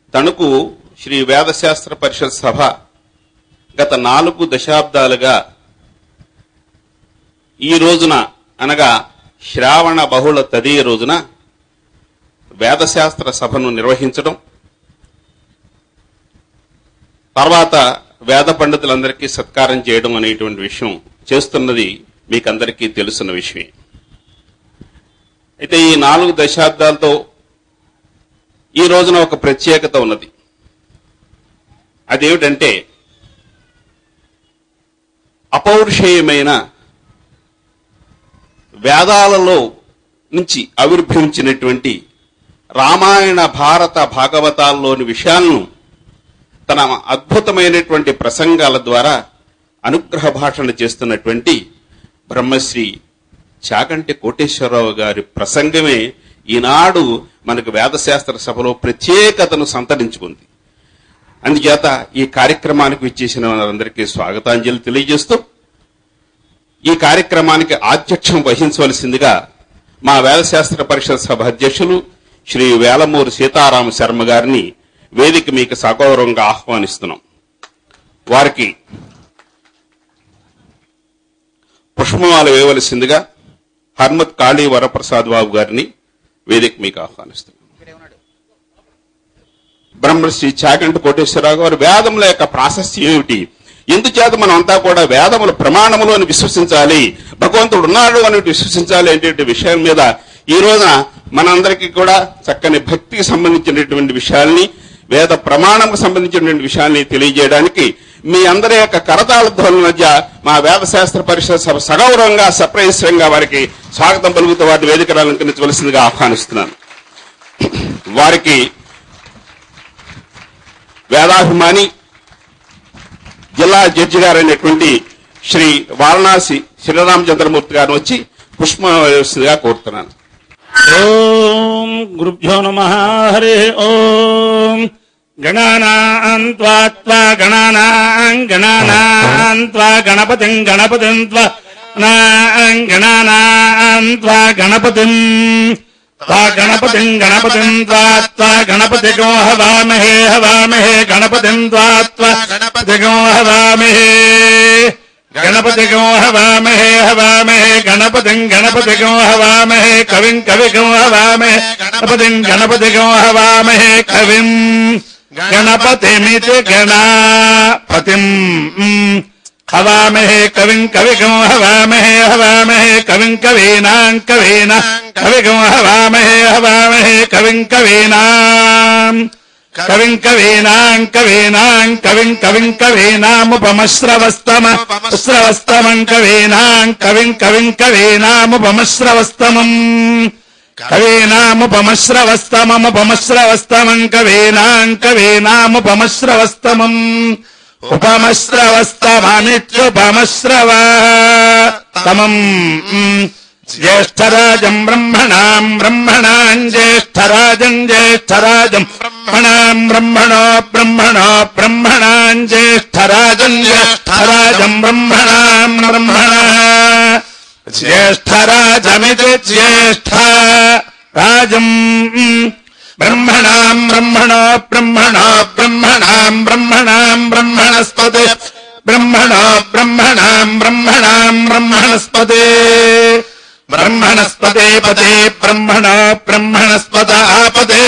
తణుకు శ్రీ వేదశాస్త్ర పరిషత్ సభ గత 4 దశాబ్దాలుగా ఈ రోజున అనగా శ్రావణ బహుళ తదియ రోజున వేదశాస్త్ర సభను నిర్వహించడం, తర్వాత వేద పండితులందరికీ సత్కారం చేయడం అనేటువంటి విషయం చేస్తున్నది మీకందరికీ తెలుసున్న విషయమే. అయితే ఈ 4 దశాబ్దాలతో ఈ రోజున ఒక ప్రత్యేకత ఉన్నది. అదేమిటంటే అపౌరుషేయమైన వేదాలలో నుంచి ఆవిర్భవించినటువంటి రామాయణ భారత భాగవతాల్లోని విషయాలను తన అద్భుతమైనటువంటి ప్రసంగాల ద్వారా అనుగ్రహ భాషణ చేస్తున్నటువంటి బ్రహ్మశ్రీ చాగంటి కోటేశ్వరరావు గారి ప్రసంగమే ఈనాడు మనకు వేదశాస్త్ర సభలో ప్రత్యేకతను సంతరించుకుంది. అందుచేత ఈ కార్యక్రమానికి విచ్చేసిన వారందరికీ స్వాగతాంజలి తెలియజేస్తూ ఈ కార్యక్రమానికి ఆధ్యక్షం వహించవలసిందిగా మా వేదశాస్త్ర పరిషత్ సభ అధ్యక్షులు శ్రీ వేలమూరి సీతారామ శర్మ గారిని వేదిక మీకు సగౌరవంగా ఆహ్వానిస్తున్నాం. వారికి పుష్పమాల వేయవలసిందిగా హర్మత్ కాళీ వరప్రసాద్ బాబు గారిని వేదిక మీకు ఆహ్వానిస్తున్నాం. బ్రహ్మశ్రీ చాగంటి కోటేశ్వరరావు గారు వేదముల యొక్క ప్రాశస్త్యం ఏమిటి, ఎందుచేత మనం అంతా కూడా వేదముల ప్రమాణములు అని విశ్వసించాలి, భగవంతుడు ఉన్నాడు అని విశ్వసించాలి అనేటువంటి విషయం మీద ఈ రోజున మనందరికీ కూడా చక్కని భక్తికి సంబంధించినటువంటి విషయాల్ని, వేద ప్రమాణంకు సంబంధించినటువంటి విషయాల్ని తెలియజేయడానికి మీ అందరి యొక్క కరతాళ ధ్వనుల మధ్య మా వేదశాస్త్ర పరిషత్ సభ సగౌరవంగా సప్రయస్యంగా వారికి స్వాగతం పలుకుతూ వారిని వేదిక అలంకరించవలసిందిగా ఆహ్వానిస్తున్నాను. వారికి వేదాభిమాని జిల్లా జడ్జి గారైనటువంటి శ్రీ వారణాసి శ్రీరామచంద్రమూర్తి గారిని వచ్చి పుష్పంగా కోరుతున్నాను. ఓం గురుభ్యో నమః. హరి ఓం. గణానాం త్వా గణానాం త్వా గణపతిం గణపతిం త్వా గణానాం త్వా గణపతిం త్వా గణపతిగో హవామహే గణపతిం త్వా గణపతిగో హవామహే గణపతిగో హవామహే కవిం కవిగో హవామహే గణపతిగో హవామహే కవిం గణపతిమితి గణపతిం హవామహే కవిం కవిగో హవామహే కవిం కవీనాం కవిగో హవామహే కవిం కవీనాముపమశ్రవస్తమం కవీనాముపమశ్రవస్తమం కవీనాముపమశ్రవస్తమం ఉపమశ్రవస్తమమిత్యుపమశ్రవస్తమం జ్యేష్ఠరాజం బ్రహ్మణాం జ్యేష్ఠరాజం బ్రహ్మణాం జ్యేష్ఠరాజం జ్యేష్ఠరాజమితి జ్యేష్ఠరాజం బ్రహ్మణాం బ్రహ్మణస్పతే బ్రహ్మణస్పతే పదే బ్రహ్మణస్పదాపదే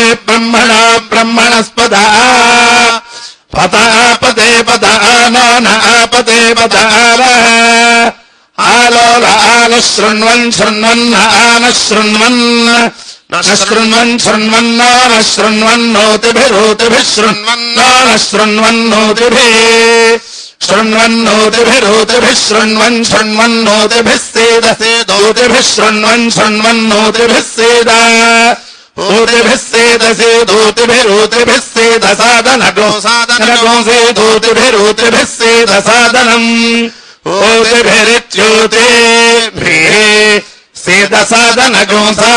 పదాపదే పదానాపదే పదార ఆలోల శృణ్వన్ శృణ్వన్నోతిభిరోతిభిః శృణ్వన్నోతిభిः సేదసేదోతిభిః సేదసేదోతిభిः సేదసాదనగో సేదోతిభిరోతిభిः సేదసాదనం ఓతిభిరిత్యోతిభిః సేదసాదనగో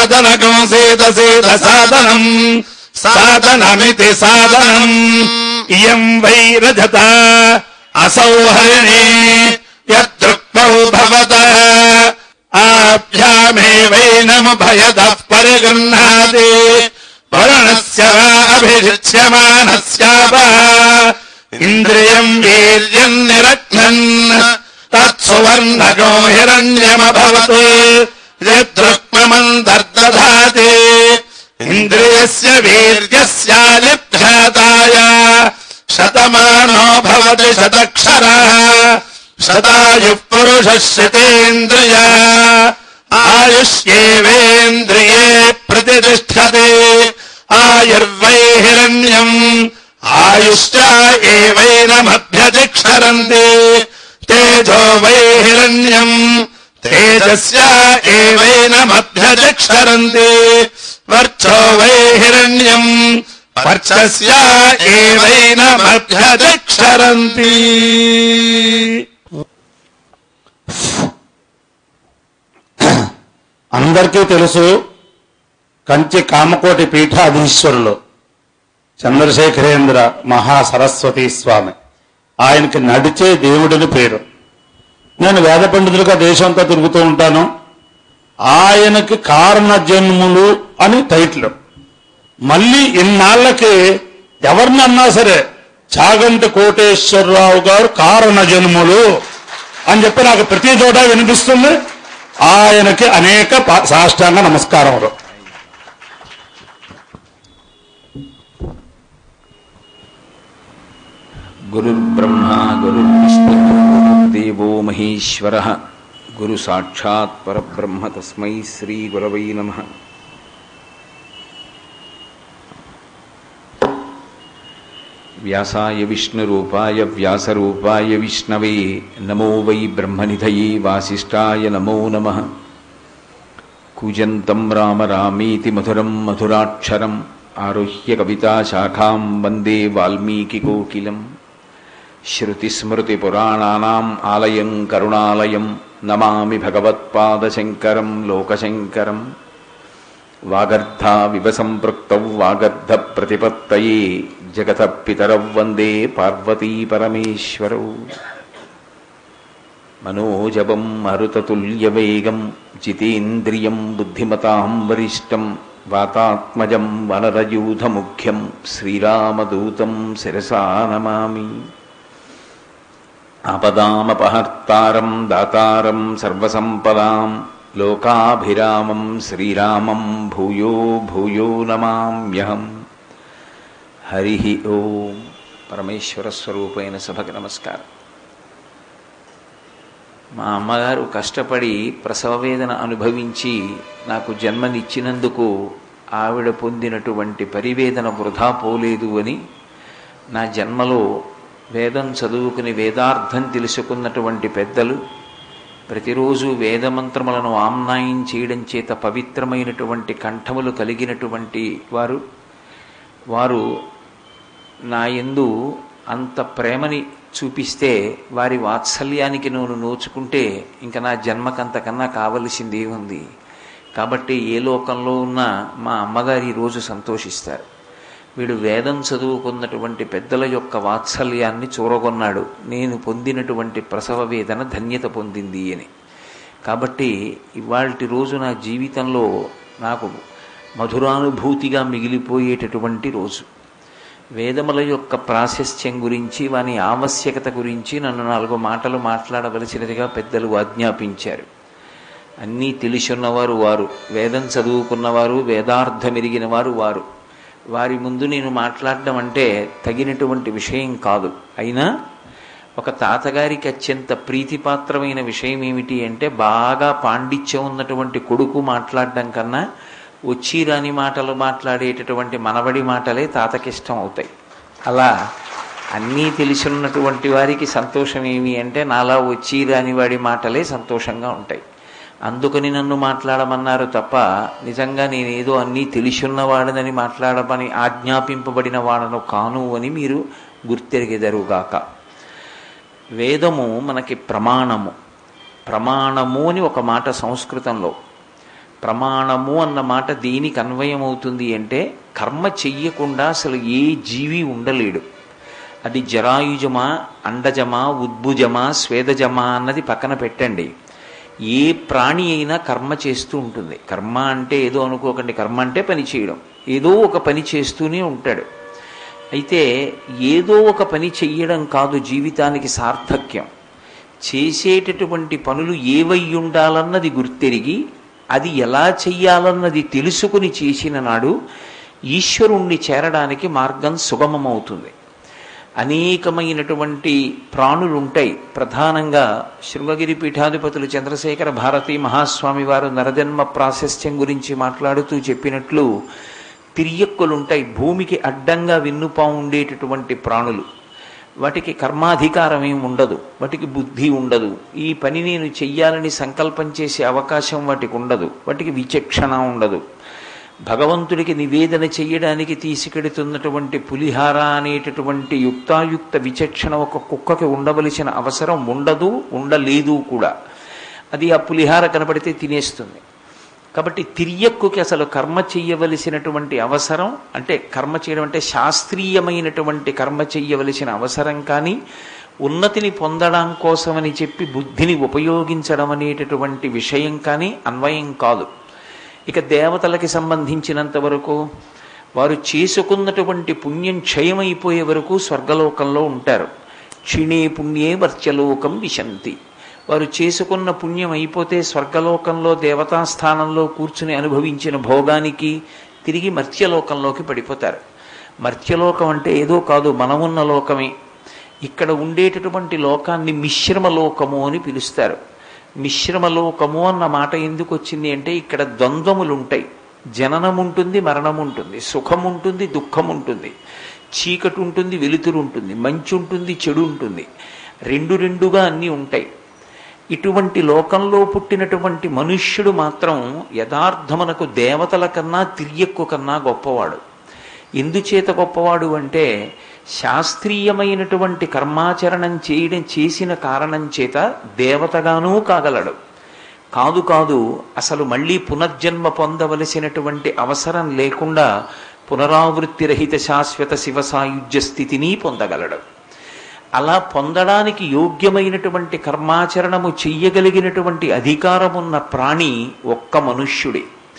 సేదసాదనం సాదనమితి సాదనం ఇయం వై రజత అసౌ హరిణే యదృక్తౌ భవతః ఆభ్యామేవైనముభయదః పరిగృహ్ణాతి వరుణస్య వా అభిషిచ్యమానస్యాపః ఇంద్రియం వీర్యం నిరగ్నన్ తత్సువర్ణకో హిరణ్యమభవత్ యద్రుక్మమంతర్దధాతి ఇంద్రియస్య వీర్యస్యాలిప్తాయ శతమానో భవతి శతక్షరః శతాయుః పురుషः శతేంద్రియ ఆయుష్యేవేంద్రియే ప్రతిష్ఠతే ఆయుర్వై హిరణ్యం ఆయుష్ట ఏవైనమభ్యతిక్షరంతి తేజో వై హిరణ్యం తేజస్య ఏవైనమభ్యతిక్షరంతి వర్చో వై హిరణ్యం వర్చస్య ఏవైనమభ్యతిక్షరంతి. అందరికీ తెలుసు కంచి కామకోటి పీఠాధీశ్వరులు చంద్రశేఖరేంద్ర మహాసరస్వతి స్వామి. ఆయనకి నడిచే దేవుడిని పేరు. నేను వేద పండితులుగా దేశంతో తిరుగుతూ ఉంటాను. ఆయనకి కారణ జన్ములు అని టైటిల్. మళ్ళీ ఇన్నాళ్ళకి ఎవరినన్నా సరే చాగంటి కోటేశ్వరరావు గారు కారణ జన్ములు అని చెప్పి నాకు ప్రతి చోట వినిపిస్తుంది. ఆయనకి అనేక సాష్టాంగ నమస్కారములు. గురుర్బ్రహ్మా గురుర్విష్ణుః గురుర్దేవో మహేశ్వరః గురు సాక్షాత్ పరబ్రహ్మ తస్మై శ్రీ గురవై నమః. వ్యాసాయ విష్ణురూపాయ వ్యాసరూపాయ విష్ణవే నమో వై బ్రహ్మనిధయే వాసిష్ఠాయ నమో నమః. కూజంతం రామ రామేతి మధురం మధురాక్షరం ఆరుహ్య కవితాశాఖాం వందే వాల్మీకికోకిలం. శ్రుతిస్మృతిపురాణానాం ఆలయం కరుణాలయం నమామి భగవత్పాదశంకరం లోకశంకరం. వాగర్ధావివ సంపృక్తౌ వాగర్ధ ప్రతిపత్తయే జగతః పితరౌ వందే పార్వతీ పరమేశ్వరౌ. మనోజవం మరుతతుల్యవేగం జితేంద్రియం బుద్ధిమతాం వరిష్టం వాతాత్మజం వనరయూధముఖ్యం శ్రీరామదూతం శిరసా నమామి. ఆపదామపహర్తారం దాతారం సర్వసంపదాం లోకాభిరామం శ్రీరామం భూయో భూయో నమామ్యహం. హరి ఓం. పరమేశ్వర స్వరూపైన సభకు నమస్కారం. మా అమ్మగారు కష్టపడి ప్రసవ వేదన అనుభవించి నాకు జన్మనిచ్చినందుకు ఆవిడ పొందినటువంటి పరివేదన వృధా పోలేదు అని, నా జన్మలో వేదం చదువుకుని వేదార్థం తెలుసుకున్నటువంటి పెద్దలు ప్రతిరోజు వేదమంత్రములను ఆమ్నాయం చేయడం చేత పవిత్రమైనటువంటి కంఠములు కలిగినటువంటి వారు నా యందు అంత ప్రేమని చూపిస్తే, వారి వాత్సల్యానికి నేను నోచుకుంటే ఇంకా నా జన్మకంతకన్నా కావలసింది ఏముంది? కాబట్టి ఏ లోకంలో ఉన్నా మా అమ్మగారు ఈరోజు సంతోషిస్తారు. వీడు వేదం చదువుకున్నటువంటి పెద్దల యొక్క వాత్సల్యాన్ని చూరగొన్నాడు, నేను పొందినటువంటి ప్రసవ వేదన ధన్యత పొందింది అని. కాబట్టి ఇవాల్టి రోజు నా జీవితంలో నాకు మధురానుభూతిగా మిగిలిపోయేటటువంటి రోజు. వేదముల యొక్క ప్రాశస్త్యం గురించి, వాని ఆవశ్యకత గురించి నన్ను 4 మాటలు మాట్లాడవలసినదిగా పెద్దలు ఆజ్ఞాపించారు. అన్నీ తెలిసున్నవారు వారు, వేదం చదువుకున్నవారు, వేదార్థమెరిగిన వారు. వారి ముందు నేను మాట్లాడడం అంటే తగినటువంటి విషయం కాదు. అయినా ఒక తాతగారికి అత్యంత ప్రీతిపాత్రమైన విషయం ఏమిటి అంటే, బాగా పాండిత్యం ఉన్నటువంటి కొడుకు మాట్లాడడం కన్నా వచ్చి రాని మాటలు మాట్లాడేటటువంటి మనవడి మాటలే తాతకిష్టం అవుతాయి. అలా అన్నీ తెలిసినటువంటి వారికి సంతోషం ఏమి అంటే, నాలా వచ్చి రాని వాడి మాటలే సంతోషంగా ఉంటాయి. అందుకని నన్ను మాట్లాడమన్నారు తప్ప నిజంగా నేనేదో అన్నీ తెలిసున్నవాడనని మాట్లాడమని ఆజ్ఞాపింపబడిన వాడను కాను అని మీరు గుర్తెరిగెదరుగాక. వేదము మనకి ప్రమాణము అని ఒక మాట సంస్కృతంలో. ప్రమాణము అన్న మాట దేనికి అన్వయమవుతుంది అంటే, కర్మ చెయ్యకుండా అసలు ఏ జీవి ఉండలేడు. అది జరాయుజమా, అండజమా, ఉద్భుజమా, స్వేదజమా అన్నది పక్కన పెట్టండి. ఏ ప్రాణి అయినా కర్మ చేస్తూ ఉంటుంది. కర్మ అంటే ఏదో అనుకోకండి, కర్మ అంటే పని చేయడం. ఏదో ఒక పని చేస్తూనే ఉంటాడు. అయితే ఏదో ఒక పని చెయ్యడం కాదు జీవితానికి సార్థక్యం. చేసేటటువంటి పనులు ఏవై ఉండాలన్నది గుర్తెరిగి అది ఎలా చెయ్యాలన్నది తెలుసుకుని చేసిన నాడు ఈశ్వరుణ్ణి చేరడానికి మార్గం సుగమమవుతుంది. అనేకమైనటువంటి ప్రాణులుంటాయి. ప్రధానంగా శృంగగిరి పీఠాధిపతులు చంద్రశేఖర భారతీ మహాస్వామి వారు నరజన్మ ప్రాశస్త్యం గురించి మాట్లాడుతూ చెప్పినట్లు తిరియక్కులుంటాయి. భూమికి అడ్డంగా వెన్నుపా ఉండేటటువంటి ప్రాణులు. వాటికి కర్మాధికారం ఏమి ఉండదు, వాటికి బుద్ధి ఉండదు. ఈ పని నేను చెయ్యాలని సంకల్పం చేసే అవకాశం వాటికి ఉండదు, వాటికి విచక్షణ ఉండదు. భగవంతుడికి నివేదన చెయ్యడానికి తీసుకెడుతున్నటువంటి పులిహార అనేటటువంటి యుక్తాయుక్త విచక్షణ ఒక కుక్కకి ఉండవలసిన అవసరం ఉండదు, ఉండలేదు కూడా. అది ఆ పులిహార కనబడితే తినేస్తుంది. కాబట్టి తిరియక్కుకి అసలు కర్మ చెయ్యవలసినటువంటి అవసరం, అంటే కర్మ చేయడం అంటే శాస్త్రీయమైనటువంటి కర్మ చెయ్యవలసిన అవసరం కానీ, ఉన్నతిని పొందడం కోసమని చెప్పి బుద్ధిని ఉపయోగించడం అనేటటువంటి విషయం కానీ అన్వయం కాదు. ఇక దేవతలకి సంబంధించినంత వరకు వారు చేసుకున్నటువంటి పుణ్యం క్షయమైపోయే వరకు స్వర్గలోకంలో ఉంటారు. క్షీణే పుణ్యే వర్త్యలోకం విశంతి. వారు చేసుకున్న పుణ్యం అయిపోతే స్వర్గలోకంలో దేవతాస్థానంలో కూర్చుని అనుభవించిన భోగానికి తిరిగి మర్త్యలోకంలోకి పడిపోతారు. మర్త్యలోకం అంటే ఏదో కాదు, మనమున్న లోకమే. ఇక్కడ ఉండేటటువంటి లోకాన్ని మిశ్రమ లోకము అని పిలుస్తారు. మిశ్రమ లోకము అన్న మాట ఎందుకు వచ్చింది అంటే ఇక్కడ ద్వంద్వములుంటాయి. జననం ఉంటుంది, మరణం ఉంటుంది, సుఖం ఉంటుంది, దుఃఖం ఉంటుంది, చీకటి ఉంటుంది, వెలుతురు ఉంటుంది, మంచి ఉంటుంది, చెడు ఉంటుంది, రెండుగా అన్నీ ఉంటాయి. ఇటువంటి లోకంలో పుట్టినటువంటి మనుష్యుడు మాత్రం యథార్థమునకు దేవతల కన్నా తిరియక్కు కన్నా గొప్పవాడు. ఎందుచేత గొప్పవాడు అంటే శాస్త్రీయమైనటువంటి కర్మాచరణం చేసిన కారణం చేత దేవతగానూ కాగలడు. కాదు అసలు మళ్ళీ పునర్జన్మ పొందవలసినటువంటి అవసరం లేకుండా పునరావృత్తి రహిత శాశ్వత శివ సాయుధ్య స్థితిని పొందగలడు. అలా పొందడానికి యోగ్యమైనటువంటి కర్మాచరణము చెయ్యగలిగినటువంటి అధికారమున్న ప్రాణి ఒక్క మనుష్యుడే.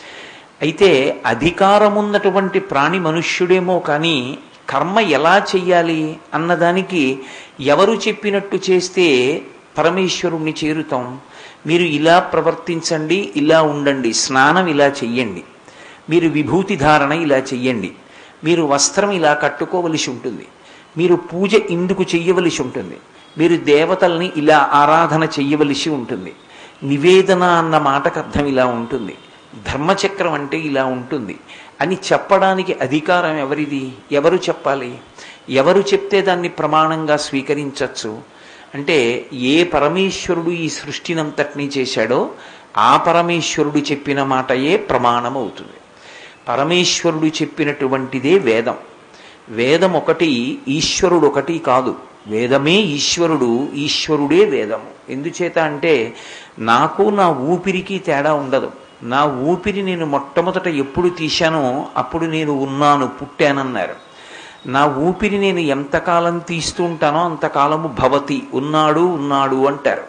అయితే అధికారమున్నటువంటి ప్రాణి మనుష్యుడేమో కానీ కర్మ ఎలా చెయ్యాలి అన్నదానికి ఎవరు చెప్పినట్టు చేస్తే పరమేశ్వరుణ్ణి చేరుతాం? మీరు ఇలా ప్రవర్తించండి, ఇలా ఉండండి, స్నానం ఇలా చెయ్యండి, మీరు విభూతి ధారణ ఇలా చెయ్యండి, మీరు వస్త్రం ఇలా కట్టుకోవలసి ఉంటుంది, మీరు పూజ ఇందుకు చెయ్యవలసి ఉంటుంది, మీరు దేవతల్ని ఇలా ఆరాధన చెయ్యవలసి ఉంటుంది, నివేదన అన్న మాటకు అర్థం ఇలా ఉంటుంది, ధర్మచక్రం అంటే ఇలా ఉంటుంది అని చెప్పడానికి అధికారం ఎవరిది? ఎవరు చెప్పాలి? ఎవరు చెప్తే దాన్ని ప్రమాణంగా స్వీకరించవచ్చు అంటే ఏ పరమేశ్వరుడు ఈ సృష్టినంతటినీ చేశాడో ఆ పరమేశ్వరుడు చెప్పిన మాటయే ప్రమాణం అవుతుంది. పరమేశ్వరుడు చెప్పినటువంటిదే వేదం. వేదం ఒకటి, ఈశ్వరుడు ఒకటి కాదు. వేదమే ఈశ్వరుడు, ఈశ్వరుడే వేదము. ఎందుచేత అంటే నాకు నా ఊపిరికి తేడా ఉండదు. నా ఊపిరి నేను మొట్టమొదట ఎప్పుడు తీశానో అప్పుడు నేను ఉన్నాను, పుట్టానన్నారు. నా ఊపిరి నేను ఎంతకాలం తీస్తూ ఉంటానో అంతకాలము భవతి, ఉన్నాడు అంటారు.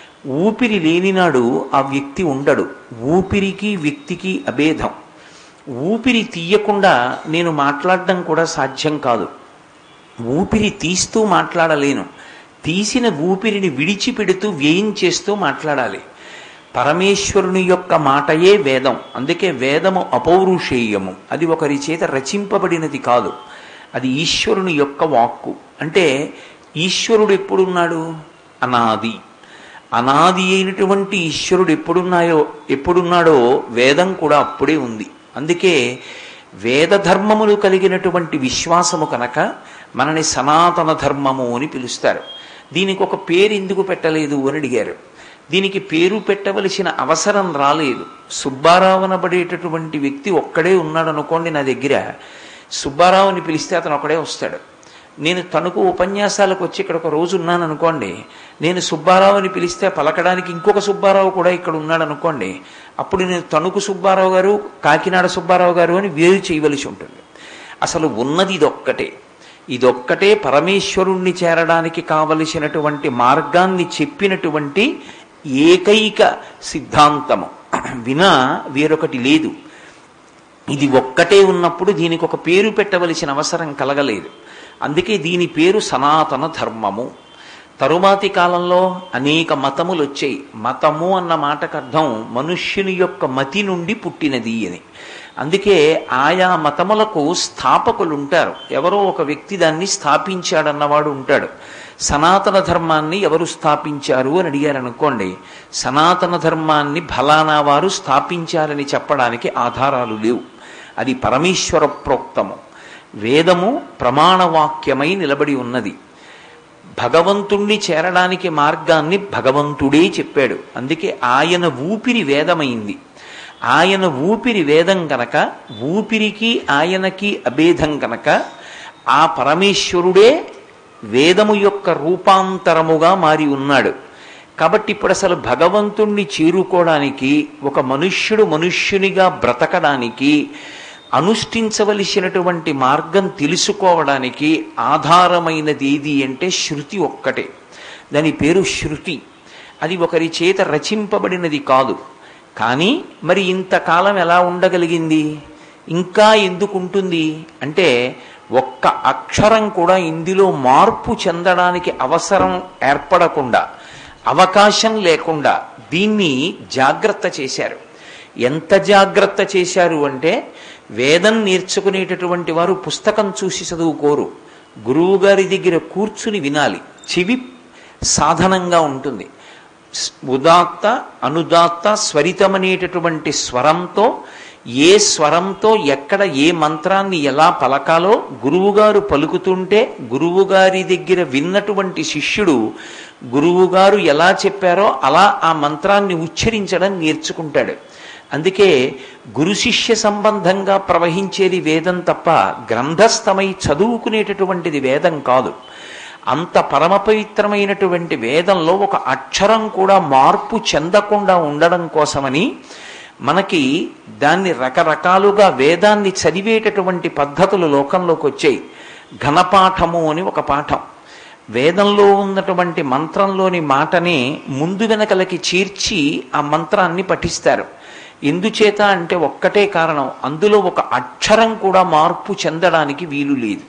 ఊపిరి లేనినాడు ఆ వ్యక్తి ఉండడు. ఊపిరికి వ్యక్తికి అభేదం. ఊపిరి తీయకుండా నేను మాట్లాడడం కూడా సాధ్యం కాదు. ఊపిరి తీస్తూ మాట్లాడలేను. తీసిన ఊపిరిని విడిచిపెడుతూ వ్యయం చేస్తూ మాట్లాడాలి. పరమేశ్వరుని యొక్క మాటయే వేదం. అందుకే వేదము అపౌరుషేయము. అది ఒకరి చేత రచింపబడినది కాదు, అది ఈశ్వరుని యొక్క వాక్కు. అంటే ఈశ్వరుడు ఎప్పుడున్నాడు? అనాది. అనాది అయినటువంటి ఈశ్వరుడు ఎప్పుడున్నాడో వేదం కూడా అప్పుడే ఉంది. అందుకే వేద ధర్మములు కలిగినటువంటి విశ్వాసము కనుక మనని సనాతన ధర్మము అని పిలుస్తారు. దీనికి ఒక పేరు ఎందుకు పెట్టలేదు అని అడిగారు. దీనికి పేరు పెట్టవలసిన అవసరం రాలేదు. సుబ్బారావు అనబడేటటువంటి వ్యక్తి ఒక్కడే ఉన్నాడు అనుకోండి నా దగ్గర. సుబ్బారావుని పిలిస్తే అతను ఒక్కడే వస్తాడు. నేను తణుకు ఉపన్యాసాలకు వచ్చి ఇక్కడ ఒక రోజు ఉన్నాను అనుకోండి, నేను సుబ్బారావుని పిలిస్తే పలకడానికి ఇంకొక సుబ్బారావు కూడా ఇక్కడ ఉన్నాడు అనుకోండి, అప్పుడు నేను తణుకు సుబ్బారావు గారు, కాకినాడ సుబ్బారావు గారు అని వేరు చేయవలసి ఉంటుంది. అసలు ఉన్నది ఇదొక్కటే పరమేశ్వరుణ్ణి చేరడానికి కావలసినటువంటి మార్గాన్ని చెప్పినటువంటి ఏకైక సిద్ధాంతము, వినా వేరొకటి లేదు. ఇది ఒక్కటే ఉన్నప్పుడు దీనికి ఒక పేరు పెట్టవలసిన అవసరం కలగలేదు. అందుకే దీని పేరు సనాతన ధర్మము. తరువాతి కాలంలో అనేక మతములు వచ్చాయి. మతము అన్న మాటకు అర్థం మనుష్యుని యొక్క మతి నుండి పుట్టినది అని. అందుకే ఆయా మతములకు స్థాపకులు ఉంటారు. ఎవరో ఒక వ్యక్తి దాన్ని స్థాపించాడన్నవాడు ఉంటాడు. సనాతన ధర్మాన్ని ఎవరు స్థాపించారు అని అడిగారు అనుకోండి, సనాతన ధర్మాన్ని ఫలానా వారు స్థాపించారని చెప్పడానికి ఆధారాలు లేవు. అది పరమేశ్వర ప్రోక్తము. వేదము ప్రమాణవాక్యమై నిలబడి ఉన్నది. భగవంతుణ్ణి చేరడానికి మార్గాన్ని భగవంతుడే చెప్పాడు. అందుకే ఆయన ఊపిరి వేదమైంది. ఆయన ఊపిరి వేదం కనుక, ఊపిరికి ఆయనకి అభేదం కనుక, ఆ పరమేశ్వరుడే వేదము యొక్క రూపాంతరముగా మారి ఉన్నాడు. కాబట్టి ఇప్పుడు అసలు భగవంతుణ్ణి చేరుకోవడానికి, ఒక మనుష్యుడు మనుష్యునిగా బ్రతకడానికి అనుష్ఠించవలసినటువంటి మార్గం తెలుసుకోవడానికి ఆధారమైనది ఏది అంటే శృతి ఒక్కటే. దాని పేరు శృతి. అది ఒకరి చేత రచింపబడినది కాదు. కానీ మరి ఇంతకాలం ఎలా ఉండగలిగింది, ఇంకా ఎందుకుంటుంది అంటే, ఒక్క అక్షరం కూడా ఇందులో మార్పు చెందడానికి అవసరం ఏర్పడకుండా, అవకాశం లేకుండా దీన్ని జాగ్రత్త చేశారు. ఎంత జాగ్రత్త చేశారు అంటే, వేదం నేర్చుకునేటటువంటి వారు పుస్తకం చూసి చదువుకోరు, గురువు గారి దగ్గర కూర్చుని వినాలి. చెవి సాధనంగా ఉంటుంది. ఉదాత్త అనుదాత్త స్వరితమనేటటువంటి స్వరంతో, ఏ స్వరంతో ఎక్కడ ఏ మంత్రాన్ని ఎలా పలకాలో గురువుగారు పలుకుతుంటే, గురువుగారి దగ్గర విన్నటువంటి శిష్యుడు గురువుగారు ఎలా చెప్పారో అలా ఆ మంత్రాన్ని ఉచ్చరించడం నేర్చుకుంటాడు. అందుకే గురు శిష్య సంబంధంగా ప్రవహించేది వేదం తప్ప గ్రంథస్థమై చదువుకునేటటువంటిది వేదం కాదు. అంత పరమ పవిత్రమైనటువంటి వేదంలో ఒక అక్షరం కూడా మార్పు చెందకుండా ఉండడం కోసమని మనకి దాన్ని రకరకాలుగా వేదాన్ని చదివేటటువంటి పద్ధతులు లోకంలోకి వచ్చాయి. ఘనపాఠము అని ఒక పాఠం. వేదంలో ఉన్నటువంటి మంత్రంలోని మాటని ముందు వెనకలకి చేర్చి ఆ మంత్రాన్ని పఠిస్తారు. ఎందుచేత అంటే ఒక్కటే కారణం, అందులో ఒక అక్షరం కూడా మార్పు చెందడానికి వీలు లేదు.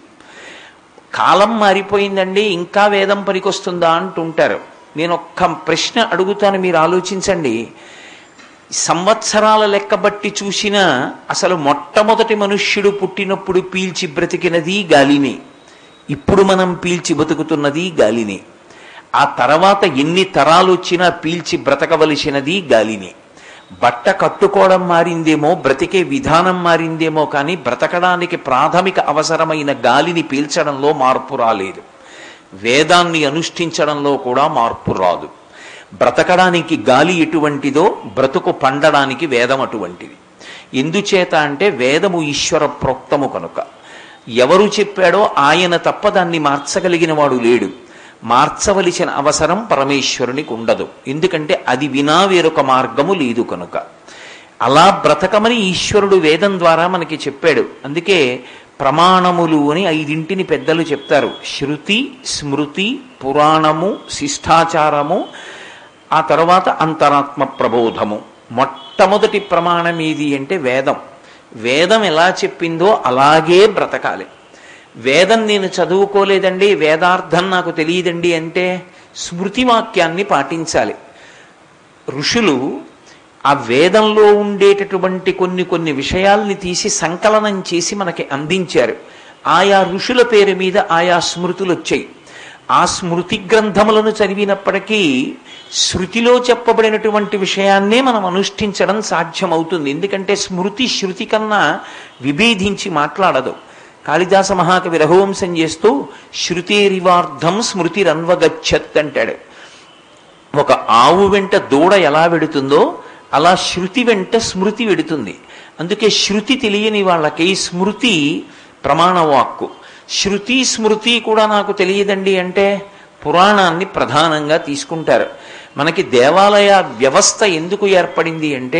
కాలం మారిపోయిందండి, ఇంకా వేదం పనికొస్తుందా అంటుంటారు. నేను ఒక్క ప్రశ్న అడుగుతాను, మీరు ఆలోచించండి. సంవత్సరాల లెక్క బట్టి చూసినా అసలు మొట్టమొదటి మనుష్యుడు పుట్టినప్పుడు పీల్చి బ్రతికినది గాలిని, ఇప్పుడు మనం పీల్చి బతుకుతున్నది గాలిని. ఆ తర్వాత ఎన్ని తరాలు వచ్చినా పీల్చి బ్రతకవలసినది గాలిని. బట్ట కట్టుకోవడం మారిందేమో, బ్రతికే విధానం మారిందేమో, కానీ బ్రతకడానికి ప్రాథమిక అవసరమైన గాలిని పీల్చడంలో మార్పు రాలేదు. వేదాన్ని అనుష్ఠించడంలో కూడా మార్పు రాదు. బ్రతకడానికి గాలి ఎటువంటిదో బ్రతుకు పండడానికి వేదం అటువంటిది. ఎందుచేత అంటే వేదము ఈశ్వర ప్రోక్తము కనుక. ఎవరు చెప్పాడో ఆయన తప్ప దాన్ని మార్చగలిగిన వాడు లేడు. మార్చవలసిన అవసరం పరమేశ్వరునికి ఉండదు. ఎందుకంటే అది వినా వేరొక మార్గము లేదు కనుక. అలా బ్రతకమని ఈశ్వరుడు వేదం ద్వారా మనకి చెప్పాడు. అందుకే ప్రమాణములు అని 5 పెద్దలు చెప్తారు. శృతి, స్మృతి, పురాణము, శిష్టాచారము, ఆ తర్వాత అంతరాత్మ ప్రబోధము. మొట్టమొదటి ప్రమాణం ఏది అంటే వేదం. వేదం ఎలా చెప్పిందో అలాగే బ్రతకాలి. వేదం నేను చదువుకోలేదండి, వేదార్థం నాకు తెలియదండి అంటే స్మృతి వాక్యాన్ని పాటించాలి. ఋషులు ఆ వేదంలో ఉండేటటువంటి కొన్ని విషయాల్ని తీసి సంకలనం చేసి మనకి అందించారు. ఆయా ఋషుల పేరు మీద ఆయా స్మృతులు వచ్చాయి. ఆ స్మృతి గ్రంథములను చదివినప్పటికీ శృతిలో చెప్పబడినటువంటి విషయాన్నే మనం అనుష్ఠించడం సాధ్యమవుతుంది. ఎందుకంటే స్మృతి శృతి కన్నా విభేదించి మాట్లాడదు. కాళిదాస మహాకవి రఘువంశం చేస్తూ శృతేరివార్థం స్మృతిరన్వగచ్చత్ అంటాడు. ఒక ఆవు వెంట దూడ ఎలా వెడుతుందో అలా శృతి వెంట స్మృతి వెడుతుంది. అందుకే శృతి తెలియని వాళ్ళకి స్మృతి ప్రమాణవాక్కు. శృతి స్మృతి కూడా నాకు తెలియదండి అంటే పురాణాన్ని ప్రధానంగా తీసుకుంటారు. మనకి దేవాలయ వ్యవస్థ ఎందుకు ఏర్పడింది అంటే,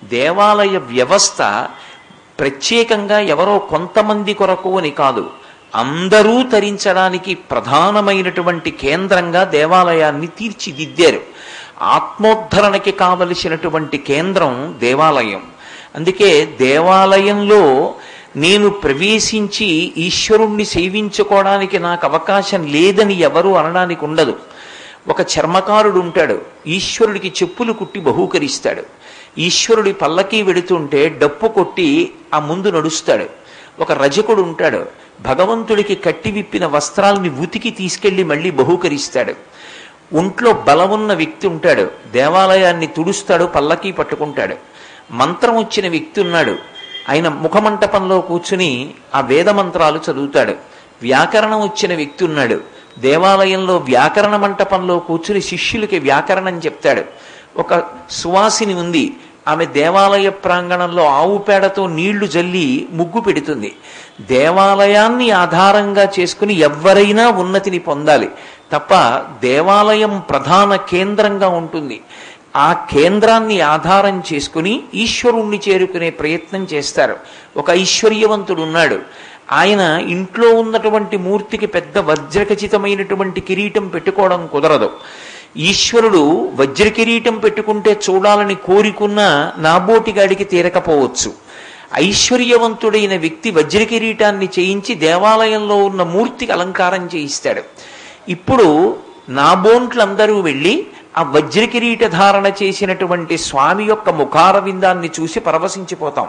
దేవాలయ వ్యవస్థ ప్రత్యేకంగా ఎవరో కొంతమంది కొరకు అని కాదు, అందరూ తరించడానికి ప్రధానమైనటువంటి కేంద్రంగా దేవాలయాన్ని తీర్చిదిద్దారు. ఆత్మోద్ధరణకి కావలసినటువంటి కేంద్రం దేవాలయం. అందుకే దేవాలయంలో నేను ప్రవేశించి ఈశ్వరుణ్ణి సేవించుకోవడానికి నాకు అవకాశం లేదని ఎవరు అనడానికి ఉండదు. ఒక చర్మకారుడు ఉంటాడు, ఈశ్వరుడికి చెప్పులు కుట్టి బహూకరిస్తాడు. ఈశ్వరుడి పల్లకి వెడుతుంటే డప్పు కొట్టి ఆ ముందు నడుస్తాడు. ఒక రజకుడు ఉంటాడు, భగవంతుడికి కట్టి విప్పిన వస్త్రాలని ఉతికి తీసుకెళ్లి మళ్ళీ బహూకరిస్తాడు. ఒంట్లో బలమున్న వ్యక్తి ఉంటాడు, దేవాలయాన్ని తుడుస్తాడు, పల్లకి పట్టుకుంటాడు. మంత్రం వచ్చిన వ్యక్తి ఉన్నాడు, ఆయన ముఖమంటపంలో కూర్చుని ఆ వేద మంత్రాలు చదువుతాడు. వ్యాకరణం వచ్చిన వ్యక్తి ఉన్నాడు, దేవాలయంలో వ్యాకరణ మంటపంలో కూర్చుని శిష్యులకి వ్యాకరణం చెప్తాడు. ఒక సువాసిని ఉంది, ఆమె దేవాలయ ప్రాంగణంలో ఆవు పేడతో నీళ్లు జల్లి ముగ్గు పెడుతుంది. దేవాలయాన్ని ఆధారంగా చేసుకుని ఎవరైనా ఉన్నతిని పొందాలి తప్ప దేవాలయం ప్రధాన కేంద్రంగా ఉంటుంది. ఆ కేంద్రాన్ని ఆధారం చేసుకుని ఈశ్వరుణ్ణి చేరుకునే ప్రయత్నం చేస్తారు. ఒక ఐశ్వర్యవంతుడు ఉన్నాడు, ఆయన ఇంట్లో ఉన్నటువంటి మూర్తికి పెద్ద వజ్రఖచితమైనటువంటి కిరీటం పెట్టుకోవడం కుదరదు. ఈశ్వరుడు వజ్ర కిరీటం పెట్టుకుంటే చూడాలని కోరికున్న నాబోటిగాడికి తీరకపోవచ్చు. ఐశ్వర్యవంతుడైన వ్యక్తి వజ్ర కిరీటాన్ని చేయించి దేవాలయంలో ఉన్న మూర్తికి అలంకారం చేయిస్తాడు. ఇప్పుడు నాబోంట్లందరూ వెళ్ళి ఆ వజ్ర కిరీట ధారణ చేసినటువంటి స్వామి యొక్క ముఖారవిందాన్ని చూసి పరవశించిపోతాం.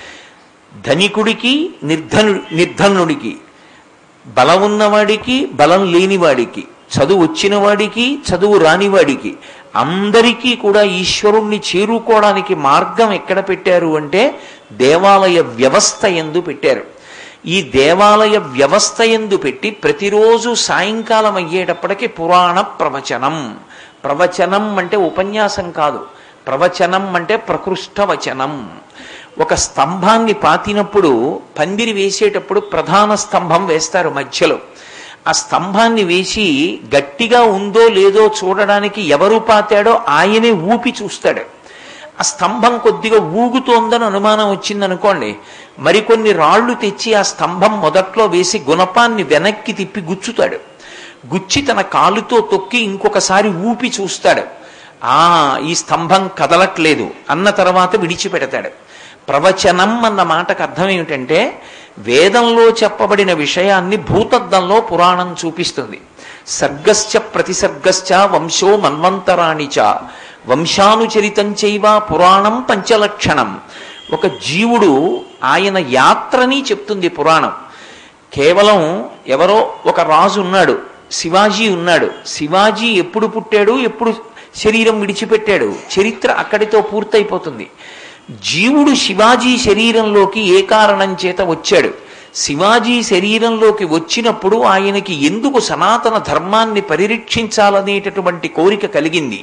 ధనికుడికి నిర్ధనుడికి, బలం ఉన్నవాడికి బలం లేనివాడికి, చదువు వచ్చిన వాడికి చదువు రానివాడికి అందరికీ కూడా ఈశ్వరుణ్ణి చేరుకోవడానికి మార్గం ఎక్కడ పెట్టారు అంటే దేవాలయ వ్యవస్థ యందు పెట్టారు. ఈ దేవాలయ వ్యవస్థ యందు పెట్టి ప్రతిరోజు సాయంకాలం అయ్యేటప్పటికి పురాణ ప్రవచనం. ప్రవచనం అంటే ఉపన్యాసం కాదు, ప్రవచనం అంటే ప్రకృష్ట వచనం. ఒక స్తంభాన్ని పాతినప్పుడు పందిరి వేసేటప్పుడు ప్రధాన స్తంభం వేస్తారు మధ్యలో. ఆ స్తంభాన్ని వేసి గట్టిగా ఉందో లేదో చూడడానికి ఎవరు పాతాడో ఆయనే ఊపి చూస్తాడు. ఆ స్తంభం కొద్దిగా ఊగుతోందని అనుమానం వచ్చిందనుకోండి, మరికొన్ని రాళ్లు తెచ్చి ఆ స్తంభం మొదట్లో వేసి గుణపాన్ని వెనక్కి తిప్పి గుచ్చుతాడు. గుచ్చి తన కాలుతో తొక్కి ఇంకొకసారి ఊపి చూస్తాడు. ఈ స్తంభం కదలట్లేదు అన్న తర్వాత విడిచిపెడతాడు. ప్రవచనం అన్న మాటకు అర్థం ఏమిటంటే వేదంలో చెప్పబడిన విషయాన్ని భూతద్దంలో పురాణం చూపిస్తుంది. సర్గశ్చ ప్రతిసర్గశ్చ వంశో మన్వంతరాణిచ వంశానుచరితం చైవ పురాణం పంచలక్షణం. ఒక జీవుడు ఆయన యాత్రని చెప్తుంది పురాణం. కేవలం ఎవరో ఒక రాజు ఉన్నాడు, శివాజీ ఉన్నాడు. శివాజీ ఎప్పుడు పుట్టాడు, ఎప్పుడు శరీరం విడిచిపెట్టాడు, చరిత్ర అక్కడితో పూర్తయిపోతుంది. జీవుడు శివాజీ శరీరంలోకి ఏ కారణం చేత వచ్చాడు, శివాజీ శరీరంలోకి వచ్చినప్పుడు ఆయనకి ఎందుకు సనాతన ధర్మాన్ని పరిరక్షించాలనేటటువంటి కోరిక కలిగింది,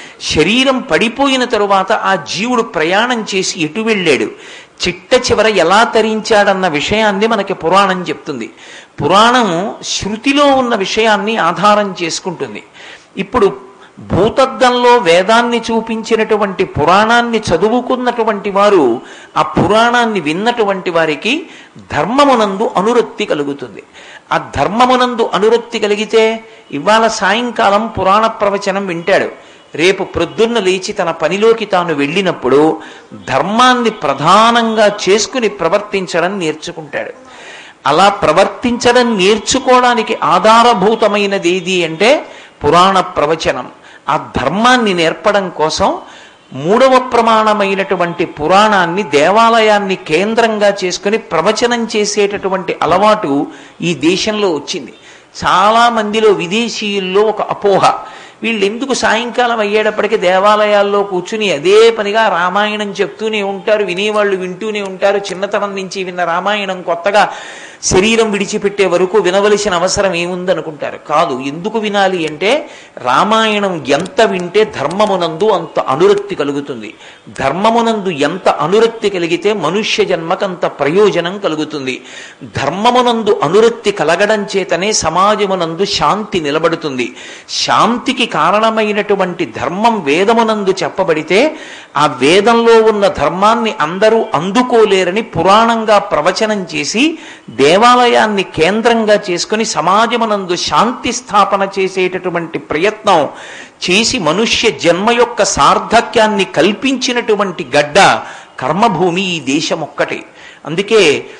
శరీరం పడిపోయిన తరువాత ఆ జీవుడు ప్రయాణం చేసి ఎటు వెళ్ళాడు, చిట్ట చివర ఎలా తరించాడన్న విషయాన్ని మనకి పురాణం చెప్తుంది. పురాణం శృతిలో ఉన్న విషయాన్ని ఆధారం చేసుకుంటుంది. ఇప్పుడు భూతద్దంలో వేదాన్ని చూపించినటువంటి పురాణాన్ని చదువుకున్నటువంటి వారు, ఆ పురాణాన్ని విన్నటువంటి వారికి ధర్మమునందు అనురక్తి కలుగుతుంది. ఆ ధర్మమునందు అనురక్తి కలిగితే ఇవాళ సాయంకాలం పురాణ ప్రవచనం వింటాడు, రేపు ప్రొద్దున్న లేచి తన పనిలోకి తాను వెళ్ళినప్పుడు ధర్మాన్ని ప్రధానంగా చేసుకుని ప్రవర్తించడం నేర్చుకుంటాడు. అలా ప్రవర్తించడం నేర్చుకోవడానికి ఆధారభూతమైనది ఏది అంటే పురాణ ప్రవచనం. ఆ ధర్మాన్ని నేర్పడం కోసం మూడవ ప్రమాణమైనటువంటి పురాణాన్ని, దేవాలయాన్ని కేంద్రంగా చేసుకుని ప్రవచనం చేసేటటువంటి అలవాటు ఈ దేశంలో వచ్చింది. చాలా మందిలో విదేశీయుల్లో ఒక అపోహ, వీళ్ళు ఎందుకు సాయంకాలం అయ్యేటప్పటికీ దేవాలయాల్లో కూర్చుని అదే పనిగా రామాయణం చెప్తూనే ఉంటారు, వినేవాళ్ళు వింటూనే ఉంటారు, చిన్నతనం నుంచి విన్న రామాయణం కొత్తగా శరీరం విడిచిపెట్టే వరకు వినవలసిన అవసరం ఏముందనుకుంటారు. కాదు, ఎందుకు వినాలి అంటే రామాయణం ఎంత వింటే ధర్మమునందు అంత అనురక్తి కలుగుతుంది. ధర్మమునందు ఎంత అనురక్తి కలిగితే మనుష్య జన్మకంత ప్రయోజనం కలుగుతుంది. ధర్మమునందు అనురక్తి కలగడం చేతనే సమాజమునందు శాంతి నిలబడుతుంది. శాంతికి కారణమైనటువంటి ధర్మం వేదమునందు చెప్పబడితే ఆ వేదంలో ఉన్న ధర్మాన్ని అందరూ అందుకోలేరని పురాణంగా ప్రవచనం చేసి దేవాలయాన్ని కేంద్రంగా చేసుకుని సమాజమునందు శాంతి స్థాపన చేసేటటువంటి ప్రయత్నం చేసి మనుష్య జన్మ యొక్క సార్థక్యాన్ని కల్పించినటువంటి గడ్డ కర్మభూమి ఈ దేశం ఒక్కటే. అందుకే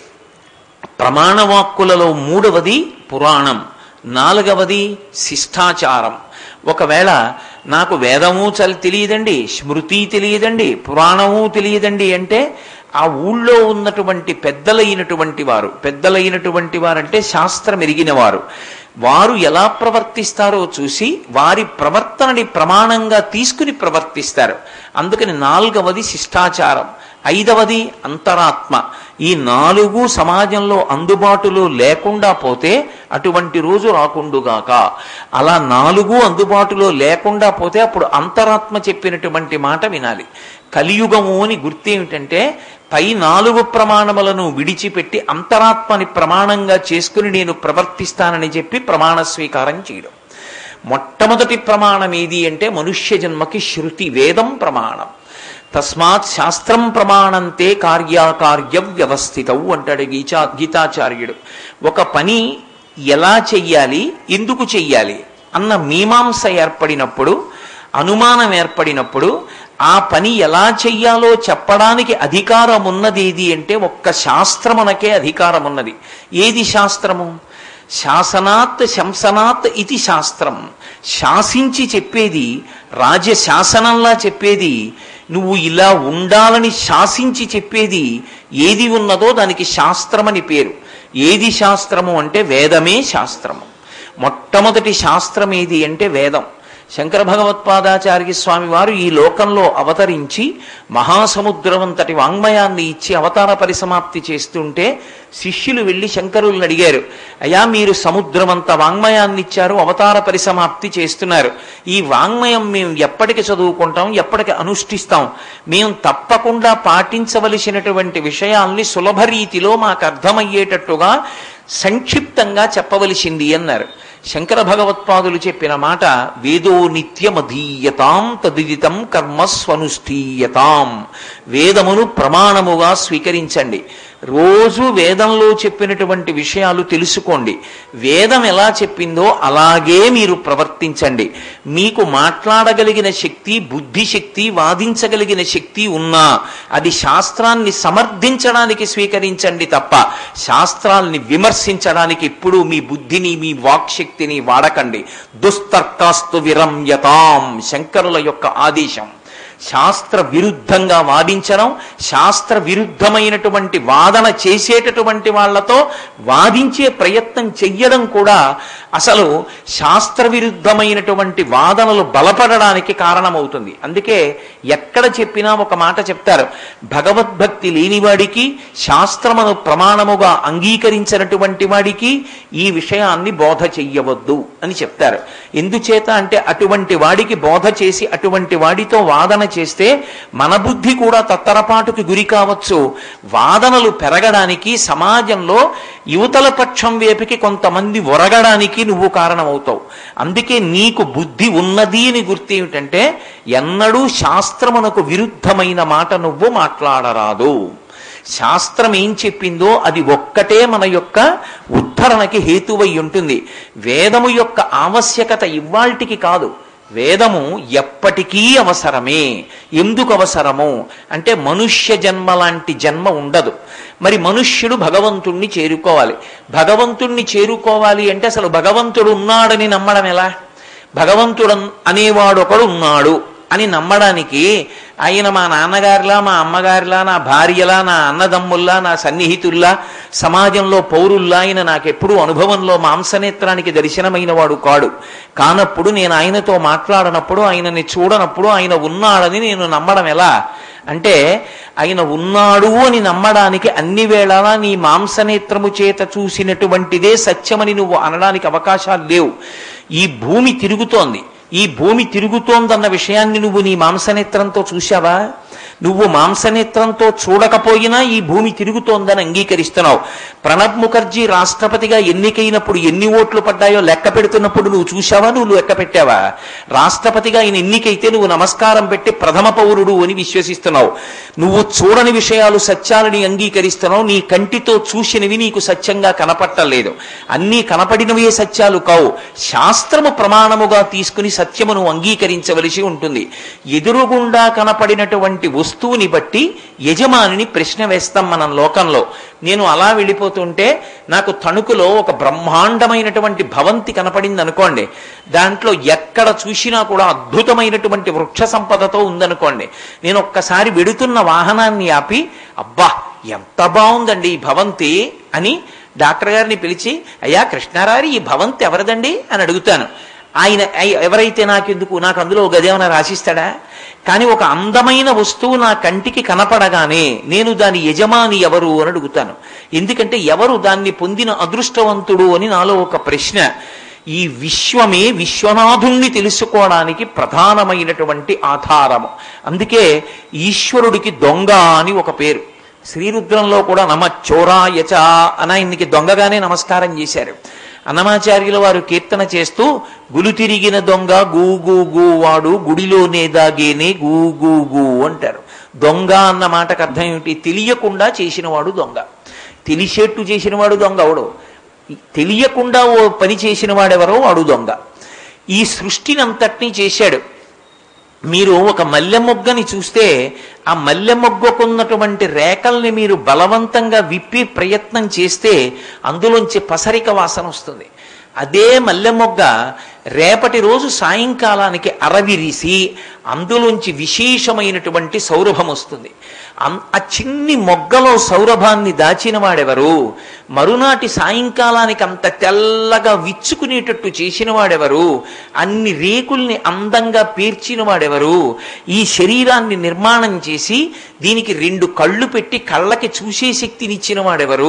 ప్రమాణవాక్కులలో 3వది పురాణం, 4వది శిష్టాచారం. ఒకవేళ నాకు వేదము తెలియదండి, స్మృతి తెలియదండి, పురాణము తెలియదండి అంటే ఆ ఊళ్ళో ఉన్నటువంటి పెద్దలైనటువంటి వారంటే శాస్త్రం ఎరిగిన వారు ఎలా ప్రవర్తిస్తారో చూసి వారి ప్రవర్తనని ప్రమాణంగా తీసుకుని ప్రవర్తిస్తారు. అందుకని 4వది శిష్టాచారం, 5వది అంతరాత్మ. ఈ 4 సమాజంలో అందుబాటులో లేకుండా పోతే అటువంటి రోజు రాకుండుగాక. అలా 4 అందుబాటులో లేకుండా పోతే అప్పుడు అంతరాత్మ చెప్పినటువంటి మాట వినాలి. కలియుగము అని గుర్తేమిటంటే పై 4 ప్రమాణములను విడిచిపెట్టి అంతరాత్మని ప్రమాణంగా చేసుకుని నేను ప్రవర్తిస్తానని చెప్పి ప్రమాణ స్వీకారం చేయడం. మొట్టమొదటి ప్రమాణం ఏది అంటే మనుష్య జన్మకి శృతి, వేదం ప్రమాణం. తస్మాత్ శాస్త్రం ప్రమాణంతే కార్యాకార్య వ్యవస్థితవు అంటాడు గీతాచార్యుడు. ఒక పని ఎలా చెయ్యాలి, ఎందుకు చెయ్యాలి అన్న మీమాంస ఏర్పడినప్పుడు, అనుమానం ఏర్పడినప్పుడు ఆ పని ఎలా చెయ్యాలో చెప్పడానికి అధికారం ఉన్నది ఏది అంటే ఒక్క శాస్త్రమునకే అధికారం ఉన్నది. ఏది శాస్త్రము? శాసనాత్ శంసనాత్ ఇది శాస్త్రం. శాసించి చెప్పేది, రాజశాసనంలా చెప్పేది, నువ్వు ఇలా ఉండాలని శాసించి చెప్పేది ఏది ఉన్నదో దానికి శాస్త్రమని పేరు. ఏది శాస్త్రము అంటే వేదమే శాస్త్రము. మొట్టమొదటి శాస్త్రం ఏది అంటే వేదం. శంకర భగవత్పాదాచార్య స్వామి వారు ఈ లోకంలో అవతరించి మహాసముద్రమంతటి వాంగ్మయాన్ని ఇచ్చి అవతార పరిసమాప్తి చేస్తుంటే శిష్యులు వెళ్ళి శంకరుల్ని అడిగారు, అయ్యా మీరు సముద్రమంత వాంగ్మయాన్ని ఇచ్చారు, అవతార పరిసమాప్తి చేస్తున్నారు, ఈ వాంగ్మయం మేము ఎప్పటికి చదువుకుంటాం, ఎప్పటికి అనుష్ఠిస్తాం? మేము తప్పకుండా పాటించవలసినటువంటి విషయాల్ని సులభ రీతిలో మాకు అర్థమయ్యేటట్టుగా సంక్షిప్తంగా చెప్పవలసింది అన్నారు. శంకర భగవత్పాదులు చెప్పిన మాట, వేదో నిత్యమధీయతాం తదిదితం కర్మస్వనుష్ఠీయతాం. వేదమును ప్రమాణముగా స్వీకరించండి. రోజు వేదంలో చెప్పినటువంటి విషయాలు తెలుసుకోండి. వేదం ఎలా చెప్పిందో అలాగే మీరు ప్రవర్తించండి. మీకు మాట్లాడగలిగిన శక్తి, బుద్ధి శక్తి, వాదించగలిగిన శక్తి ఉన్నా అది శాస్త్రాన్ని సమర్థించడానికి స్వీకరించండి తప్ప శాస్త్రాల్ని విమర్శించడానికి ఎప్పుడూ మీ బుద్ధిని, మీ వాక్శక్తిని వాడకండి. దుస్తర్కాస్తు విరమ్యతాం, శంకరుల యొక్క ఆదేశం. శాస్త్ర విరుద్ధంగా వాదించడం, శాస్త్ర విరుద్ధమైనటువంటి వాదన చేసేటటువంటి వాళ్లతో వాదించే ప్రయత్నం చెయ్యడం కూడా అసలు శాస్త్ర విరుద్ధమైనటువంటి వాదనలు బలపడడానికి కారణమవుతుంది. అందుకే ఎక్కడ చెప్పినా ఒక మాట చెప్తారు, భగవద్భక్తి లేనివాడికి, శాస్త్రమును ప్రమాణముగా అంగీకరించినటువంటి వాడికి ఈ విషయాన్ని బోధ చెయ్యవద్దు అని చెప్తారు. ఎందుచేత అంటే అటువంటి వాడికి బోధ చేసి అటువంటి వాడితో వాదన చేస్తే మన బుద్ధి కూడా తత్తరపాటుకి గురి కావచ్చు. వాదనలు పెరగడానికి, సమాజంలో యువతల పక్షం వైపుకి కొంతమంది ఒరగడానికి నువ్వు కారణమవుతావు. అందుకే నీకు బుద్ధి ఉన్నది అని గుర్తేమిటంటే ఎన్నడూ శాస్త్రమునకు విరుద్ధమైన మాట నువ్వు మాట్లాడరాదు. శాస్త్రం ఏం చెప్పిందో అది ఒక్కటే మన యొక్క ఉద్ధరణకి హేతువై ఉంటుంది. వేదము యొక్క ఆవశ్యకత ఇవాల్టికి కాదు, వేదము ఎప్పటికీ అవసరమే. ఎందుకు అవసరము అంటే మనుష్య జన్మ లాంటి జన్మ ఉండదు. మరి మనుష్యుడు భగవంతుణ్ణి చేరుకోవాలి. భగవంతుణ్ణి చేరుకోవాలి అంటే అసలు భగవంతుడు ఉన్నాడని నమ్మడం ఎలా? భగవంతుడు అనేవాడు ఒకడు ఉన్నాడు అని నమ్మడానికి ఆయన మా నాన్నగారిలా, మా అమ్మగారిలా, నా భార్యలా, నా అన్నదమ్ముల్లా, నా సన్నిహితుల్లా, సమాజంలో పౌరుల్లా ఆయన నాకెప్పుడూ అనుభవంలో మాంసనేత్రానికి దర్శనమైన వాడు కాడు. కానప్పుడు నేను ఆయనతో మాట్లాడనప్పుడు, ఆయనని చూడనప్పుడు ఆయన ఉన్నాడని నేను నమ్మడం ఎలా అంటే ఆయన ఉన్నాడు అని నమ్మడానికి అన్ని వేళలా నీ మాంసనేత్రము చేత చూసినటువంటిదే సత్యమని నువ్వు అనడానికి అవకాశాలు లేవు. ఈ భూమి తిరుగుతోంది, ఈ భూమి తిరుగుతోందన్న విషయాన్ని నువ్వు నీ మాంసనేత్రంతో చూశావా? నువ్వు మాంసనేత్రంతో చూడకపోయినా ఈ భూమి తిరుగుతోందని అంగీకరిస్తున్నావు. ప్రణబ్ ముఖర్జీ రాష్ట్రపతిగా ఎన్నికైనప్పుడు ఎన్ని ఓట్లు పడ్డాయో లెక్క పెడుతున్నప్పుడు నువ్వు చూశావా? నువ్వు లెక్క పెట్టావా? రాష్ట్రపతిగా ఆయన ఎన్నికైతే నువ్వు నమస్కారం పెట్టి ప్రథమ పౌరుడు అని విశ్వసిస్తున్నావు. నువ్వు చూడని విషయాలు సత్యాలని అంగీకరిస్తున్నావు. నీ కంటితో చూసినవి నీకు సత్యంగా కనపట్టలేదు. అన్నీ కనపడినవే సత్యాలు కావు. శాస్త్రము ప్రమాణముగా తీసుకుని సత్యమును అంగీకరించవలసి ఉంటుంది. ఎదురుగుండా కనపడినటువంటి వస్తువుని బట్టి యజమానిని ప్రశ్న వేస్తాం మనం లోకంలో. నేను అలా వెళ్ళిపోతుంటే నాకు తణుకులో ఒక బ్రహ్మాండమైనటువంటి భవంతి కనపడింది అనుకోండి. దాంట్లో ఎక్కడ చూసినా కూడా అద్భుతమైనటువంటి వృక్ష సంపదతో ఉందనుకోండి. నేను ఒక్కసారి వెడుతున్న వాహనాన్ని ఆపి, అబ్బా ఎంత బాగుందండి ఈ భవంతి అని డాక్టర్ గారిని పిలిచి, అయ్యా కృష్ణారారి ఈ భవంతి ఎవరిదండి అని అడుగుతాను. ఆయన ఎవరైతే నాకు అందులో గదేమన్నా రాసిస్తాడా? కానీ ఒక అందమైన వస్తువు నా కంటికి కనపడగానే నేను దాని యజమాని ఎవరు అని అడుగుతాను. ఎందుకంటే ఎవరు దాన్ని పొందిన అదృష్టవంతుడు అని నాలో ఒక ప్రశ్న. ఈ విశ్వమే విశ్వనాథుణ్ణి తెలుసుకోవడానికి ప్రధానమైనటువంటి ఆధారము. అందుకే ఈశ్వరుడికి దొంగ అని ఒక పేరు. శ్రీరుద్రంలో కూడా నమచ్చోరాయచ అని ఆయనకి దొంగగానే నమస్కారం చేశారు. అన్నమాచార్యుల వారు కీర్తన చేస్తూ, గులు తిరిగిన దొంగ గూ గూ గూ వాడు గుడిలోనే దాగేనే గూ గూ గూ అంటారు. దొంగ అన్న మాటకు అర్థం ఏమిటి? తెలియకుండా చేసినవాడు దొంగ. తెలిసేట్టు చేసినవాడు దొంగ అవడు. తెలియకుండా ఓ పని చేసిన వాడెవరో వాడు దొంగ. ఈ సృష్టిని అంతటినీ చేశాడు. మీరు ఒక మల్లె మొగ్గని చూస్తే ఆ మల్లె మొగ్గకున్నటువంటి రేఖల్ని మీరు బలవంతంగా విప్పి ప్రయత్నం చేస్తే అందులోంచి పసరిక వాసన వస్తుంది. అదే మల్లె మొగ్గ రేపటి రోజు సాయంకాలానికి అరవిరిసి అందులోంచి విశేషమైనటువంటి సౌరభం వస్తుంది. ఆ చిన్ని మొగ్గలో సౌరభాన్ని దాచిన వాడెవరు? మరునాటి సాయంకాలానికి అంత తెల్లగా విచ్చుకునేటట్టు చేసిన వాడెవరు? అన్ని రేకుల్ని అందంగా పేర్చిన వాడెవరు? ఈ శరీరాన్ని నిర్మాణం చేసి దీనికి 2 కళ్ళు పెట్టి కళ్ళకి చూసే శక్తినిచ్చిన వాడెవరు?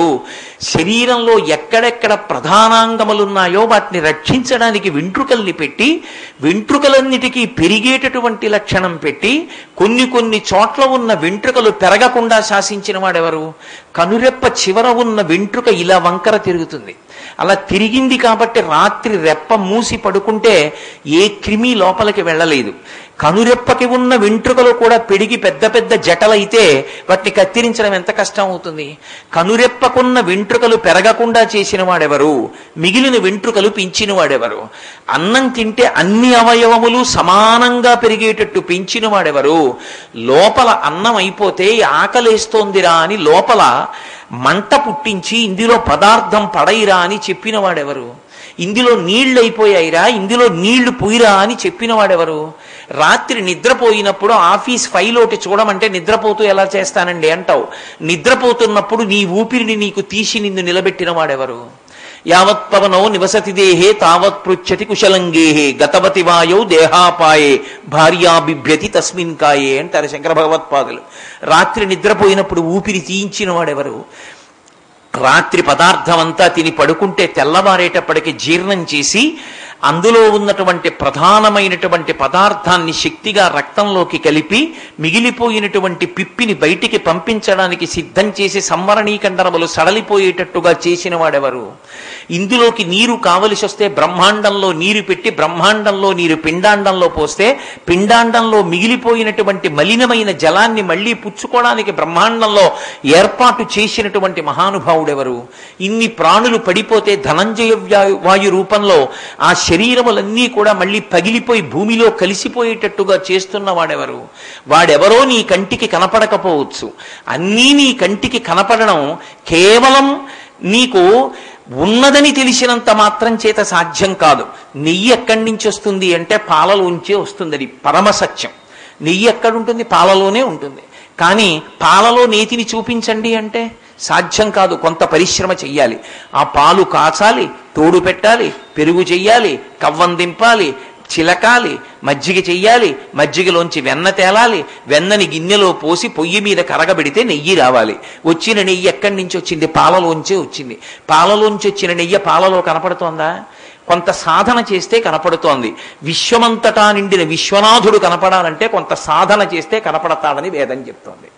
శరీరంలో ఎక్కడెక్కడ ప్రధానాంగములున్నాయో వాటిని రక్షించడానికి వెంట్రుకల్ని పెట్టి వెంట్రుకలన్నిటికీ పెరిగేటటువంటి లక్షణం పెట్టి కొన్ని చోట్ల ఉన్న వెంట్రుకలు పెరగకుండా శాసించిన వాడెవరు? కనురెప్ప చివర ఉన్న వెంట్రుక ఇలా వంకర తిరుగుతుంది. అలా తిరిగింది కాబట్టి రాత్రి రెప్ప మూసి పడుకుంటే ఏ క్రిమి లోపలికి వెళ్ళలేదు. కనురెప్పకి ఉన్న వెంట్రుకలు కూడా పెరిగి పెద్ద పెద్ద జటలైతే వాటిని కత్తిరించడం ఎంత కష్టం అవుతుంది. కనురెప్పకున్న వెంట్రుకలు పెరగకుండా చేసిన వాడెవరు? మిగిలిన వెంట్రుకలు పెంచిన వాడెవరు? అన్నం తింటే అన్ని అవయవములు సమానంగా పెరిగేటట్టు పెంచిన వాడెవరు? లోపల అన్నం అయిపోతే ఆకలేస్తోందిరా అని లోపల మంట పుట్టించి ఇందులో పదార్థం పడైరా అని చెప్పిన వాడెవరు? ఇందులో నీళ్లు అయిపోయాయిరా, ఇందులో నీళ్లు పోయిరా అని చెప్పిన వాడెవరు? రాత్రి నిద్రపోయినప్పుడు ఆఫీస్ ఫైల్ ఒకటి చూడమంటే నిద్రపోతూ ఎలా చేస్తానండి అంటావు. నిద్రపోతున్నప్పుడు నీ ఊపిరిని నీకు తీసి నిన్ను నిలబెట్టిన వాడెవరు? యావత్ పవనో నివసతి దేహే తావత్ పృచ్చతి కుశలంగేహే గతవతి వాయౌ దేహాపాయే భార్యా బిభ్యతి తస్మిన్ కాయే అంటారు శంకర భగవత్పాదులు. రాత్రి నిద్రపోయినప్పుడు ఊపిరి తీయించిన వాడెవరు? రాత్రి పదార్థం అంతా తిని పడుకుంటే తెల్లవారేటప్పటికి జీర్ణం చేసి అందులో ఉన్నటువంటి ప్రధానమైనటువంటి పదార్థాన్ని శక్తిగా రక్తంలోకి కలిపి మిగిలిపోయినటువంటి పిప్పిని బయటికి పంపించడానికి సిద్ధం చేసి సంవరణీకండరములు సడలిపోయేటట్టుగా చేసిన వాడెవరు? ఇందులోకి నీరు కావలసి వస్తే బ్రహ్మాండంలో నీరు పెట్టి బ్రహ్మాండంలో నీరు పిండాండంలో పోస్తే పిండాండంలో మిగిలిపోయినటువంటి మలినమైన జలాన్ని మళ్లీ పుచ్చుకోవడానికి బ్రహ్మాండంలో ఏర్పాటు చేసినటువంటి మహానుభావుడెవరు? ఇన్ని ప్రాణులు పడిపోతే ధనంజయ వాయు రూపంలో ఆ శరీరములన్నీ కూడా మళ్ళీ పగిలిపోయి భూమిలో కలిసిపోయేటట్టుగా చేస్తున్న వాడెవరు? వాడెవరో నీ కంటికి కనపడకపోవచ్చు. అన్నీ నీ కంటికి కనపడడం కేవలం నీకు ఉన్నదని తెలిసినంత మాత్రం చేత సాధ్యం కాదు. నెయ్యి ఎక్కడి నుంచి వస్తుంది అంటే పాలలోంచే వస్తుంది. అది పరమసత్యం. నెయ్యి ఎక్కడుంటుంది? పాలలోనే ఉంటుంది. కానీ పాలలో నేతిని చూపించండి అంటే సాధ్యం కాదు. కొంత పరిశ్రమ చెయ్యాలి. ఆ పాలు కాచాలి, తోడు పెట్టాలి, పెరుగు చెయ్యాలి, కవ్వం దింపాలి, చిలకాలి, మజ్జిగ చెయ్యాలి, మజ్జిగలోంచి వెన్న తేలాలి, వెన్నని గిన్నెలో పోసి పొయ్యి మీద కరగబెడితే నెయ్యి రావాలి. వచ్చిన నెయ్యి ఎక్కడి నుంచి వచ్చింది? పాలలోంచే వచ్చింది. పాలలోంచి వచ్చిన నెయ్యి పాలలో కనపడుతోందా? కొంత సాధన చేస్తే కనపడుతోంది. విశ్వమంతటా నిండిన విశ్వనాథుడు కనపడాలంటే కొంత సాధన చేస్తే కనపడతాడని వేదం చెప్తోంది.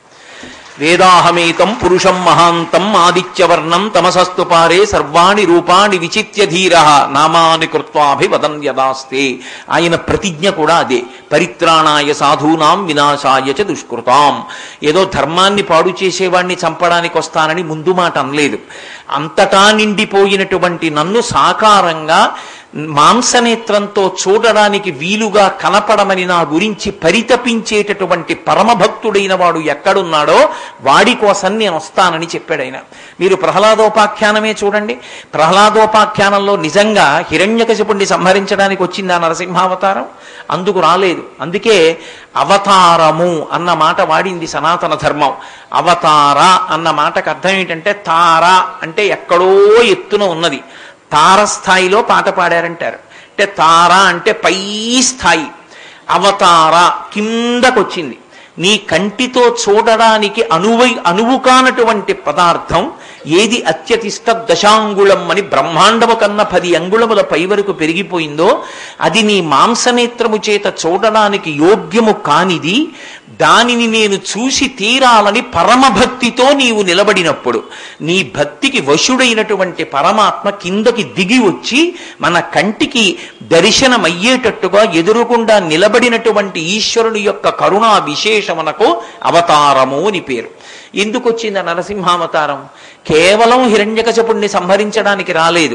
వేదాహమేతం పురుషం మహాంతం ఆదిత్యవర్ణం తమసస్తు పారే సర్వాణి రూపాణి విచిత్య ధీర నామాని కృత్వాభివదన్ యదాస్తే. ఆయన ప్రతిజ్ఞ కూడా అదే. పరిత్రాణాయ సాధూనాం వినాశాయ చ దుష్కృతాం. ఏదో ధర్మాన్ని పాడు చేసేవాణ్ణి చంపడానికి వస్తానని ముందు మాట అనలేదు. అంతటా నిండిపోయినటువంటి నన్ను సాకారంగా మాంసనేత్రంతో చూడడానికి వీలుగా కనపడమని నా గురించి పరితపించేటటువంటి పరమభక్తుడైన వాడు ఎక్కడున్నాడో వాడి కోసం నేను వస్తానని చెప్పాడు ఆయన. మీరు ప్రహ్లాదోపాఖ్యానమే చూడండి. ప్రహ్లాదోపాఖ్యానంలో నిజంగా హిరణ్యకశిపుణ్ణి సంహరించడానికి వచ్చింది ఆ నరసింహావతారం? అందుకు రాలేదు. అందుకే అవతారము అన్న మాట వాడింది సనాతన ధర్మం. అవతార అన్న మాటకు అర్థం ఏంటంటే తార అంటే ఎక్కడో ఎత్తున ఉన్నది, తారస్థాయిలో పాట పాడారంటారు. అంటే తార అంటే పై స్థాయి, అవతార కిందకొచ్చింది. నీ కంటితో చూడడానికి అనువు కానటువంటి పదార్థం ఏది అత్యతిష్ట దశాంగుళం అని బ్రహ్మాండము కన్నా 10 అంగుళముల పై వరకు పెరిగిపోయిందో అది నీ మాంసనేత్రము చేత చూడడానికి యోగ్యము కానిది. దానిని నేను చూసి తీరాలని పరమభక్తితో నీవు నిలబడినప్పుడు నీ భక్తికి వశుడైనటువంటి పరమాత్మ కిందకి దిగి వచ్చి మన కంటికి దర్శనమయ్యేటట్టుగా ఎదురుకుండా నిలబడినటువంటి ఈశ్వరుని యొక్క కరుణా విశేషమునకు అవతారము అని పేరు. ఎందుకు వచ్చింది నరసింహావతారం? కేవలం హిరణ్యకశపుణ్ణి సంహరించడానికి రాలేదు.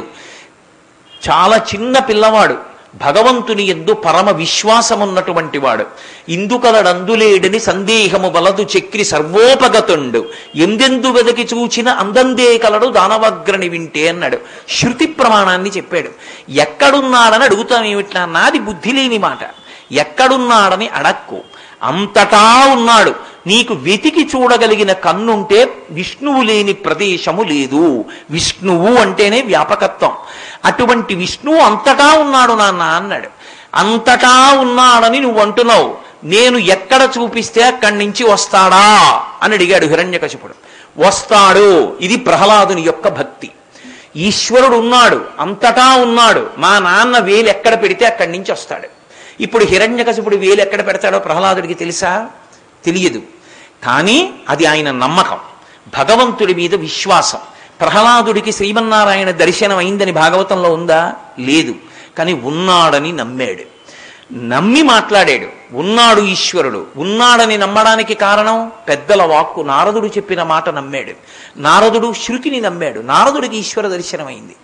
చాలా చిన్న పిల్లవాడు, భగవంతుని యందు పరమ విశ్వాసమున్నటువంటి వాడు. ఇందుకలడందులేడని సందేహము వలదు చక్రి సర్వోపగతుండు, ఎందెందు వెదకి చూచిన అందందే కలడు దానవగ్రని వింటే అన్నాడు. శృతి ప్రమాణాన్ని చెప్పాడు. ఎక్కడున్నాడని అడుగుతామేమిటి నాన్న? అది బుద్ధి లేని మాట. ఎక్కడున్నాడని అడక్కు, అంతటా ఉన్నాడు. నీకు వెతికి చూడగలిగిన కన్నుంటే విష్ణువు లేని ప్రదేశము లేదు. విష్ణువు అంటేనే వ్యాపకత్వం. అటువంటి విష్ణువు అంతటా ఉన్నాడు నాన్న అన్నాడు. అంతటా ఉన్నాడని నువ్వు అంటున్నావు, నేను ఎక్కడ చూపిస్తే అక్కడి నుంచి వస్తాడా అని అడిగాడు హిరణ్యకశిపుడు. వస్తాడు. ఇది ప్రహ్లాదుని యొక్క భక్తి. ఈశ్వరుడు ఉన్నాడు, అంతటా ఉన్నాడు. మా నాన్న వేలు ఎక్కడ పెడితే అక్కడి నుంచి వస్తాడు. ఇప్పుడు హిరణ్యకశిపుడు వేలు ఎక్కడ పెడతాడో ప్రహ్లాదుడికి తెలుసా? తెలియదు. కానీ అది ఆయన నమ్మకం, భగవంతుడి మీద విశ్వాసం. ప్రహ్లాదుడికి శ్రీమన్నారాయణ దర్శనం అయిందని భాగవతంలో ఉందా? లేదు. కానీ ఉన్నాడని నమ్మాడు, నమ్మి మాట్లాడాడు. ఉన్నాడు ఈశ్వరుడు. ఉన్నాడని నమ్మడానికి కారణం పెద్దల వాక్కు. నారదుడు చెప్పిన మాట నమ్మాడు. నారదుడు శృతిని నమ్మాడు. నారదుడికి ఈశ్వర దర్శనం అయింది.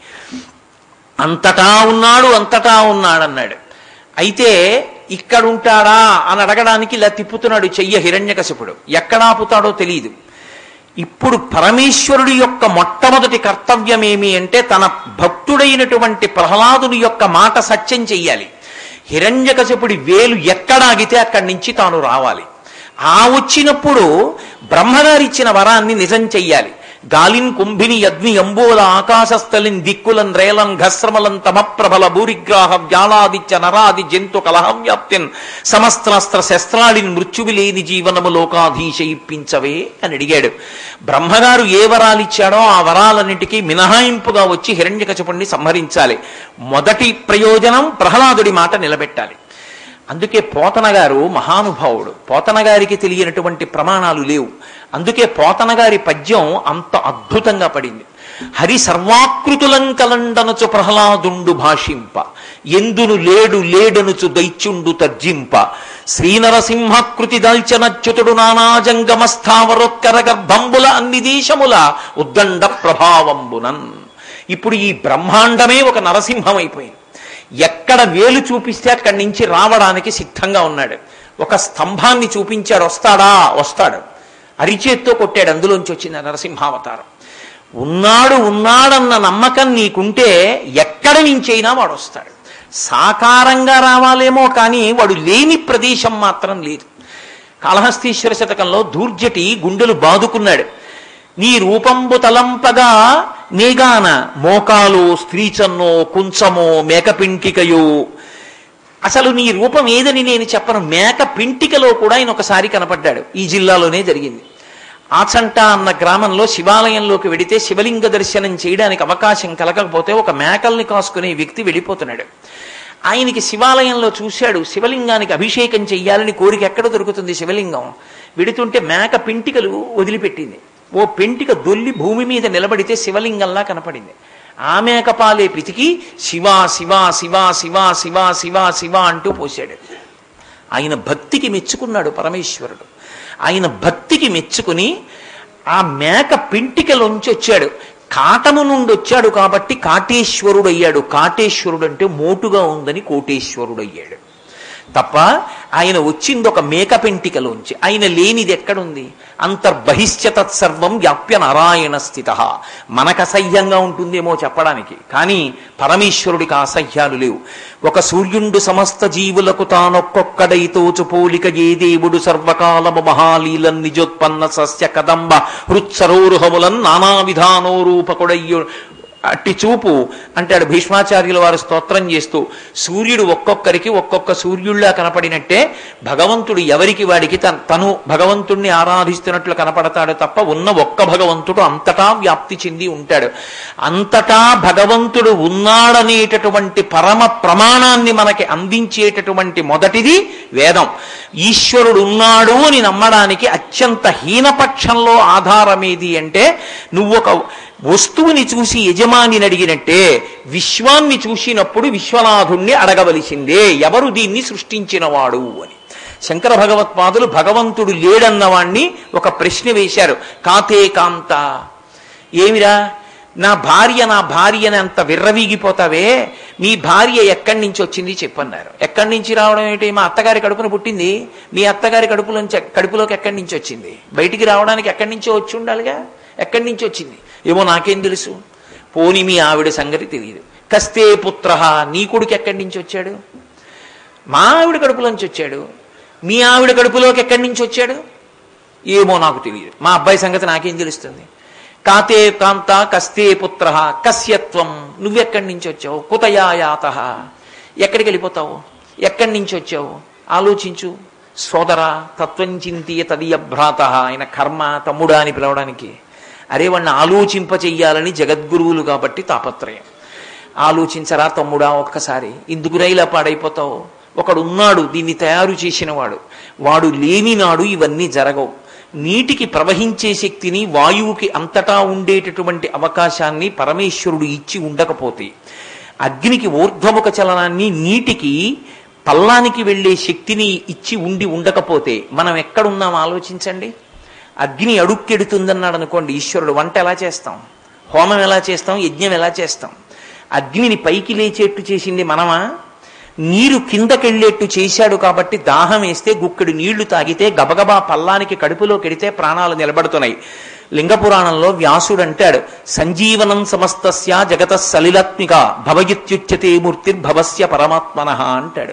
అంతటా ఉన్నాడు, అంతటా ఉన్నాడన్నాడు. అయితే ఇక్కడుంటాడా అని అడగడానికి ఇలా తిప్పుతున్నాడు చెయ్య హిరణ్యకశిపుడు. ఎక్కడాపుతాడో తెలియదు. ఇప్పుడు పరమేశ్వరుడి యొక్క మొట్టమొదటి కర్తవ్యం ఏమి అంటే తన భక్తుడైనటువంటి ప్రహ్లాదుని యొక్క మాట సత్యం చెయ్యాలి. హిరణ్యకశిపుడి వేలు ఎక్కడాగితే అక్కడి నుంచి తాను రావాలి. ఆ వచ్చినప్పుడు బ్రహ్మగారిచ్చిన వరాన్ని నిజం చెయ్యాలి. గాలిన్ కుంభిని యద్మి అంబోల ఆకాశస్థలిన్ దిక్కులన్ రేలన్ ఘస్రమలన్ తమప్రబల భూరిగ్రాహ వ్యాళాదిత్య నరాది జంతు కలహవ్యాప్తిన్ సమస్త్రాస్త్ర శస్త్రాళిన్ మృత్యువి లేని జీవనము లోకాధీశ ఇప్పించవే అని అడిగాడు. బ్రహ్మగారు ఏ వరాలిచ్చాడో ఆ వరాలన్నిటికీ మినహాయింపుగా వచ్చి హిరణ్యకశిపుణ్ణి సంహరించాలి. మొదటి ప్రయోజనం ప్రహ్లాదుడి మాట నిలబెట్టాలి. అందుకే పోతన గారు మహానుభావుడు. పోతన గారికి తెలియనటువంటి ప్రమాణాలు లేవు. అందుకే పోతన గారి పద్యం అంత అద్భుతంగా పడింది. హరి సర్వాకృతులం కలండనుచు ప్రహ్లాదుండు భాషింప, ఎందును లేడు లేడనుచు దైత్యుండు తర్జింప, శ్రీనరసింహాకృతి దాల్చనచ్యుతుడు నానాజంగమ స్థావరోత్కర గర్భంబుల అన్ని దేశముల ఉద్దండ ప్రభావంబునన్. ఇప్పుడు ఈ బ్రహ్మాండమే ఒక నరసింహం అయిపోయింది. ఎక్కడ వేలు చూపిస్తే అక్కడి నుంచి రావడానికి సిద్ధంగా ఉన్నాడు. ఒక స్తంభాన్ని చూపించాడు, వస్తాడా? వస్తాడు. అరిచేత్తో కొట్టాడు, అందులోంచి వచ్చింది నరసింహావతారం. ఉన్నాడు ఉన్నాడన్న నమ్మకం నీకుంటే ఎక్కడి నుంచైనా వాడు వస్తాడు. సాకారంగా రావాలేమో కానీ వాడు లేని ప్రదేశం మాత్రం లేదు. కాళహస్తీశ్వర శతకంలో దూర్జటి గుండెలు బాదుకున్నాడు. నీ రూపంబు తలంపగా నేగాన మోకాలు స్త్రీచన్నో కుంచమో మేకపింటికయో. అసలు నీ రూపం ఏదని నేను చెప్పను. మేక పింటికలో కూడా ఆయన ఒకసారి కనపడ్డాడు. ఈ జిల్లాలోనే జరిగింది. ఆచంట అన్న గ్రామంలో శివాలయంలోకి వెడితే శివలింగ దర్శనం చేయడానికి అవకాశం కలగకపోతే ఒక మేకల్ని కాసుకునే వ్యక్తి వెళ్ళిపోతున్నాడు. ఆయనకి శివాలయంలో చూశాడు, శివలింగానికి అభిషేకం చెయ్యాలని కోరిక ఎక్కడ దొరుకుతుంది శివలింగం. వెడుతుంటే మేక పెంటికలు వదిలిపెట్టింది. ఓ పెంటిక దొల్లి భూమి మీద నిలబడితే శివలింగంలా కనపడింది. ఆ మేకపాలే పితికి శివా శివా శివా శివా శివా శివా శివ అంటూ పోశాడు. ఆయన భక్తికి మెచ్చుకున్నాడు పరమేశ్వరుడు. ఆయన భక్తికి మెచ్చుకుని ఆ మేక పెంటికలోంచి వచ్చాడు. కాటము నుండి వచ్చాడు కాబట్టి కాటేశ్వరుడు అయ్యాడు. కాటేశ్వరుడు అంటే మోటుగా ఉందని కోటేశ్వరుడు అయ్యాడు తప్ప ఆయన వచ్చింది ఒక మేక పెంటికలోంచి. ఆయన లేనిది ఎక్కడుంది? అంతర్బహిశ్చ తత్సర్వం వ్యాప్య నారాయణ స్థిత. మనకు అసహ్యంగా ఉంటుందేమో చెప్పడానికి, కానీ పరమేశ్వరుడికి అసహ్యాలు లేవు. ఒక సూర్యుండు సమస్త జీవులకు తానొక్కొక్కడై తోచు పోలిక ఏ దేవుడు సర్వకాలము మహాలీలన్ నిజోత్పన్న సస్య కదంబ హృత్సరోరుహములన్ నానా విధానోరూపకుడయ్యు అట్టి చూపు అంటాడు భీష్మాచార్యుల వారు స్తోత్రం చేస్తూ. సూర్యుడు ఒక్కొక్కరికి ఒక్కొక్క సూర్యుడిలా కనపడినట్టే భగవంతుడు ఎవరికి వాడికి తను భగవంతుణ్ణి ఆరాధిస్తున్నట్లు కనపడతాడు తప్ప ఉన్న ఒక్క భగవంతుడు అంతటా వ్యాప్తి చెంది ఉంటాడు. అంతటా భగవంతుడు ఉన్నాడనేటటువంటి పరమ ప్రమాణాన్ని మనకి అందించేటటువంటి మొదటిది వేదం. ఈశ్వరుడు ఉన్నాడు అని నమ్మడానికి అత్యంత హీనపక్షంలో ఆధారమేది అంటే, నువ్వు ఒక వస్తువుని చూసి యజమానిని అడిగినట్టే విశ్వాన్ని చూసినప్పుడు విశ్వనాథుణ్ణి అడగవలసిందే, ఎవరు దీన్ని సృష్టించినవాడు అని. శంకర భగవత్పాదులు భగవంతుడు లేడన్నవాణ్ణి ఒక ప్రశ్న వేశారు. కాతే కాంత, ఏమిరా నా భార్యని అంత విర్రవీగిపోతావే, మీ భార్య ఎక్కడి నుంచి వచ్చింది చెప్పన్నారు. ఎక్కడి నుంచి రావడం ఏంటి? మా అత్తగారి కడుపున పుట్టింది. మీ అత్తగారి కడుపులోకి ఎక్కడి నుంచి వచ్చింది? బయటికి రావడానికి ఎక్కడి నుంచో వచ్చి ఉండాలిగా. ఎక్కడి నుంచి వచ్చింది ఏమో నాకేం తెలుసు. పోని మీ ఆవిడ సంగతి తెలియదు. కస్తే పుత్ర, నీ కొడుకు ఎక్కడి నుంచి వచ్చాడు? మా ఆవిడ కడుపులోంచి వచ్చాడు. మీ ఆవిడ కడుపులోకి ఎక్కడి నుంచి వచ్చాడు ఏమో నాకు తెలియదు. మా అబ్బాయి సంగతి నాకేం తెలుస్తుంది. కాతే కాంత కస్తే పుత్ర కస్యత్వం, నువ్వెక్కడి నుంచి వచ్చావు? కుతయాయాత, ఎక్కడికి వెళ్ళిపోతావు? ఎక్కడి నుంచి వచ్చావు ఆలోచించు. సోదర తత్వం చింతియ తదియ భ్రాత, ఆయన కర్మ తమ్ముడా అని పిలవడానికి. అరే వాడిని ఆలోచింపచెయ్యాలని జగద్గురువులు కాబట్టి తాపత్రయం. ఆలోచించరా తమ్ముడా ఒక్కసారి, ఇందుకురా ఇలా పాడైపోతావు? ఒకడు ఉన్నాడు దీన్ని తయారు చేసినవాడు, వాడు లేని నాడు ఇవన్నీ జరగవు. నీటికి ప్రవహించే శక్తిని వాయువుకి అంతటా ఉండేటటువంటి అవకాశాన్ని పరమేశ్వరుడు ఇచ్చి ఉండకపోతే, అగ్నికి ఊర్ధ్వముఖ చలనాన్ని నీటికి పల్లానికి వెళ్లే శక్తిని ఇచ్చి ఉండకపోతే మనం ఎక్కడున్నాం ఆలోచించండి. అగ్ని అడుక్కెడుతుందన్నాడు అనుకోండి ఈశ్వరుడు, వంట ఎలా చేస్తాం? హోమం ఎలా చేస్తాం? యజ్ఞం ఎలా చేస్తాం? అగ్నిని పైకి లేచేట్టు చేసింది మనమా? నీరు కిందకెళ్లేట్టు చేశాడు కాబట్టి దాహం వేస్తే గుక్కడి నీళ్లు తాగితే గబగబా పల్లానికి కడుపులో కెడితే ప్రాణాలు నిలబడుతున్నాయి. లింగపురాణంలో వ్యాసుడు అంటాడు, సంజీవనం సమస్తస్య జగత సలిలాత్మిక భవయిత్యుచ్యతే మూర్తిర్భవస్య పరమాత్మనః అంటాడు.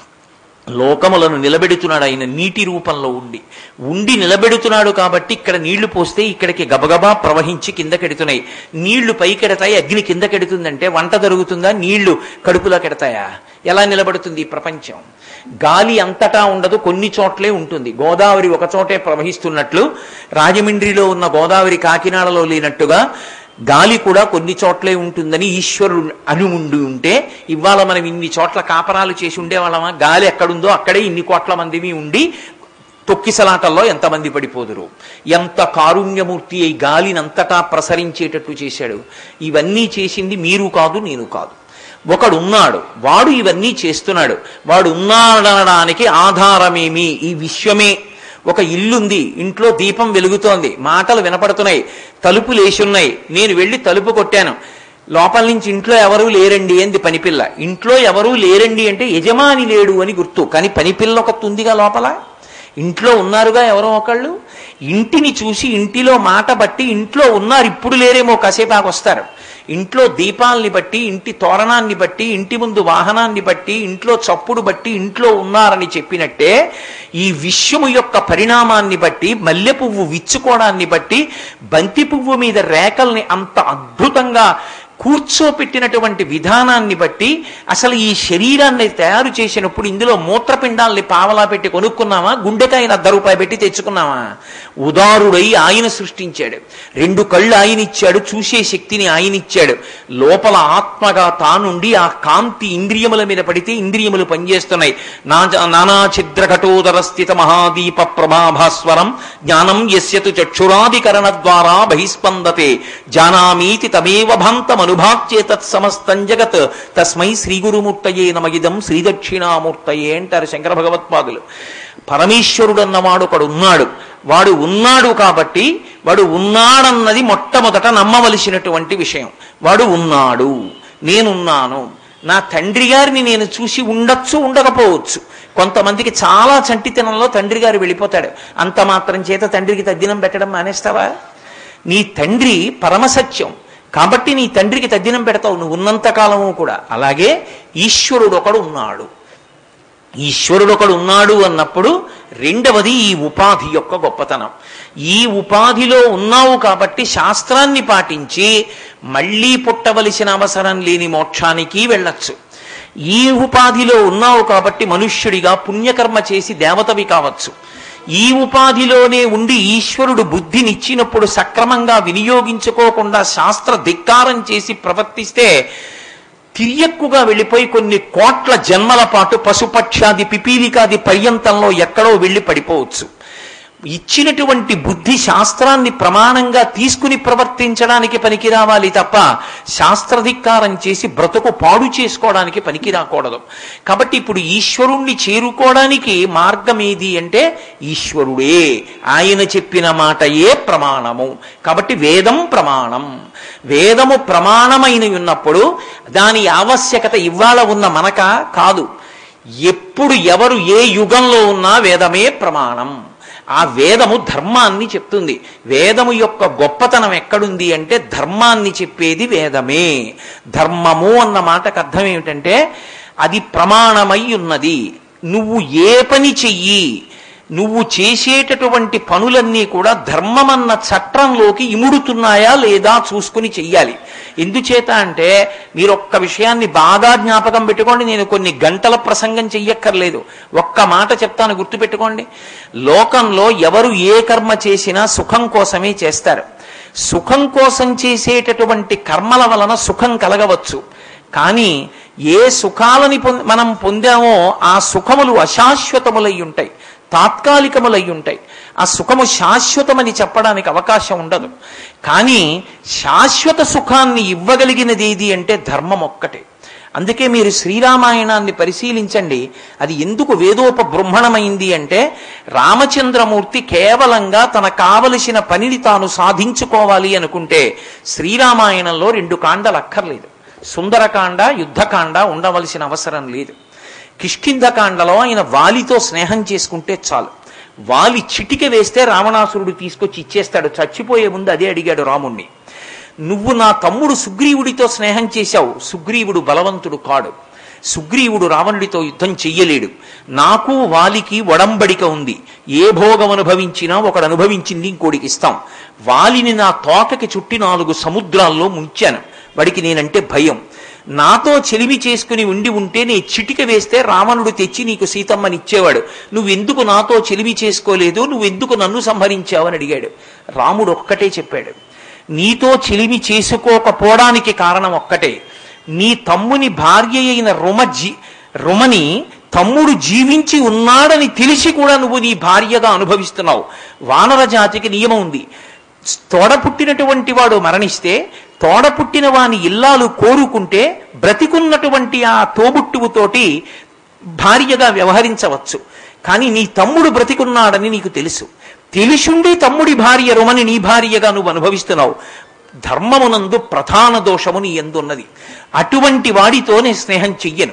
లోకములను నిలబెడుతున్నాడు ఆయన నీటి రూపంలో ఉండి నిలబెడుతున్నాడు కాబట్టి ఇక్కడ నీళ్లు పోస్తే ఇక్కడికి గబగబా ప్రవహించి కిందకెడుతున్నాయి. నీళ్లు పైకెడతాయి, అగ్ని కిందకెడుతుందంటే వంట జరుగుతుందా? నీళ్లు కడుపులో కెడతాయా? ఎలా నిలబడుతుంది ఈ ప్రపంచం? గాలి అంతటా ఉండదు, కొన్ని చోట్లే ఉంటుంది. గోదావరి ఒక చోటే ప్రవహిస్తున్నట్లు, రాజమండ్రిలో ఉన్న గోదావరి కాకినాడలో లేనట్టుగా గాలి కూడా కొన్ని చోట్లే ఉంటుందని ఈశ్వరుడు అని ఉంటే ఇవాళ మనం ఇన్ని చోట్ల కాపరాలు చేసి ఉండేవాళ్ళమా? గాలి ఎక్కడుందో అక్కడే ఇన్ని కోట్ల మందివి ఉండి తొక్కిసలాటల్లో ఎంతమంది పడిపోదురు. ఎంత కారుణ్యమూర్తి అయి గాలిని అంతటా ప్రసరించేటట్టు చేశాడు. ఇవన్నీ చేసింది మీరు కాదు, నేను కాదు. ఒకడున్నాడు, వాడు ఇవన్నీ చేస్తున్నాడు. వాడు ఉన్నాడనడానికి ఆధారమేమి? ఈ విశ్వమే. ఒక ఇల్లుంది, ఇంట్లో దీపం వెలుగుతోంది, మాటలు వినపడుతున్నాయి, తలుపులు వేసున్నాయి. నేను వెళ్ళి తలుపు కొట్టాను, లోపల నుంచి ఇంట్లో ఎవరూ లేరండి అంది పనిపిల్ల. ఇంట్లో ఎవరూ లేరండి అంటే యజమాని లేడు అని గుర్తు, కానీ పనిపిల్ల ఒకటి ఉందిగా లోపల. ఇంట్లో ఉన్నారుగా ఎవరో ఒకళ్ళు. ఇంటిని చూసి ఇంటిలో మాట బట్టి ఇంట్లో ఉన్నారు, ఇప్పుడు లేరేమో కాసేపాకు వస్తారు. ఇంట్లో దీపాలని బట్టి, ఇంటి తోరణాన్ని బట్టి, ఇంటి ముందు వాహనాన్ని బట్టి, ఇంట్లో చప్పుడు బట్టి ఇంట్లో ఉన్నారని చెప్పినట్టే ఈ విశ్వము యొక్క పరిణామాన్ని బట్టి, మల్లె పువ్వు విచ్చుకోవడాన్ని బట్టి, బంతి పువ్వు మీద రేఖల్ని అంత అద్భుతంగా కూర్చోపెట్టినటువంటి విధానాన్ని బట్టి అసలు ఈ శరీరాన్ని తయారు చేసినప్పుడు ఇందులో మూత్రపిండాల్ని పావలా పెట్టి కొనుక్కున్నామా, గుండెకాయని ₹1 పెట్టి తెచ్చుకున్నామా? ఉదారుడై ఆయన సృష్టించాడు. 2 కళ్ళు ఆయన ఇచ్చాడు, చూసే శక్తిని ఆయన ఇచ్చాడు. లోపల ఆత్మగా తానుండి ఆ కాంతి ఇంద్రియముల మీద పడితే ఇంద్రియములు పనిచేస్తున్నాయి. నానా ఛిద్రఘటోదర స్థిత మహాదీప ప్రభాభాస్వరం జ్ఞానం యస్యతు చక్షురాదికరణ ద్వారా బహిస్పందతే జానామీతి తమేవ భాంతం అనుభాచ్యేతత్ సమస్తం జగత్ తస్మై శ్రీ గురుమూర్తయే నమగిదం శ్రీదక్షిణామూర్తయే అంటారు శంకర భగవత్పాదులు. పరమేశ్వరుడు అన్నవాడు ఒకడు ఉన్నాడు. వాడు ఉన్నాడు కాబట్టి వాడు ఉన్నాడన్నది మొట్టమొదట నమ్మవలసినటువంటి విషయం. వాడు ఉన్నాడు, నేనున్నాను. నా తండ్రి గారిని నేను చూసి ఉండొచ్చు, ఉండకపోవచ్చు. కొంతమందికి చాలా చంటితనంలో తండ్రి గారు వెళ్ళిపోతాడు. అంత మాత్రం చేత తండ్రికి తద్దినం పెట్టడం మానేస్తావా? నీ తండ్రి పరమసత్యం కాబట్టి నీ తండ్రికి తద్దినం పెడతావు నువ్వు ఉన్నంతకాలము కూడా. అలాగే ఈశ్వరుడు ఒకడు ఉన్నాడు. ఈశ్వరుడు ఒకడు ఉన్నాడు అన్నప్పుడు రెండవది ఈ ఉపాధి యొక్క గొప్పతనం. ఈ ఉపాధిలో ఉన్నావు కాబట్టి శాస్త్రాన్ని పాటించి మళ్ళీ పుట్టవలసిన అవసరం లేని మోక్షానికి వెళ్ళొచ్చు. ఈ ఉపాధిలో ఉన్నావు కాబట్టి మనుష్యుడిగా పుణ్యకర్మ చేసి దేవతవి కావచ్చు. ఈ ఉపాధిలోనే ఉండి ఈశ్వరుడు బుద్ధినిచ్చినప్పుడు సక్రమంగా వినియోగించుకోకుండా శాస్త్ర ధిక్కారం చేసి ప్రవర్తిస్తే తిరియక్కుగా వెళ్ళిపోయి కొన్ని కోట్ల జన్మల పాటు పశుపక్షాది పిపీలికాది పర్యంతంలో ఎక్కడో వెళ్ళి పడిపోవచ్చు. ఇచ్చినటువంటి బుద్ధి శాస్త్రాన్ని ప్రమాణంగా తీసుకుని ప్రవర్తించడానికి పనికి రావాలి తప్ప శాస్త్రధిక్కారం చేసి బ్రతుకు పాడు చేసుకోవడానికి పనికి రాకూడదు. కాబట్టి ఇప్పుడు ఈశ్వరుణ్ణి చేరుకోవడానికి మార్గం ఏది అంటే ఈశ్వరుడే, ఆయన చెప్పిన మాటయే ప్రమాణము. కాబట్టి వేదం ప్రమాణం. వేదము ప్రమాణమైన ఉన్నప్పుడు దాని ఆవశ్యకత ఇవాళ ఉన్న మనక కాదు. ఎప్పుడు ఎవరు ఏ యుగంలో ఉన్నా వేదమే ప్రమాణం. ఆ వేదము ధర్మాన్ని చెప్తుంది. వేదము యొక్క గొప్పతనం ఎక్కడుంది అంటే ధర్మాన్ని చెప్పేది వేదమే. ధర్మము అన్న మాటకు అర్థం ఏమిటంటే అది ప్రమాణమై ఉన్నది. నువ్వు ఏ పని చెయ్యి, నువ్వు చేసేటటువంటి పనులన్నీ కూడా ధర్మమన్న చట్రంలోకి ఇముడుతున్నాయా లేదా చూసుకుని చెయ్యాలి. ఎందుచేత అంటే మీరు ఒక్క విషయాన్ని బాగా జ్ఞాపకం పెట్టుకోండి. నేను కొన్ని గంటల ప్రసంగం చెయ్యక్కర్లేదు, ఒక్క మాట చెప్తాను, గుర్తుపెట్టుకోండి. లోకంలో ఎవరు ఏ కర్మ చేసినా సుఖం కోసమే చేస్తారు. సుఖం కోసం చేసేటటువంటి కర్మల వలన సుఖం కలగవచ్చు. కానీ ఏ సుఖాలని మనం పొందామో ఆ సుఖములు అశాశ్వతములై ఉంటాయి, తాత్కాలికములై ఉంటాయి. ఆ సుఖము శాశ్వతమని చెప్పడానికి అవకాశం ఉండదు. కానీ శాశ్వత సుఖాన్ని ఇవ్వగలిగినది ఏది అంటే ధర్మం ఒక్కటే. అందుకే మీరు శ్రీరామాయణాన్ని పరిశీలించండి. అది ఎందుకు వేదోపబృంహణమైంది అంటే రామచంద్రమూర్తి కేవలంగా తన కావలసిన పనిని తాను సాధించుకోవాలి అనుకుంటే శ్రీరామాయణంలో 2 కాండలు అక్కర్లేదు. సుందరకాండ, యుద్ధకాండ ఉండవలసిన అవసరం లేదు. కిష్కింధకాండలో ఆయన వాలితో స్నేహం చేసుకుంటే చాలు. వాలి చిటిక వేస్తే రావణాసురుడు తీసుకొచ్చి ఇచ్చేస్తాడు. చచ్చిపోయే ముందు అదే అడిగాడు రాముణ్ణి. నువ్వు నా తమ్ముడు సుగ్రీవుడితో స్నేహం చేశావు. సుగ్రీవుడు బలవంతుడు కాడు. సుగ్రీవుడు రావణుడితో యుద్ధం చెయ్యలేడు. నాకు వాలికి ఒడంబడిక ఉంది. ఏ భోగం అనుభవించినా ఒకడు అనుభవించింది ఇంకోడికి ఇస్తాం. వాలిని నా తోకకి చుట్టి 4 సముద్రాల్లో ముంచాను. వాడికి నేనంటే భయం. నాతో చెలిమి చేసుకుని ఉంటే నీ చిటిక వేస్తే రావణుడు తెచ్చి నీకు సీతమ్మని ఇచ్చేవాడు. నువ్వెందుకు నాతో చెలిమి చేసుకోలేదు, నువ్వెందుకు నన్ను సంహరించావని అడిగాడు. రాముడు ఒక్కటే చెప్పాడు, నీతో చెలిమి చేసుకోకపోవడానికి కారణం ఒక్కటే. నీ తమ్ముని భార్య అయిన రుమని తమ్ముడు జీవించి ఉన్నాడని తెలిసి కూడా నువ్వు నీ భార్యగా అనుభవిస్తున్నావు. వానర జాతికి నియమం ఉంది. తోడ పుట్టినటువంటి వాడు మరణిస్తే తోడ పుట్టిన వాని ఇల్లాలు కోరుకుంటే బ్రతికున్నటువంటి ఆ తోబుట్టువుతోటి భార్యగా వ్యవహరించవచ్చు. కానీ నీ తమ్ముడు బ్రతికున్నాడని నీకు తెలుసు. తెలిసుండి తమ్ముడి భార్య రుమని నీ భార్యగా నువ్వు అనుభవిస్తున్నావు. ధర్మమునందు ప్రధాన దోషము నీ ఎందున్నది. అటువంటి వాడితో నేను స్నేహం చెయ్యను.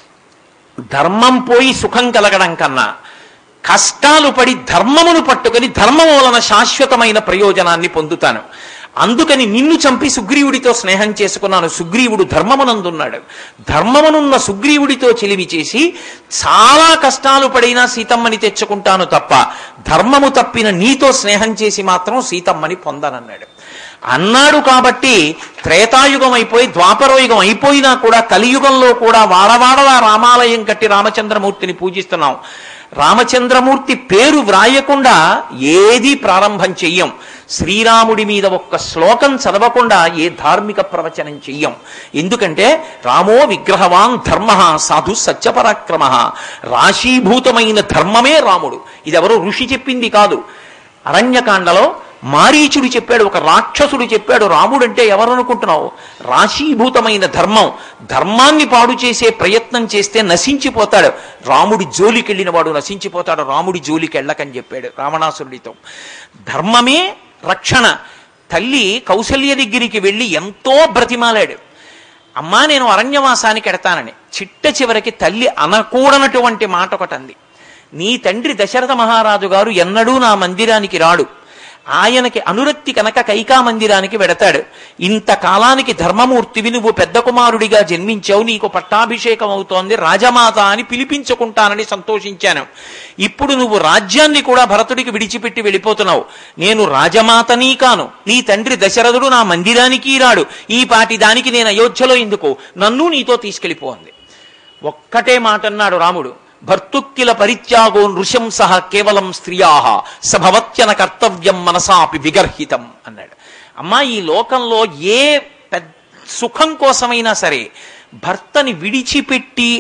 ధర్మం పోయి సుఖం కలగడం కన్నా కష్టాలు పడి ధర్మమును పట్టుకొని ధర్మం వలన శాశ్వతమైన ప్రయోజనాన్ని పొందుతాను. అందుకని నిన్ను చంపి సుగ్రీవుడితో స్నేహం చేసుకున్నాను. సుగ్రీవుడు ధర్మమునందున్నాడు. ధర్మమునున్న సుగ్రీవుడితో చెలిమి చేసి చాలా కష్టాలు పడినా సీతమ్మని తెచ్చుకుంటాను తప్ప ధర్మము తప్పిన నీతో స్నేహం చేసి మాత్రం సీతమ్మని పొందనన్నాడు. అన్నాడు కాబట్టి త్రేతాయుగం అయిపోయి ద్వాపరయుగం అయిపోయినా కూడా కలియుగంలో కూడా వాడవాడలా రామాలయం కట్టి రామచంద్రమూర్తిని పూజిస్తున్నాం. రామచంద్రమూర్తి పేరు వ్రాయకుండా ఏది ప్రారంభం చెయ్యం. శ్రీరాముడి మీద ఒక్క శ్లోకం చదవకుండా ఏ ధార్మిక ప్రవచనం చెయ్యం. ఎందుకంటే రామో విగ్రహవాన్ ధర్మ సాధు సత్యపరాక్రమ, రాశీభూతమైన ధర్మమే రాముడు. ఇదెవరో ఋషి చెప్పింది కాదు. అరణ్యకాండలో మారీచుడు చెప్పాడు, ఒక రాక్షసుడు చెప్పాడు రాముడంటే ఎవరు అనుకుంటున్నావు? రాశీభూతమైన ధర్మం. ధర్మాన్ని పాడు చేసే ప్రయత్నం చేస్తే నశించిపోతాడు. రాముడి జోలికెళ్ళిన వాడు నశించిపోతాడు. రాముడి జోలికి వెళ్ళకని చెప్పాడు రావణాసురుడితో. ధర్మమే రక్షణ. తల్లి కౌసల్య దగ్గరికి వెళ్ళి ఎంతో బ్రతిమాలాడు, అమ్మా నేను అరణ్యవాసానికి ఎడతానని. చిట్ట చివరికి తల్లి అనకూడనటువంటి మాట ఒకటంది, నీ తండ్రి దశరథ మహారాజు గారు ఎన్నడూ నా మందిరానికి రాడు, ఆయనకి అనురక్తి కనుక కైకా మందిరానికి వెడతాడు. ఇంతకాలానికి ధర్మమూర్తివి, నువ్వు పెద్ద కుమారుడిగా జన్మించావు, నీకు పట్టాభిషేకం అవుతోంది, రాజమాత అని పిలిపించుకుంటానని సంతోషించాను. ఇప్పుడు నువ్వు రాజ్యాన్ని కూడా భరతుడికి విడిచిపెట్టి వెళ్ళిపోతున్నావు. నేను రాజమాతనీ కాను, నీ తండ్రి దశరథుడు నా మందిరానికి రాడు, ఈ పాటి దానికి నేను అయోధ్యలో ఎందుకు, నన్ను నీతో తీసుకెళ్ళిపోంది. ఒక్కటే మాట అన్నాడు రాముడు, భర్తుక్కిల పరిత్యాగో నృశంస కేవలం స్త్రియా సభవత్యన కర్తవ్యం మనసాపి విగర్హితం అన్నాడు. అమ్మా ఈ లోకంలో ఏ సుఖం కోసమైనా సరే భర్తని విడిచిపెట్టి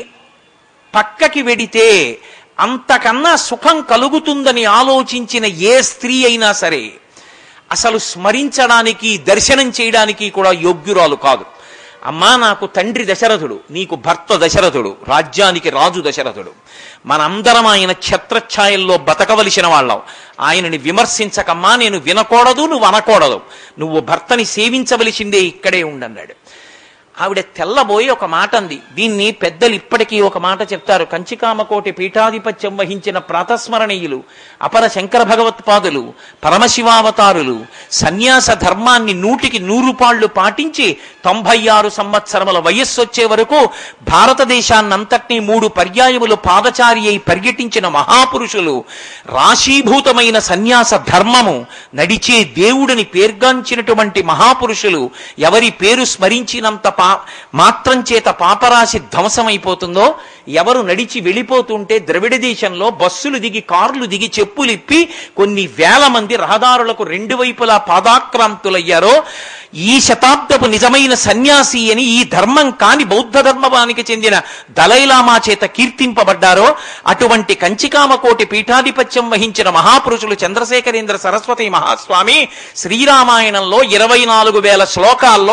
పక్కకి వెడితే అంతకన్నా సుఖం కలుగుతుందని ఆలోచించిన ఏ స్త్రీ అయినా సరే అసలు స్మరించడానికి దర్శనం చేయడానికి కూడా యోగ్యురాలు కాదు. అమ్మా నాకు తండ్రి దశరథుడు, నీకు భర్త దశరథుడు, రాజ్యానికి రాజు దశరథుడు, మనందరం ఆయన ఛత్రఛాయల్లో బతకవలసిన వాళ్ళం. ఆయనని విమర్శించకమ్మా, నేను వినకూడదు, నువ్వు అనకూడదు, నువ్వు భర్తని సేవించవలసిందే, ఇక్కడే ఉండన్నాడు. ఆవిడ తెల్లబోయి ఒక మాట అంది. దీన్ని పెద్దలు ఇప్పటికీ ఒక మాట చెప్తారు. కంచికామకోటి పీఠాధిపత్యం వహించిన ప్రాతస్మరణీయులు అపర శంకర భగవత్పాదులు, పరమశివావతారులు సన్యాస ధర్మాన్ని 100కి 100 పాళ్లు పాటించి 96 సంవత్సరముల వయస్సు వచ్చే వరకు భారతదేశాన్నంతటినీ 3 పర్యాయములు పాదచారి అయి పర్యటించిన మహాపురుషులు, రాశీభూతమైన సన్యాస ధర్మము నడిచే దేవుడిని పేర్గాంచినటువంటి మహాపురుషులు, ఎవరి పేరు స్మరించినంత మాత్రం చేత పాపరాశి ధ్వంసమైపోతుందో, ఎవరు నడిచి వెళ్ళిపోతుంటే ద్రవిడ దేశంలో బస్సులు దిగి కార్లు దిగి చెప్పులిప్పి కొన్ని వేల మంది రహదారులకు 2 వైపులా పాదాక్రాంతులయ్యారో, ఈ శతాబ్దపు నిజమైన సన్యాసి అని ఈ ధర్మం కాని బౌద్ధ ధర్మానికి చెందిన దలైలామా చేత కీర్తింపబడ్డారో, అటువంటి కంచికామకోటి పీఠాధిపత్యం వహించిన మహాపురుషులు చంద్రశేఖరేంద్ర సరస్వతి మహాస్వామి శ్రీరామాయణంలో 24,000 శ్లోకాల్లో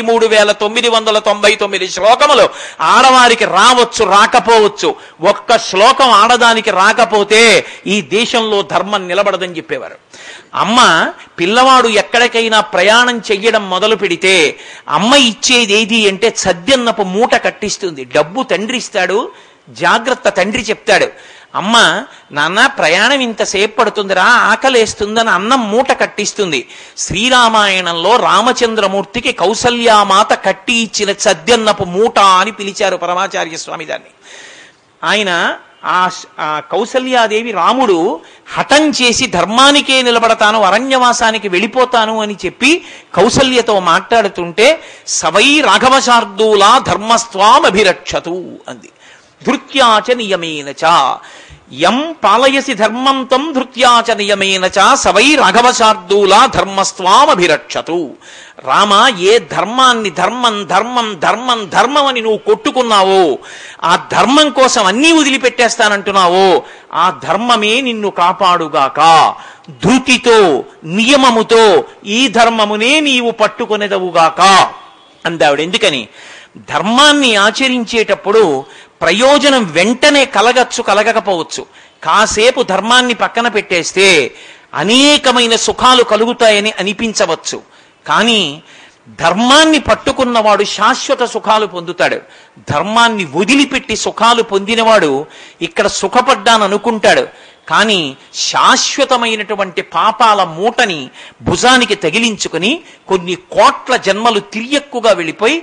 23,999 శ్లోకములు ఆడవారికి రావచ్చు రాకపోవచ్చు, ఒక్క శ్లోకం ఆడదానికి రాకపోతే ఈ దేశంలో ధర్మం నిలబడదని చెప్పేవారు. అమ్మ పిల్లవాడు ఎక్కడికైనా ప్రయాణం చెయ్యడం మొదలు పెడితే అమ్మ ఇచ్చేది ఏది అంటే సద్యన్నపు మూట కట్టిస్తుంది. డబ్బు తండ్రి ఇస్తాడు, జాగ్రత్త తండ్రి చెప్తాడు, అమ్మ నాన్న ప్రయాణం ఇంతసేపు పడుతుందిరా, ఆకలేస్తుందని అన్నం మూట కట్టిస్తుంది. శ్రీరామాయణంలో రామచంద్రమూర్తికి కౌసల్యామాత కట్టి ఇచ్చిన సద్యన్నపు మూట అని పిలిచారు పరమాచార్య స్వామి దాన్ని. ఆయన ఆ కౌసల్యాదేవి రాముడు హఠం చేసి ధర్మానికే నిలబడతాను, అరణ్యవాసానికి వెళ్ళిపోతాను అని చెప్పి కౌసల్యతో మాట్లాడుతుంటే సవై రాఘవశార్దూలా ధర్మస్వామభిరక్షతు అంది. ధృత్యాచ నియమేనచ యం పాలయసి ధర్మం తం ధృత్యాచ నియమేనచ సవై రాఘవశార్దూలా ధర్మస్వామభిరక్షతు. రామ ఏ ధర్మాన్ని ధర్మం ధర్మం ధర్మం ధర్మం అని నువ్వు కొట్టుకున్నావో, ఆ ధర్మం కోసం అన్నీ వదిలిపెట్టేస్తానంటున్నావో, ఆ ధర్మమే నిన్ను కాపాడుగాక. ధృతితో నియమముతో ఈ ధర్మమునే నీవు పట్టుకొనేదవుగాక అందావిడ. ఎందుకని ధర్మాన్ని ఆచరించేటప్పుడు ప్రయోజనం వెంటనే కలగచ్చు కలగకపోవచ్చు. కాసేపు ధర్మాన్ని పక్కన పెట్టేస్తే అనేకమైన సుఖాలు కలుగుతాయని అనిపించవచ్చు, కానీ ధర్మాన్ని పట్టుకున్నవాడు శాశ్వత సుఖాలు పొందుతాడు. ధర్మాన్ని వదిలిపెట్టి సుఖాలు పొందినవాడు ఇక్కడ సుఖపడ్డాను అనుకుంటాడు, కానీ శాశ్వతమైనటువంటి పాపాల మూటని భుజానికి తగిలించుకుని కొన్ని కోట్ల జన్మలు తిరియక్కుగా వెళ్ళిపోయి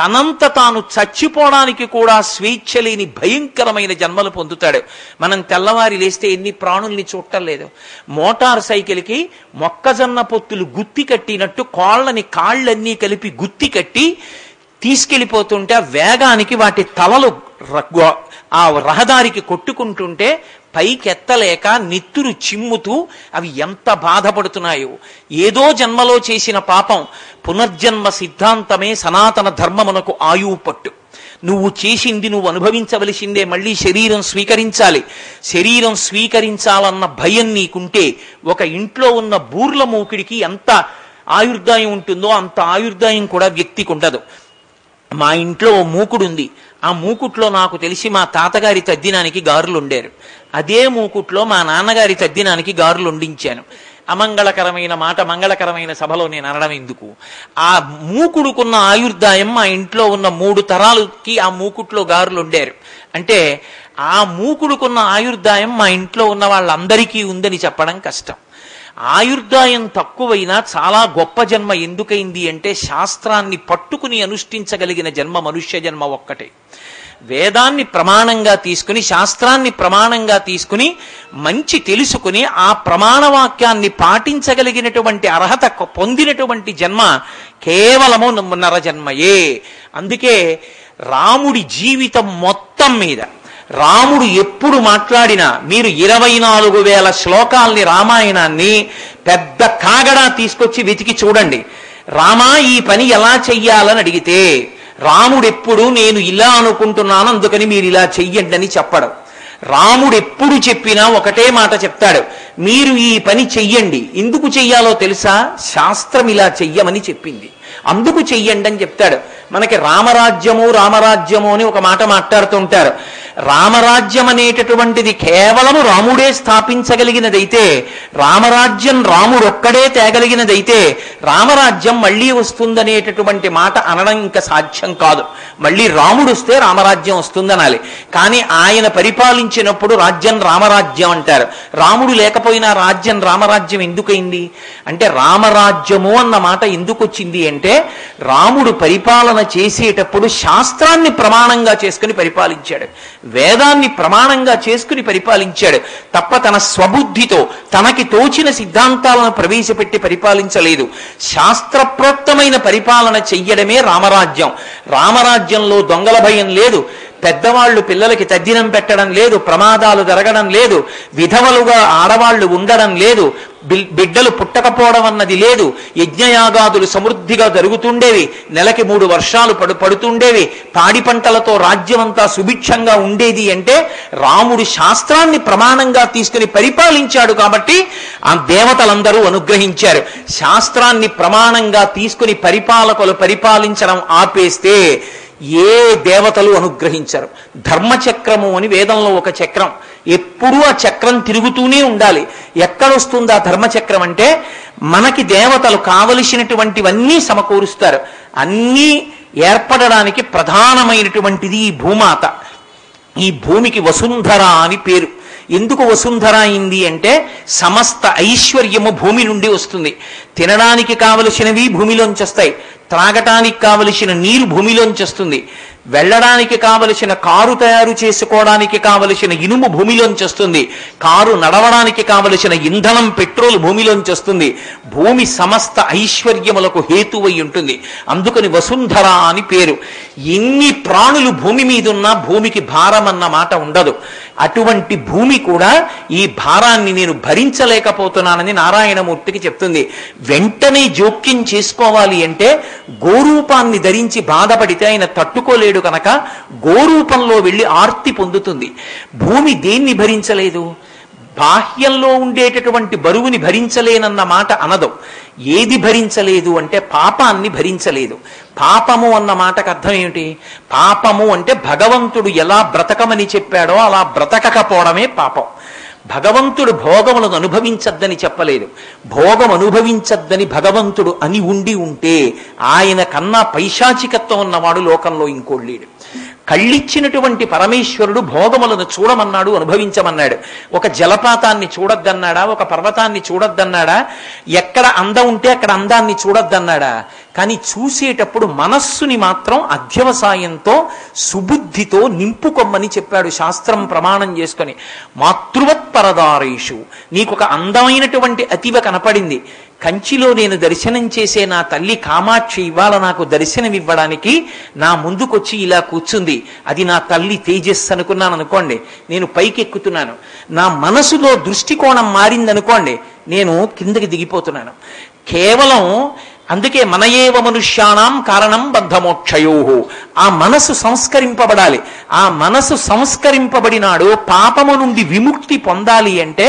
తనంత తాను చచ్చిపోవడానికి కూడా స్వేచ్ఛ లేని భయంకరమైన జన్మలు పొందుతాడు. మనం తెల్లవారి లేస్తే ఎన్ని ప్రాణుల్ని చూడటం లేదు. మోటార్ సైకిల్కి మొక్కజొన్న పొత్తులు గుత్తి కట్టినట్టు కాళ్ళన్నీ కలిపి గుత్తి కట్టి తీసుకెళ్లిపోతుంటే ఆ వేగానికి వాటి తలలు ఆ రహదారికి కొట్టుకుంటుంటే పైకెత్తలేక నెత్తురు చిమ్ముతూ అవి ఎంత బాధపడుతున్నాయో. ఏదో జన్మలో చేసిన పాపం. పునర్జన్మ సిద్ధాంతమే సనాతన ధర్మమునకు ఆయువు పట్టు. నువ్వు చేసింది నువ్వు అనుభవించవలసిందే. మళ్ళీ శరీరం స్వీకరించాలి. శరీరం స్వీకరించాలన్న భయం నీకుంటే ఒక ఇంట్లో ఉన్న బూర్ల మూకిడికి ఎంత ఆయుర్దాయం ఉంటుందో అంత ఆయుర్దాయం కూడా వ్యక్తికి ఉండదు. మా ఇంట్లో ఓ మూకుడుంది. ఆ మూకుట్లో నాకు తెలిసి మా తాతగారి తద్దినానికి గారులు వండారు. అదే మూకుట్లో మా నాన్నగారి తద్దినానికి గారులు వండించాను. అమంగళకరమైన మాట మంగళకరమైన సభలో నేను అనడం ఎందుకు? ఆ మూకుడుకున్న ఆయుర్దాయం మా ఇంట్లో ఉన్న 3 తరాలకి ఆ మూకుట్లో గారులు వండారు. అంటే ఆ మూకుడుకున్న ఆయుర్దాయం మా ఇంట్లో ఉన్న వాళ్ళందరికీ ఉందని చెప్పడం కష్టం. ఆయుర్దాయం తక్కువైనా చాలా గొప్ప జన్మ ఎందుకైంది అంటే శాస్త్రాన్ని పట్టుకుని అనుష్ఠించగలిగిన జన్మ మనుష్య జన్మ ఒక్కటే. వేదాన్ని ప్రమాణంగా తీసుకుని శాస్త్రాన్ని ప్రమాణంగా తీసుకుని మంచి తెలుసుకుని ఆ ప్రమాణవాక్యాన్ని పాటించగలిగినటువంటి అర్హత పొందినటువంటి జన్మ కేవలము నరజన్మయే. అందుకే రాముడి జీవితం మొత్తం మీద రాముడు ఎప్పుడు మాట్లాడినా మీరు 24,000 శ్లోకాల్ని రామాయణాన్ని పెద్ద కాగడా తీసుకొచ్చి వెతికి చూడండి. రామా ఈ పని ఎలా చెయ్యాలని అడిగితే రాముడెప్పుడు నేను ఇలా అనుకుంటున్నాను అందుకని మీరు ఇలా చెయ్యండి అని చెప్పడం. రాముడెప్పుడు చెప్పినా ఒకటే మాట చెప్తాడు, మీరు ఈ పని చెయ్యండి. ఎందుకు చెయ్యాలో తెలుసా? శాస్త్రం ఇలా చెయ్యమని చెప్పింది, అందుకు చెయ్యండి అని చెప్తాడు. మనకి రామరాజ్యము అని ఒక మాట మాట్లాడుతుంటారు. రామరాజ్యం అనేటటువంటిది కేవలము రాముడే స్థాపించగలిగినదైతే, రామరాజ్యం రాముడొక్కడే తేగలిగినదైతే రామరాజ్యం మళ్ళీ వస్తుందనేటటువంటి మాట అనడం ఇంకా సాధ్యం కాదు. మళ్ళీ రాముడు వస్తే రామరాజ్యం వస్తుందనాలి. కానీ ఆయన పరిపాలించినప్పుడు రాజ్యం రామరాజ్యం అంటారు. రాముడు లేకపోయినా రాజ్యం రామరాజ్యం ఎందుకైంది అంటే, రామరాజ్యము అన్న మాట ఎందుకు వచ్చింది అంటే, రాముడు పరిపాలన చేసేటప్పుడు శాస్త్రాన్ని ప్రమాణంగా చేసుకుని పరిపాలించాడు, వేదాన్ని ప్రమాణంగా చేసుకుని పరిపాలించాడు తప్ప తన స్వబుద్ధితో తనకి తోచిన సిద్ధాంతాలను ప్రవేశపెట్టి పరిపాలించలేదు. శాస్త్రప్రోక్తమైన పరిపాలన చెయ్యడమే రామరాజ్యం. రామరాజ్యంలో దొంగల భయం లేదు, పెద్దవాళ్లు పిల్లలకి తద్దినం పెట్టడం లేదు, ప్రమాదాలు జరగడం లేదు, విధవలుగా ఆడవాళ్లు ఉండడం లేదు, బిడ్డలు పుట్టకపోవడం అన్నది లేదు, యజ్ఞయాగాదులు సమృద్ధిగా జరుగుతుండేవి, నెలకి 3 వర్షాలు పడుతుండేవి, పాడి పంటలతో రాజ్యమంతా సుభిక్షంగా ఉండేది. అంటే రాముడు శాస్త్రాన్ని ప్రమాణంగా తీసుకుని పరిపాలించాడు కాబట్టి ఆ దేవతలందరూ అనుగ్రహించారు. శాస్త్రాన్ని ప్రమాణంగా తీసుకుని పరిపాలకులు పరిపాలించడం ఆపేస్తే ఏ దేవతలు అనుగ్రహించరు. ధర్మచక్రము అని వేదంలో ఒక చక్రం, ఎప్పుడూ ఆ చక్రం తిరుగుతూనే ఉండాలి. ఎక్కడొస్తుంది ఆ ధర్మచక్రం అంటే, మనకి దేవతలు కావలసినటువంటివన్నీ సమకూరుస్తారు. అన్నీ ఏర్పడడానికి ప్రధానమైనటువంటిది ఈ భూమాత. ఈ భూమికి వసుంధర అని పేరు. ఎందుకు వసుంధర అయింది అంటే, సమస్త ఐశ్వర్యము భూమి నుండి వస్తుంది. తినడానికి కావలసినవి భూమిలోంచి వస్తాయి, త్రాగటానికి కావలసిన నీరు భూమిలోంచి వస్తుంది, వెళ్ళడానికి కావలసిన కారు తయారు చేసుకోవడానికి కావలసిన ఇనుము భూమిలోంచి వస్తుంది, కారు నడవడానికి కావలసిన ఇంధనం పెట్రోల్ భూమిలోంచి వస్తుంది. భూమి సమస్త ఐశ్వర్యములకు హేతువై ఉంటుంది. అందుకని వసుంధర అని పేరు. ఎన్ని ప్రాణులు భూమి మీద ఉన్నా భూమికి భారం అన్న మాట ఉండదు. అటువంటి భూమి కూడా ఈ భారాన్ని నేను భరించలేకపోతున్నానని నారాయణమూర్తికి చెప్తుంది. వెంటనే జోక్యం చేసుకోవాలి అంటే, గోరూపాన్ని ధరించి బాధపడితే ఆయన తట్టుకోలేడు కనుక గోరూపంలో వెళ్ళి ఆర్తి పొందుతుంది. భూమి దేన్ని భరించలేదు? బాహ్యంలో ఉండేటటువంటి బరువుని భరించలేనన్న మాట అనదు. ఏది భరించలేదు అంటే పాపాన్ని భరించలేదు. పాపము అన్న మాటకు అర్థం ఏమిటి? పాపము అంటే భగవంతుడు ఎలా బ్రతకమని చెప్పాడో అలా బ్రతకకపోవడమే పాపం. భగవంతుడు భోగములను అనుభవించద్దని చెప్పలేదు. భోగం అనుభవించద్దని భగవంతుడు అని ఉండి ఉంటే ఆయన కన్నా పైశాచికత్వం ఉన్నవాడు లోకంలో ఇంకోడు లేడు. కళ్ళిచ్చినటువంటి పరమేశ్వరుడు భోగములను చూడమన్నాడు, అనుభవించమన్నాడు. ఒక జలపాతాన్ని చూడొద్దన్నాడా, ఒక పర్వతాన్ని చూడొద్దన్నాడా, ఎక్కడ అందం ఉంటే అక్కడ అందాన్ని చూడొద్దన్నాడా? కానీ చూసేటప్పుడు మనస్సుని మాత్రం అధ్యవసాయంతో సుబుద్ధితో నింపుకొమ్మని చెప్పాడు శాస్త్రం ప్రమాణం చేసుకొని. మాతృవత్పరదారేషు, నీకు ఒక అందమైనటువంటి అతివ కనపడింది, కంచిలో నేను దర్శనం చేసే నా తల్లి కామాక్షి ఇవాళ నాకు దర్శనమివ్వడానికి నా ముందుకొచ్చి ఇలా కూర్చుంది, అది నా తల్లి తేజస్సు అనుకున్నాను అనుకోండి, నేను పైకి ఎక్కుతున్నాను. నా మనసులో దృష్టికోణం మారిందనుకోండి, నేను కిందకి దిగిపోతున్నాను. కేవలం అందుకే మనయేవ మనుష్యానాం కారణం బంధమోక్షయో, ఆ మనసు సంస్కరింపబడాలి. ఆ మనసు సంస్కరింపబడినాడు పాపము నుండి విముక్తి పొందాలి అంటే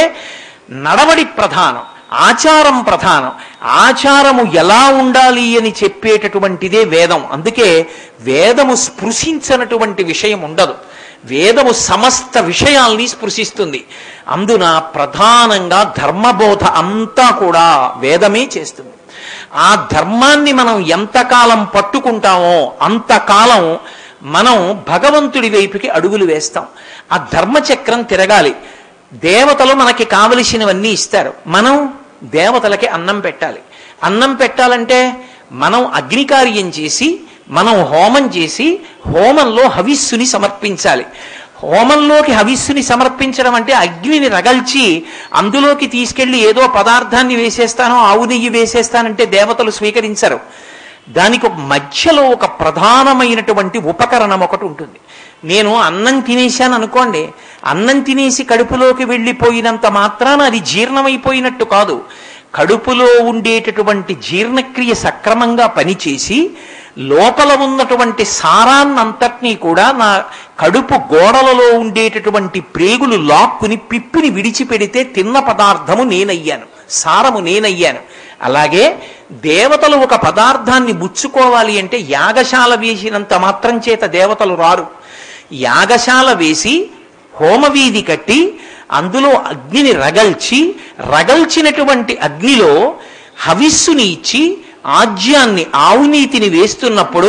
నడవడి ప్రధానం, ఆచారం ప్రధానం. ఆచారము ఎలా ఉండాలి అని చెప్పేటటువంటిదే వేదం. అందుకే వేదము స్పృశించినటువంటి విషయం ఉండదు. వేదము సమస్త విషయాల్ని స్పృశిస్తుంది. అందున ప్రధానంగా ధర్మబోధ అంతా కూడా వేదమే చేస్తుంది. ఆ ధర్మాన్ని మనం ఎంతకాలం పట్టుకుంటామో అంతకాలం మనం భగవంతుడి వైపుకి అడుగులు వేస్తాం. ఆ ధర్మచక్రం తిరగాలి. దేవతలు మనకి కావలసినవన్నీ ఇస్తారు, మనం దేవతలకి అన్నం పెట్టాలి. అన్నం పెట్టాలంటే మనం అగ్నికార్యం చేసి, మనం హోమం చేసి, హోమంలో హవిస్సుని సమర్పించాలి. హోమంలోకి హవిస్సుని సమర్పించడం అంటే అగ్నిని రగల్చి అందులోకి తీసుకెళ్లి ఏదో పదార్థాన్ని వేసేస్తానో, ఆవు నెయ్యి వేసేస్తానంటే దేవతలు స్వీకరించరు. దానికి మధ్యలో ఒక ప్రధానమైనటువంటి ఉపకరణం ఒకటి ఉంటుంది. నేను అన్నం తినేశాను అనుకోండి, అన్నం తినేసి కడుపులోకి వెళ్ళిపోయినంత మాత్రాన అది జీర్ణమైపోయినట్టు కాదు. కడుపులో ఉండేటటువంటి జీర్ణక్రియ సక్రమంగా పనిచేసి లోపల ఉన్నటువంటి సారాన్నంతటినీ కూడా నా కడుపు గోడలలో ఉండేటటువంటి ప్రేగులు లాక్కుని పిప్పిని విడిచిపెడితే తిన్న పదార్థము నేనయ్యాను, సారము నేనయ్యాను. అలాగే దేవతలు ఒక పదార్థాన్ని ముచ్చుకోవాలి అంటే యాగశాల వేసినంత మాత్రం చేత దేవతలు రారు. యాగశాల వేసి హోమవీధి కట్టి అందులో అగ్నిని రగల్చినటువంటి అగ్నిలో హవిస్సుని ఇచ్చి ఆజ్యాన్ని, ఆవునీతిని వేస్తున్నప్పుడు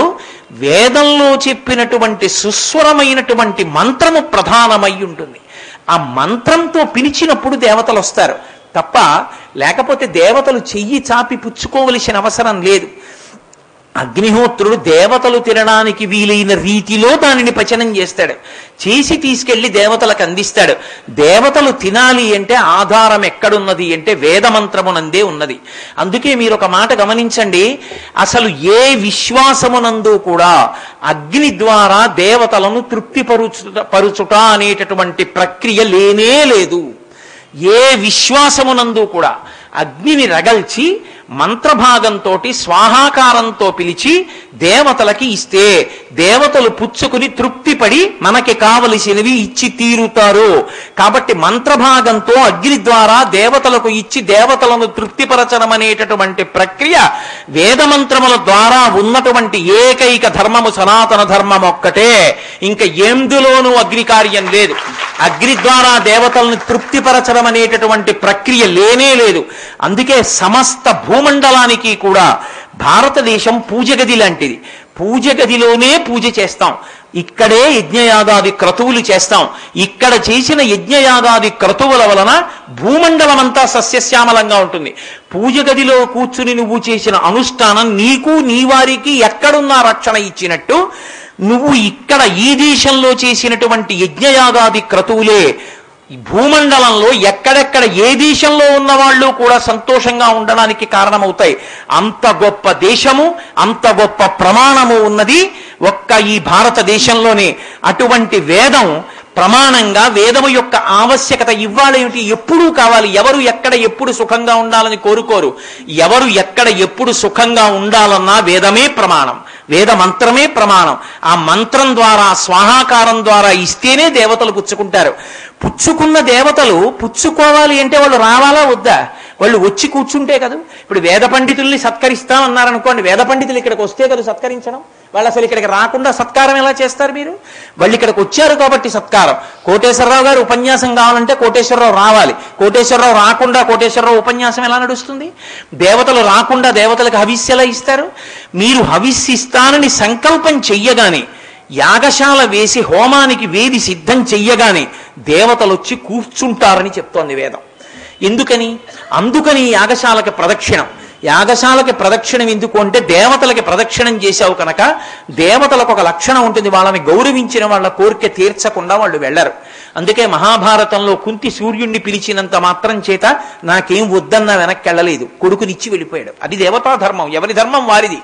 వేదంలో చెప్పినటువంటి సుస్వరమైనటువంటి మంత్రము ప్రధానమై ఉంటుంది. ఆ మంత్రంతో పిలిచినప్పుడు దేవతలు వస్తారు తప్ప, లేకపోతే దేవతలు చెయ్యి చాపి పుచ్చుకోవలసిన అవసరం లేదు. అగ్నిహోత్రుడు దేవతలు తినడానికి వీలైన రీతిలో దానిని పచనం చేస్తాడు, చేసి తీసుకెళ్లి దేవతలకు అందిస్తాడు. దేవతలు తినాలి అంటే ఆధారం ఎక్కడున్నది అంటే వేదమంత్రమునందే ఉన్నది. అందుకే మీరు ఒక మాట గమనించండి, అసలు ఏ విశ్వాసమునందు కూడా అగ్ని ద్వారా దేవతలను తృప్తిపరుచుట అనేటటువంటి ప్రక్రియ లేనే లేదు. ఏ విశ్వాసమునందు కూడా అగ్నిని రగల్చి మంత్రభాగంతో స్వాహాకారంతో పిలిచి దేవతలకి ఇస్తే దేవతలు పుచ్చుకుని తృప్తిపడి మనకి కావలసినవి ఇచ్చి తీరుతారు. కాబట్టి మంత్రభాగంతో అగ్ని ద్వారా దేవతలకు ఇచ్చి దేవతలను తృప్తిపరచడం అనేటటువంటి ప్రక్రియ వేదమంత్రముల ద్వారా ఉన్నటువంటి ఏకైక ధర్మము సనాతన ధర్మం ఒక్కటే. ఇంకా ఎందులోనూ అగ్ని కార్యం లేదు. అగ్ని ద్వారా దేవతలను తృప్తిపరచడం అనేటటువంటి ప్రక్రియ లేనే లేదు. అందుకే సమస్త భూమండలానికి కూడా భారతదేశం పూజ గది లాంటిది. పూజ గదిలోనే పూజ చేస్తాం, ఇక్కడే యజ్ఞయాగాది క్రతువులు చేస్తాం. ఇక్కడ చేసిన యజ్ఞయాగాది క్రతువుల వలన భూమండలం అంతా సస్యశ్యామలంగా ఉంటుంది. పూజ గదిలో కూర్చుని నువ్వు చేసిన అనుష్ఠానం నీకు నీ వారికి ఎక్కడున్నా రక్షణ ఇచ్చినట్టు, నువ్వు ఇక్కడ ఈ దేశంలో చేసినటువంటి యజ్ఞయాగాది క్రతువులే భూమండలంలో ఎక్కడెక్కడ ఏ దేశంలో ఉన్న వాళ్ళు కూడా సంతోషంగా ఉండడానికి కారణమవుతాయి. అంత గొప్ప దేశము, అంత గొప్ప ప్రమాణము ఉన్నది ఒక్క ఈ భారతదేశంలోనే. అటువంటి వేదం ప్రమాణంగా వేదము యొక్క ఆవశ్యకత ఇవ్వాలేమిటి? ఎప్పుడూ కావాలి. ఎవరు ఎక్కడ ఎప్పుడు సుఖంగా ఉండాలని కోరుకోరు. ఎవరు ఎక్కడ ఎప్పుడు సుఖంగా ఉండాలన్నా వేదమే ప్రమాణం, వేద మంత్రమే ప్రమాణం. ఆ మంత్రం ద్వారా, స్వాహాకారం ద్వారా ఇస్తేనే దేవతలు పుచ్చుకుంటారు. పుచ్చుకున్న దేవతలు పుచ్చుకోవాలి అంటే వాళ్ళు రావాలా వద్దా? వాళ్ళు వచ్చి కూర్చుంటే కదా. ఇప్పుడు వేద పండితుల్ని సత్కరిస్తామన్నారనుకోండి, వేద పండితులు ఇక్కడికి వస్తే కదా సత్కరించడం. వాళ్ళు అసలు ఇక్కడికి రాకుండా సత్కారం ఎలా చేస్తారు మీరు? వాళ్ళు ఇక్కడికి వచ్చారు కాబట్టి సత్కారం. కోటేశ్వరరావు గారు ఉపన్యాసం కావాలంటే కోటేశ్వరరావు రావాలి. కోటేశ్వరరావు రాకుండా కోటేశ్వరరావు ఉపన్యాసం ఎలా నడుస్తుంది? దేవతలు రాకుండా దేవతలకు హవిస్సు ఎలా ఇస్తారు? మీరు హవిస్సు ఇస్తానని సంకల్పం చెయ్యగానే యాగశాల వేసి హోమానికి వేది సిద్ధం చెయ్యగానే దేవతలు వచ్చి కూర్చుంటారని చెప్తోంది వేదం. ఎందుకని? అందుకని యాగశాలకి ప్రదక్షిణం. యాగశాలకి ప్రదక్షిణం ఎందుకు అంటే దేవతలకి ప్రదక్షిణం చేశావు కనుక దేవతలకు ఒక లక్షణం ఉంటుంది, వాళ్ళని గౌరవించిన వాళ్ళ కోరిక తీర్చకుండా వాళ్ళు వెళ్ళరు. అందుకే మహాభారతంలో కుంతి సూర్యుణ్ణి పిలిచినంత మాత్రం చేత నాకేం వద్దన్నా వెనక్కి వెళ్ళలేదు, కొడుకునిచ్చి వెళ్ళిపోయాడు. అది దేవతా ధర్మం, ఎవరి ధర్మం వారిది.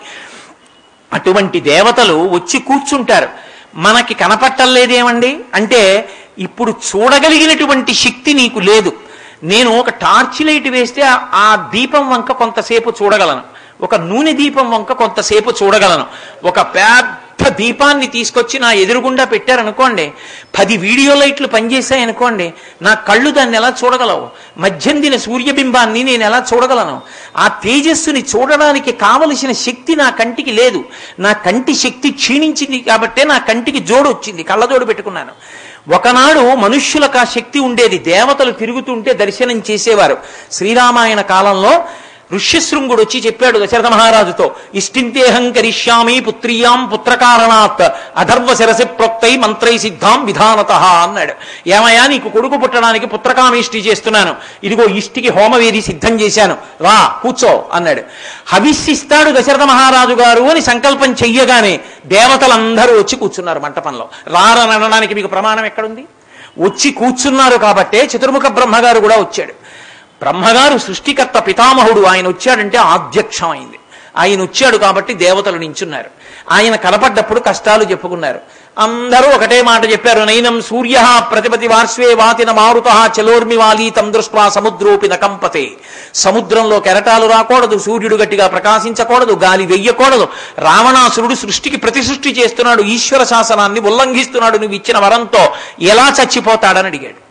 అటువంటి దేవతలు వచ్చి కూర్చుంటారు. మనకి కనపట్టలేదేమండి అంటే ఇప్పుడు చూడగలిగినటువంటి శక్తి నీకు లేదు. నేను ఒక టార్చ్ లైట్ వేస్తే ఆ దీపం వంక కొంతసేపు చూడగలను, ఒక నూనె దీపం వంక కొంతసేపు చూడగలను. ఒక పెద్ద దీపాన్ని తీసుకొచ్చి నా ఎదురుగుండా పెట్టారనుకోండి, 10 వీడియో లైట్లు పనిచేశాయనుకోండి, నా కళ్ళు దాన్ని ఎలా చూడగలవు? మధ్యందిన సూర్యబింబాన్ని నేను ఎలా చూడగలను? ఆ తేజస్సుని చూడడానికి కావలసిన శక్తి నా కంటికి లేదు. నా కంటి శక్తి క్షీణించింది కాబట్టే నా కంటికి జోడు వచ్చింది, కళ్ళజోడు పెట్టుకున్నాను. ఒకనాడు మనుష్యులకు ఆ శక్తి ఉండేది, దేవతలు తిరుగుతుంటే దర్శనం చేసేవారు. శ్రీరామాయణ కాలంలో ఋష్యశృంగుడు వచ్చి చెప్పాడు దశరథ మహారాజుతో, ఇష్టింతేహం కరిష్యామి పుత్రియాం పుత్రకారణాత్ అధర్వ శిరసి ప్రోక్తై మంత్రై సిద్ధాం విధానత అన్నాడు. ఏమయ్యా, నీకు కొడుకు పుట్టడానికి పుత్రకామేష్టి చేస్తున్నాను, ఇదిగో ఇష్టికి హోమవేది సిద్ధం చేశాను, రా కూర్చో అన్నాడు. హవిస్సిస్తాడు దశరథ మహారాజు గారు అని సంకల్పం చెయ్యగానే దేవతలందరూ వచ్చి కూర్చున్నారు మంటపంలో. రారనడానికి మీకు ప్రమాణం ఎక్కడుంది? వచ్చి కూర్చున్నారు కాబట్టే చతుర్ముఖ బ్రహ్మగారు కూడా వచ్చాడు. బ్రహ్మగారు సృష్టికర్త పితామహుడు, ఆయన వచ్చాడంటే ఆధ్యక్షమైంది. ఆయన వచ్చాడు కాబట్టి దేవతలు నించున్నారు. ఆయన కనపడ్డప్పుడు కష్టాలు చెప్పుకున్నారు. అందరూ ఒకటే మాట చెప్పారు, నైనం సూర్య ప్రతిపతి వార్ష్వే వాతిన మారుత చలోర్మివాలి తం దృష్ట్వా సముద్రోపి నకంపతే. సముద్రంలో కెరటాలు రాకూడదు, సూర్యుడు గట్టిగా ప్రకాశించకూడదు, గాలి వెయ్యకూడదు. రావణాసురుడు సృష్టికి ప్రతిసృష్టి చేస్తున్నాడు, ఈశ్వర శాసనాన్ని ఉల్లంఘిస్తున్నాడు, నువ్వు ఇచ్చిన వరంతో ఎలా చచ్చిపోతాడని అడిగాడు.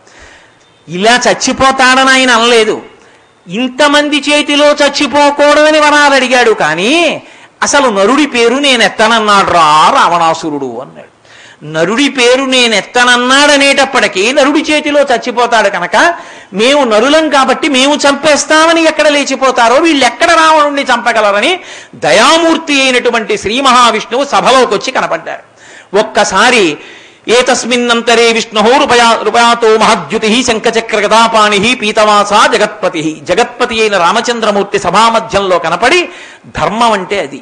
ఇలా చచ్చిపోతాడని ఆయన అనలేదు, ఇంతమంది చేతిలో చచ్చిపోకూడదని వరాలు అడిగాడు. కానీ అసలు నరుడి పేరు నేనెత్తనన్నాడు రా రావణాసురుడు అన్నాడు. నరుడి పేరు నేనెత్తనన్నాడనేటప్పటికీ నరుడి చేతిలో చచ్చిపోతాడు కనుక మేము నరులం కాబట్టి మేము చంపేస్తామని ఎక్కడ లేచిపోతారో వీళ్ళు ఎక్కడ రావణుణ్ణి చంపగలరని దయామూర్తి అయినటువంటి శ్రీ మహావిష్ణువు సభలోకి వచ్చి కనపడ్డారు. ఒక్కసారి ఏతస్మిన్నంతరే విష్ణు రూపయాతో మహద్యుతి శంఖచక్ర గదాపాణి పీతవాస జగత్పతి. జగత్పతి అయిన రామచంద్రమూర్తి సభామధ్యంలో కనపడి, ధర్మం అంటే అది.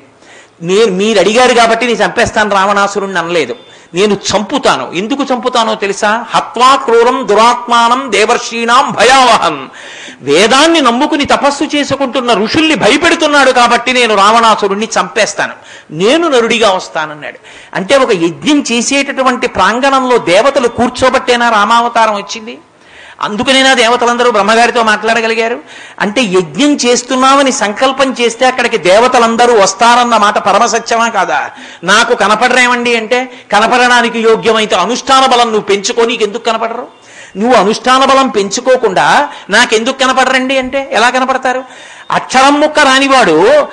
మీరు అడిగారు కాబట్టి నేను చంపేస్తాను రావణాసురుణ్ణి అనలేదు, నేను చంపుతాను. ఎందుకు చంపుతానో తెలుసా? హత్వా క్రూరం దురాత్మానం దేవర్షీణాం భయావహం. వేదాన్ని నమ్ముకుని తపస్సు చేసుకుంటున్న ఋషుల్ని భయపెడుతున్నాడు కాబట్టి నేను రావణాసురుణ్ణి చంపేస్తాను, నేను నరుడిగా వస్తానన్నాడు. అంటే ఒక యజ్ఞం చేసేటటువంటి ప్రాంగణంలో దేవతలు కూర్చోబట్టేనా రామావతారం వచ్చింది? అందుకనేనా దేవతలందరూ బ్రహ్మగారితో మాట్లాడగలిగారు? అంటే యజ్ఞం చేస్తున్నామని సంకల్పం చేస్తే అక్కడికి దేవతలందరూ వస్తారన్న మాట పరమసత్యమా కాదా? నాకు కనపడరేమండి అంటే, కనపడడానికి యోగ్యమైతే అనుష్ఠాన బలం నువ్వు పెంచుకో, నీకెందుకు కనపడరు? నువ్వు అనుష్ఠాన బలం పెంచుకోకుండా నాకెందుకు కనపడరండి అంటే ఎలా కనపడతారు? అక్షరం ముక్క రానివాడు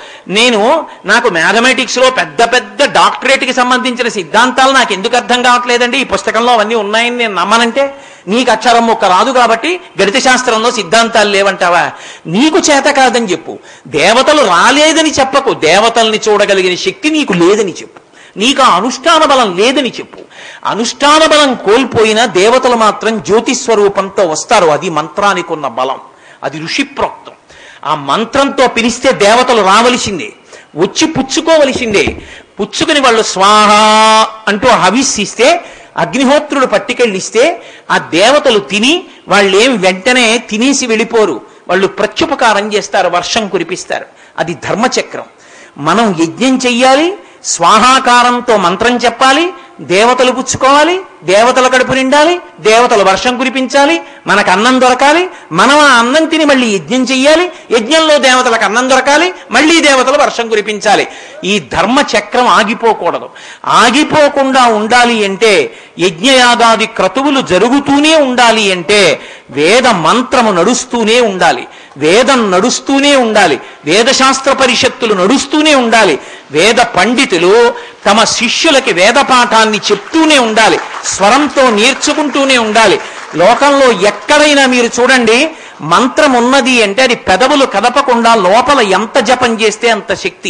నాకు మ్యాథమెటిక్స్ లో పెద్ద పెద్ద డాక్టరేట్కి సంబంధించిన సిద్ధాంతాలు నాకు ఎందుకు అర్థం కావట్లేదండి, ఈ పుస్తకంలో అవన్నీ ఉన్నాయని నేను నమ్మనంటే, నీకు అక్షరం ముక్క రాదు కాబట్టి గణిత శాస్త్రంలో సిద్ధాంతాలు లేవంటావా? నీకు చేత కాదని చెప్పు. దేవతలు రాలేదని చెప్పకు, దేవతల్ని చూడగలిగిన శక్తి నీకు లేదని చెప్పు. నీకు ఆ అనుష్ఠాన బలం లేదని చెప్పు. అనుష్ఠాన బలం కోల్పోయిన దేవతలు మాత్రం జ్యోతిస్వరూపంతో వస్తారు. అది మంత్రానికి ఉన్న బలం, అది ఋషిప్రోక్తం. ఆ మంత్రంతో పిలిస్తే దేవతలు రావలసిందే, వచ్చి పుచ్చుకోవలసిందే. పుచ్చుకుని వాళ్ళు స్వాహ అంటూ హవిస్సిస్తే, అగ్నిహోత్రుడు పట్టికెళ్ళిస్తే ఆ దేవతలు తిని వాళ్ళేం వెంటనే తినేసి వెళ్ళిపోరు, వాళ్ళు ప్రత్యుపకారం చేస్తారు, వర్షం కురిపిస్తారు. అది ధర్మచక్రం. మనం యజ్ఞం చెయ్యాలి, స్వాహాకారంతో మంత్రం చెప్పాలి, దేవతలు పుచ్చుకోవాలి, దేవతల కడుపు నిండాలి, దేవతలు వర్షం కురిపించాలి, మనకు అన్నం దొరకాలి, మనం ఆ అన్నం తిని మళ్ళీ యజ్ఞం చెయ్యాలి, యజ్ఞంలో దేవతలకు అన్నం దొరకాలి, మళ్ళీ దేవతలు వర్షం కురిపించాలి. ఈ ధర్మ చక్రం ఆగిపోకూడదు. ఆగిపోకుండా ఉండాలి అంటే, యజ్ఞయాగాది క్రతువులు జరుగుతూనే ఉండాలి అంటే వేద మంత్రము నడుస్తూనే ఉండాలి, వేదం నడుస్తూనే ఉండాలి, వేదశాస్త్ర పరిషత్తులు నడుస్తూనే ఉండాలి, వేద పండితులు తమ శిష్యులకి వేద పాఠాన్ని చెప్తూనే ఉండాలి, స్వరంతో నేర్చుకుంటూనే ఉండాలి. లోకంలో ఎక్కడైనా మీరు చూడండి, మంత్రం ఉన్నది అంటే అది పెదవులు కదపకుండా లోపల ఎంత జపం చేస్తే అంత శక్తి.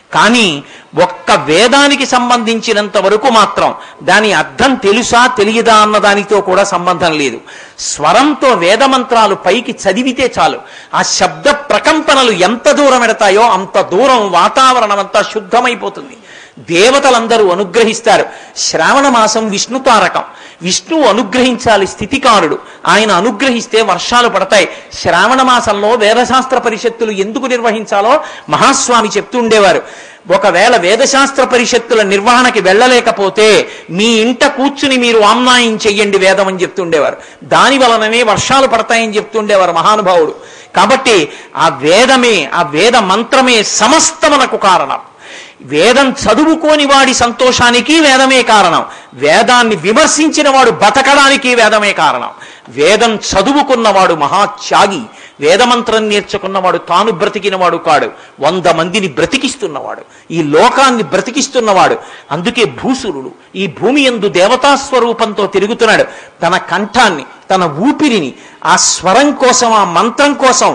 కానీ ఒక్క వేదానికి సంబంధించినంత వరకు మాత్రం దాని అర్థం తెలుసా తెలియదా అన్న దానితో కూడా సంబంధం లేదు. స్వరంతో వేదమంత్రాలు పైకి చదివితే చాలు, ఆ శబ్ద ప్రకంపనలు ఎంత దూరం ఎడతాయో అంత దూరం వాతావరణం అంతా శుద్ధమైపోతుంది. దేవతలందరూ అనుగ్రహిస్తారు. శ్రావణ మాసం విష్ణు తారకం, విష్ణువు అనుగ్రహించాలి, స్థితికారుడు. ఆయన అనుగ్రహిస్తే వర్షాలు పడతాయి. శ్రావణ మాసంలో వేదశాస్త్ర పరిషత్తులు ఎందుకు నిర్వహించాలో మహాస్వామి చెప్తుండేవారు. ఒకవేళ వేదశాస్త్ర పరిషత్తుల నిర్వహణకి వెళ్ళలేకపోతే మీ ఇంట కూర్చుని మీరు ఆమ్నాయం చెయ్యండి వేదం అని చెప్తుండేవారు. దాని వలననే వర్షాలు పడతాయని చెప్తుండేవారు మహానుభావుడు. కాబట్టి ఆ వేదమే, ఆ వేద మంత్రమే సమస్తమునకు కారణం. వేదం చదువుకోని వాడి సంతోషానికి వేదమే కారణం. వేదాన్ని విమర్శించిన వాడు బతకడానికి వేదమే కారణం. వేదం చదువుకున్నవాడు మహాత్యాగి. వేదమంత్రం నేర్చుకున్నవాడు తాను బ్రతికినవాడు కాడు, 100 మందిని బ్రతికిస్తున్నవాడు, ఈ లోకాన్ని బ్రతికిస్తున్నవాడు. అందుకే భూసురుడు ఈ భూమి యందు దేవతాస్వరూపంతో తిరుగుతున్నాడు. తన కంఠాన్ని, తన ఊపిరిని ఆ స్వరం కోసం, ఆ మంత్రం కోసం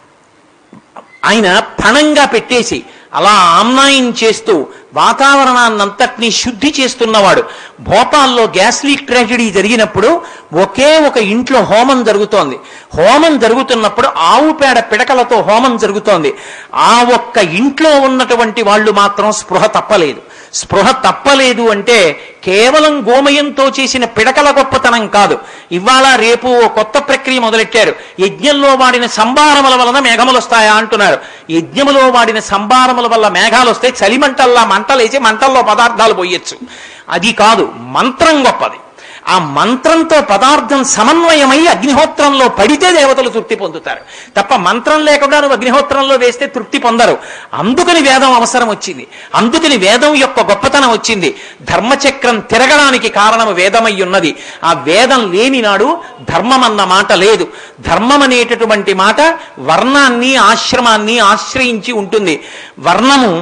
ఆయన పణంగా పెట్టేసి అలా ఆమ్నాయం చేస్తూ వాతావరణాన్నంతటినీ శుద్ధి చేస్తున్నవాడు. భోపాల్లో గ్యాస్ లీక్ ట్రాజడీ జరిగినప్పుడు ఒకే ఒక ఇంట్లో హోమం జరుగుతోంది. హోమం జరుగుతున్నప్పుడు ఆవు పేడ పిడకలతో హోమం జరుగుతోంది. ఆ ఒక్క ఇంట్లో ఉన్నటువంటి వాళ్ళు మాత్రం స్పృహ తప్పలేదు. స్పృహ తప్పలేదు అంటే కేవలం గోమయంతో చేసిన పిడకల గొప్పతనం కాదు. ఇవాళ రేపు ఓ కొత్త ప్రక్రియ మొదలెట్టారు. యజ్ఞంలో వాడిన సంభారముల వలన మేఘములు వస్తాయా అంటున్నారు. యజ్ఞములో వాడిన సంభారముల వల్ల మేఘాలు వస్తే చలిమంటల్లా మంటలేసి మంటల్లో పదార్థాలు పోయొచ్చు. అది కాదు, మంత్రం గొప్పది. ఆ మంత్రంతో పదార్థం సమన్వయమై అగ్నిహోత్రంలో పడితే దేవతలు తృప్తి పొందుతారు తప్ప మంత్రం లేకుండా నువ్వు అగ్నిహోత్రంలో వేస్తే తృప్తి పొందరు. అందుకని వేదం అవసరం వచ్చింది. అందుకని వేదం యొక్క గొప్పతనం వచ్చింది. ధర్మచక్రం తిరగడానికి కారణం వేదమై ఉన్నది. ఆ వేదం లేని నాడు ధర్మం అన్న మాట లేదు. ధర్మం అనేటటువంటి మాట వర్ణాన్ని, ఆశ్రమాన్ని ఆశ్రయించి ఉంటుంది. వర్ణము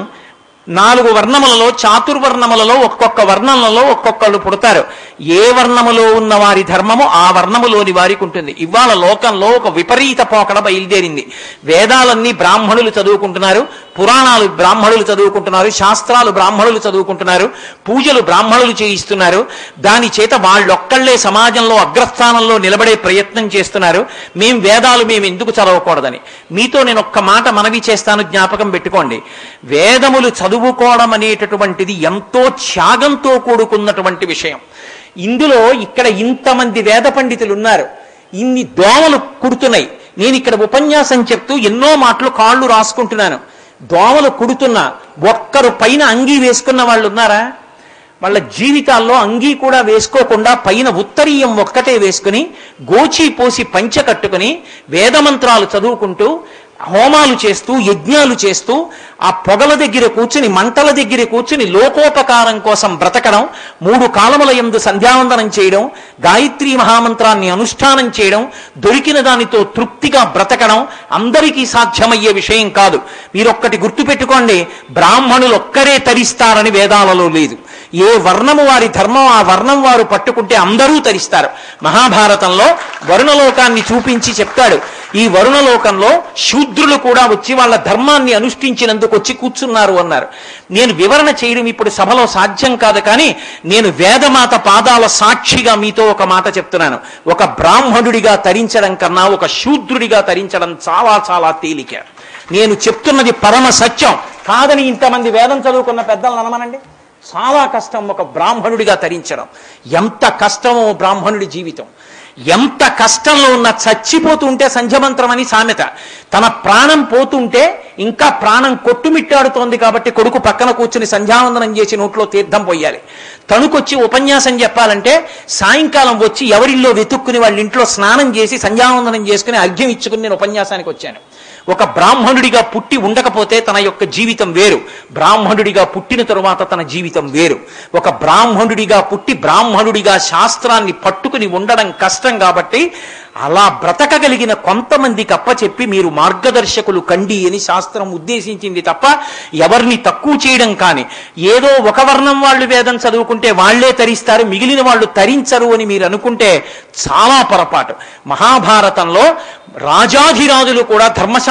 4 వర్ణములలో, చాతుర్వర్ణములలో ఒక్కొక్క వర్ణములలో ఒక్కొక్కళ్ళు పుడతారు. ఏ వర్ణములో ఉన్న వారి ధర్మము ఆ వర్ణములోని వారికి ఉంటుంది. ఇవాళ లోకంలో ఒక విపరీత పోకడ బయలుదేరింది. వేదాలన్నీ బ్రాహ్మణులు చదువుకుంటున్నారు, పురాణాలు బ్రాహ్మణులు చదువుకుంటున్నారు, శాస్త్రాలు బ్రాహ్మణులు చదువుకుంటున్నారు, పూజలు బ్రాహ్మణులు చేయిస్తున్నారు. దాని చేత వాళ్ళొక్కళ్లే సమాజంలో అగ్రస్థానంలో నిలబడే ప్రయత్నం చేస్తున్నారు. వేదాలు మేము ఎందుకు చదవకూడదని. మీతో నేను ఒక్క మాట మనవి చేస్తాను, జ్ఞాపకం పెట్టుకోండి. వేదములు చదువుకోవడం అనేటటువంటిది ఎంతో త్యాగంతో కూడుకున్నటువంటి విషయం. ఇందులో ఇక్కడ ఇంతమంది వేద పండితులు ఉన్నారు, ఇన్ని దోమలు కుడుతున్నాయి. నేను ఇక్కడ ఉపన్యాసం చెప్తూ ఎన్నో మాటలు కాళ్ళు రాసుకుంటున్నాను. దోమలు కుడుతున్నా ఒక్కరు పైన అంగీ వేసుకున్న వాళ్ళు ఉన్నారా? వాళ్ళ జీవితాల్లో అంగీ కూడా వేసుకోకుండా పైన ఉత్తరీయం ఒక్కటే వేసుకుని గోచి పోసి పంచ కట్టుకుని వేదమంత్రాలు చదువుకుంటూ హోమాలు చేస్తూ యజ్ఞాలు చేస్తూ ఆ పొగల దగ్గర కూర్చుని, మంటల దగ్గర కూర్చుని లోకోపకారం కోసం బ్రతకడం, 3 కాలముల యందు సంధ్యావందనం చేయడం, గాయత్రీ మహామంత్రాన్ని అనుష్ఠానం చేయడం, దొరికిన దానితో తృప్తిగా బ్రతకడం అందరికీ సాధ్యమయ్యే విషయం కాదు. మీరొక్కటి గుర్తుపెట్టుకోండి, బ్రాహ్మణులు ఒక్కరే తరిస్తారని వేదాలలో లేదు. ఏ వర్ణము వారి ధర్మం ఆ వర్ణం వారు పట్టుకుంటే అందరూ తరిస్తారు. మహాభారతంలో వరుణలోకాన్ని చూపించి చెప్తాడు, ఈ వరుణలోకంలో శూద్రులు కూడా వచ్చి వాళ్ళ ధర్మాన్ని అనుష్ఠించినందుకు వచ్చి కూర్చున్నారు అన్నారు. నేను వివరణ చేయడం ఇప్పుడు సభలో సాధ్యం కాదు, కానీ నేను వేదమాత పాదాల సాక్షిగా మీతో ఒక మాట చెప్తున్నాను. ఒక బ్రాహ్మణుడిగా తరించడం కన్నా ఒక శూద్రుడిగా తరించడం చాలా చాలా తేలిక. నేను చెప్తున్నది పరమ సత్యం కాదని ఇంతమంది వేదం చదువుకున్న పెద్దలను అనమనండి. చాలా కష్టం ఒక బ్రాహ్మణుడిగా తరించడం. ఎంత కష్టమో బ్రాహ్మణుడి జీవితం. ఎంత కష్టంలో ఉన్న చచ్చిపోతుంటే సంధ్యమంత్రం అని సామెత. తన ప్రాణం పోతుంటే ఇంకా ప్రాణం కొట్టుమిట్టాడుతోంది కాబట్టి కొడుకు పక్కన కూర్చుని సంధ్యావందనం చేసి నోట్లో తీర్థం పోయాలి. తణుకొచ్చి ఉపన్యాసం చెప్పాలంటే సాయంకాలం వచ్చి ఎవరిల్లో వెతుక్కుని వాళ్ళ ఇంట్లో స్నానం చేసి సంధ్యావందనం చేసుకుని అర్ఘ్యం ఇచ్చుకుని నేను ఉపన్యాసానికి వచ్చాను. ఒక బ్రాహ్మణుడిగా పుట్టి ఉండకపోతే తన యొక్క జీవితం వేరు, బ్రాహ్మణుడిగా పుట్టిన తరువాత తన జీవితం వేరు. ఒక బ్రాహ్మణుడిగా పుట్టి బ్రాహ్మణుడిగా శాస్త్రాన్ని పట్టుకుని ఉండడం కష్టం కాబట్టి అలా బ్రతకగలిగిన కొంతమందికి అప్పచెప్పి మీరు మార్గదర్శకులు కండి అని శాస్త్రం ఉద్దేశించింది తప్ప ఎవరిని తక్కువ చేయడం కానీ, ఏదో ఒక వర్ణం వాళ్ళు వేదం చదువుకుంటే వాళ్లే తరిస్తారు మిగిలిన వాళ్ళు తరించరు అని మీరు అనుకుంటే చాలా పొరపాటు. మహాభారతంలో రాజాధిరాజులు కూడా ధర్మశాస్త్ర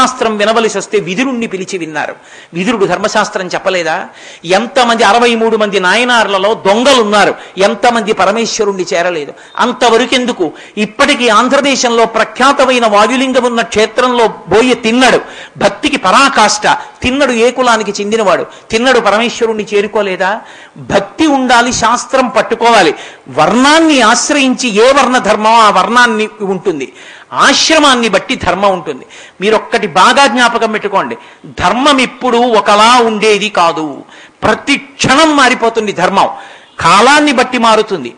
ధర్మశాస్త్రం వినవలసి వస్తే విదురుణ్ణి పిలిచి విన్నారు. విదురుడు ధర్మశాస్త్రం చెప్పలేదా? ఎంతమంది 63 మంది నాయనార్లలో దొంగలున్నారు, ఎంతమంది పరమేశ్వరుణ్ణి చేరలేదు? అంతవరకెందుకు? ఇప్పటికీ ఆంధ్రదేశంలో ప్రఖ్యాతమైన వాయులింగం ఉన్న క్షేత్రంలో బోయ తిన్నడు భక్తికి పరాకాష్ట. తిన్నడు ఏ కులానికి చెందినవాడు? తిన్నడు పరమేశ్వరుణ్ణి చేరుకోలేదా? భక్తి ఉండాలి, శాస్త్రం పట్టుకోవాలి. వర్ణాన్ని ఆశ్రయించి ఏ వర్ణ ధర్మం ఆ వర్ణాన్ని ఉంటుంది. ఆశ్రమాన్ని బట్టి ధర్మం ఉంటుంది. మీరొక్కటి బాగా జ్ఞాపకం పెట్టుకోండి, ధర్మం ఎప్పుడు ఒకలా ఉండేది కాదు. ప్రతి క్షణం మారిపోతుంది ధర్మం. కాలాన్ని బట్టి మారుతుంది,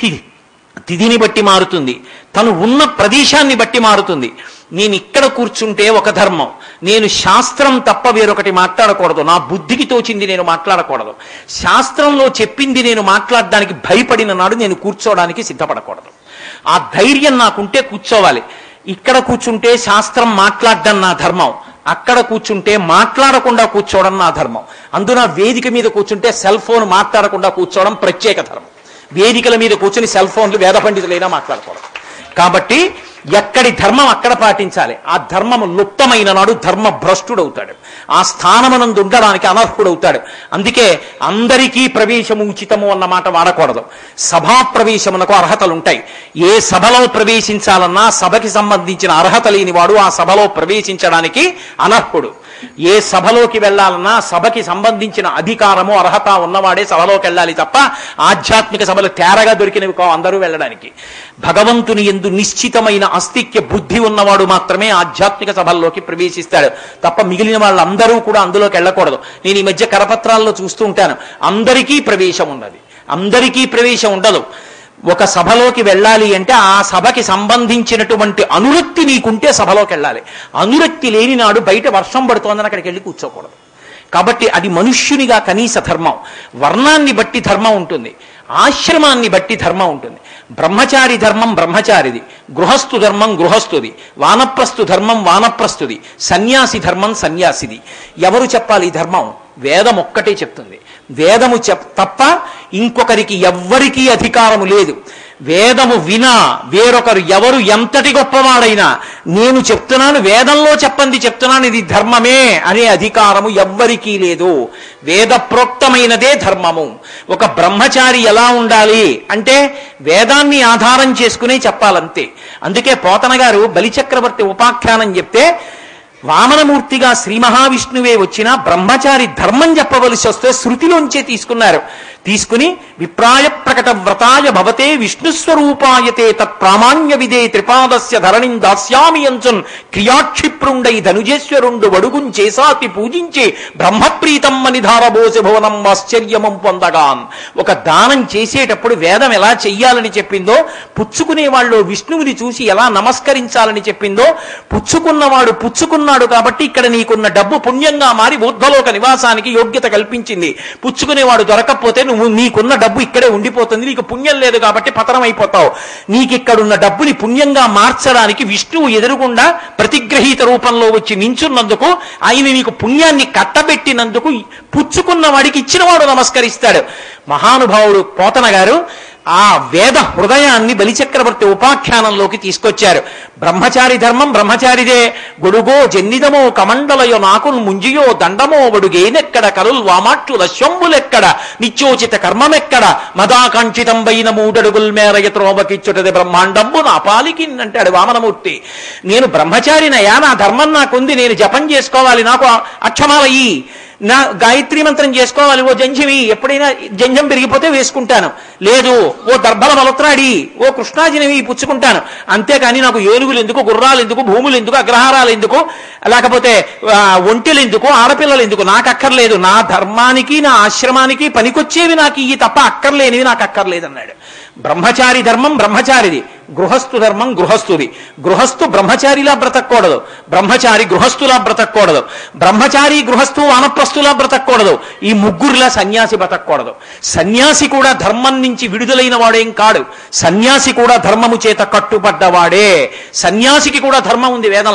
తిథిని బట్టి మారుతుంది, తను ఉన్న ప్రదేశాన్ని బట్టి మారుతుంది. నేను ఇక్కడ కూర్చుంటే ఒక ధర్మం, నేను శాస్త్రం తప్ప వేరొకటి మాట్లాడకూడదు, నా బుద్ధికి తోచింది నేను మాట్లాడకూడదు, శాస్త్రంలో చెప్పింది నేను మాట్లాడడానికి భయపడిన నాడు నేను కూర్చోవడానికి సిద్ధపడకూడదు. ఆ ధైర్యం నాకుంటే కూర్చోవాలి. ఇక్కడ కూర్చుంటే శాస్త్రం మాట్లాడడం నా ధర్మం, అక్కడ కూర్చుంటే మాట్లాడకుండా కూర్చోవడం నా ధర్మం. అందున వేదిక మీద కూర్చుంటే సెల్ ఫోన్ మాట్లాడకుండా కూర్చోవడం ప్రత్యేక ధర్మం. వేదికల మీద కూర్చుని సెల్ ఫోన్లు వేద పండితులైనా మాట్లాడకూడదు. కాబట్టి ఎక్కడి ధర్మం అక్కడ పాటించాలి. ఆ ధర్మము లుప్తమైన నాడు ధర్మ భ్రష్టుడవుతాడు, ఆ స్థానమునందు ఉండడానికి అనర్హుడవుతాడు. అందుకే అందరికీ ప్రవేశము ఉచితము అన్న మాట వాడకూడదు. సభా ప్రవేశమునకు అర్హతలుంటాయి. ఏ సభలో ప్రవేశించాలన్నా సభకి సంబంధించిన అర్హత లేనివాడు ఆ సభలో ప్రవేశించడానికి అనర్హుడు. ఏ సభలోకి వెళ్లాలన్నా సభకి సంబంధించిన అధికారము అర్హత ఉన్నవాడే సభలోకి వెళ్ళాలి తప్ప ఆధ్యాత్మిక సభలు తేరగా దొరికినవి కావు అందరూ వెళ్ళడానికి. భగవంతుని యందు నిశ్చితమైన అస్తిక్య బుద్ధి ఉన్నవాడు మాత్రమే ఆధ్యాత్మిక సభల్లోకి ప్రవేశిస్తాడు తప్ప మిగిలిన వాళ్ళందరూ కూడా అందులోకి వెళ్ళకూడదు. నేను ఈ మధ్య కరపత్రాల్లో చూస్తూ ఉంటాను, అందరికీ ప్రవేశం ఉన్నది, అందరికీ ప్రవేశం ఉండదు. ఒక సభలోకి వెళ్ళాలి అంటే ఆ సభకి సంబంధించినటువంటి అనురక్తి నీకుంటే సభలోకి వెళ్ళాలి. అనురక్తి లేని నాడు బయట వర్షం పడుతోందని అక్కడికి వెళ్ళి కూర్చోకూడదు. కాబట్టి అది మనుష్యునిగా కనీస ధర్మం. వర్ణాన్ని బట్టి ధర్మం ఉంటుంది, ఆశ్రమాన్ని బట్టి ధర్మం ఉంటుంది. బ్రహ్మచారి ధర్మం బ్రహ్మచారిది, గృహస్థు ధర్మం గృహస్థుది, వానప్రస్థు ధర్మం వానప్రస్థుది, సన్యాసి ధర్మం సన్యాసిది. ఎవరు చెప్పాలి ఈ ధర్మం? వేదం ఒక్కటే చెప్తుంది. వేదము తప్ప ఇంకొకరికి ఎవ్వరికీ అధికారము లేదు. వేదము వినా వేరొకరు ఎవరు ఎంతటి గొప్పవాడైనా నేను చెప్తున్నాను, వేదంలో చెప్పండి చెప్తున్నాను, ఇది ధర్మమే అనే అధికారము ఎవ్వరికీ లేదు. వేద ప్రోక్తమైనదే ధర్మము. ఒక బ్రహ్మచారి ఎలా ఉండాలి అంటే వేదాన్ని ఆధారం చేసుకునే చెప్పాలంతే. అందుకే పోతన గారు బలిచక్రవర్తి ఉపాఖ్యానం చెప్తే వామనమూర్తిగా శ్రీ మహావిష్ణువే వచ్చినా బ్రహ్మచారి ధర్మం చెప్పవలసి వస్తే శృతిలోంచే తీసుకున్నారు. తీసుకుని విప్రాయ ప్రకట వ్రతాయ భవతే విష్ణుస్వరూపాయతే తత్ప్రామాణ్య విదే త్రిపాదస్య ధరణిం దాస్యామి అంచున్ క్రియాక్షిప్రుండై ధనుజేశ్వరుండు వడుగుం చేసాతి పూజించి బ్రహ్మప్రీతం అని ధారబోసి భువనం ఆశ్చర్యమం పొందగాన్. ఒక దానం చేసేటప్పుడు వేదం ఎలా చెయ్యాలని చెప్పిందో, పుచ్చుకునే వాళ్ళు విష్ణువుని చూసి ఎలా నమస్కరించాలని చెప్పిందో, పుచ్చుకున్నవాడు పుచ్చుకున్నాడు కాబట్టి ఇక్కడ నీకున్న డబ్బు పుణ్యంగా మారి ఊర్ధ్వలోక నివాసానికి యోగ్యత కల్పించింది. పుచ్చుకునేవాడు దొరకకపోతే నీకున్న డబ్బు ఇక్కడే ఉండిపోతుంది, నీకు పుణ్యం లేదు కాబట్టి పతనం అయిపోతావు. నీకిక్కడున్న డబ్బుని పుణ్యంగా మార్చడానికి విష్ణువు ఎదురుగుండా ప్రతిగ్రహీత రూపంలో వచ్చి నించున్నందుకు, ఆయన నీకు పుణ్యాన్ని కట్టబెట్టినందుకు పుచ్చుకున్న వాడికి ఇచ్చినవాడు నమస్కరిస్తాడు. మహానుభావుడు పోతన గారు ఆ వేద హృదయాన్ని బలిచక్రవర్తి ఉపాఖ్యానంలోకి తీసుకొచ్చారు. బ్రహ్మచారి ధర్మం బ్రహ్మచారిదే. గొడుగో జన్నిదమో కమండలయో నాకుల్ ముంజియో దండమో వడుగేనెక్కడ కరుల్ వామాట్లు లశ్వంబులెక్కడ నిత్యోచిత కర్మమెక్కడ మదాకాంక్షితంబైన మూడడుగుల్ మేరయ త్రోవకిచ్చుటది బ్రహ్మాండంబు నా పాలికి అంటాడు వామనమూర్తి. నేను బ్రహ్మచారినయా, నా ధర్మం నాకుంది, నేను జపం చేసుకోవాలి, నాకు అక్షమాలయ్యి, నా గాయత్రీ మంత్రం చేసుకోవాలి, ఓ జంఝమి ఎప్పుడైనా జంఝం పెరిగిపోతే వేసుకుంటాను, లేదు ఓ దర్భల మలత్రాడి ఓ కృష్ణాజినవి పుచ్చుకుంటాను. అంతేకాని నాకు ఏనుగులు ఎందుకు, గుర్రాలు ఎందుకు, భూములు ఎందుకు, అగ్రహారాలు ఎందుకు, లేకపోతే ఒంటెలు ఎందుకు, ఆడపిల్లలు ఎందుకు, నాకు అక్కర్లేదు. నా ధర్మానికి నా ఆశ్రమానికి పనికొచ్చేవి నాకు ఇవి తప్ప అక్కర్లేనివి నాకు అక్కర్లేదన్నాడు. బ్రహ్మచారి ధర్మం బ్రహ్మచారిది, గృహస్థు ధర్మం గృహస్థుది. గృహస్థు బ్రహ్మచారిలా బ్రతకూడదు, బ్రహ్మచారి గృహస్థులా బ్రతకూడదు, బ్రహ్మచారి గృహస్థు వానప్రస్థులా బ్రతకూడదు, ఈ ముగ్గురిలా సన్యాసి బ్రతకూడదు. సన్యాసి కూడా ధర్మం నుంచి విడుదలైన వాడేం కాడు, సన్యాసి కూడా ధర్మము చేత కట్టుబడ్డవాడే. సన్యాసికి కూడా ధర్మం ఉంది వేదంలో.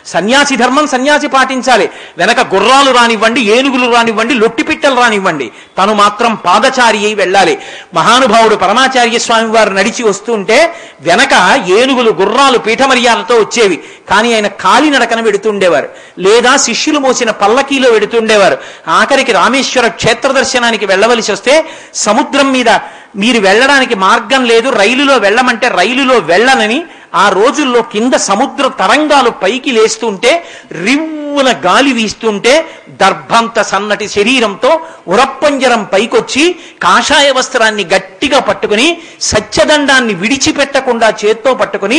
సన్యాసి ధర్మం సన్యాసి పాటించాలి. వెనక గుర్రాలు రానివ్వండి, ఏనుగులు రానివ్వండి, లొట్టిపిట్టలు రానివ్వండి, తను మాత్రం పాదచారి అయి వెళ్ళాలి. మహానుభావుడు పరమాచార్య స్వామి వారు నడిచి వస్తుంటే వెనక ఏనుగులు, గుర్రాలు పీఠమర్యాలతో వచ్చేవి. కానీ ఆయన కాలినడకన వెడుతుండేవారు, లేదా శిష్యులు మోసిన పల్లకీలో వెడుతుండేవారు. ఆఖరికి రామేశ్వర క్షేత్ర దర్శనానికి వెళ్ళవలసి వస్తే సముద్రం మీద మీరు వెళ్ళడానికి మార్గం లేదు, రైలులో వెళ్ళమంటే రైలులో వెళ్ళనని ఆ రోజుల్లో కింద సముద్ర తరంగాలు పైకి లేస్తుంటే, రివ్వున గాలి వీస్తుంటే దర్భంత సన్నటి శరీరంతో ఉరప్పంజరం పైకొచ్చి కాషాయ వస్త్రాన్ని గట్టిగా పట్టుకుని సత్యదండాన్ని విడిచిపెట్టకుండా చేత్తో పట్టుకుని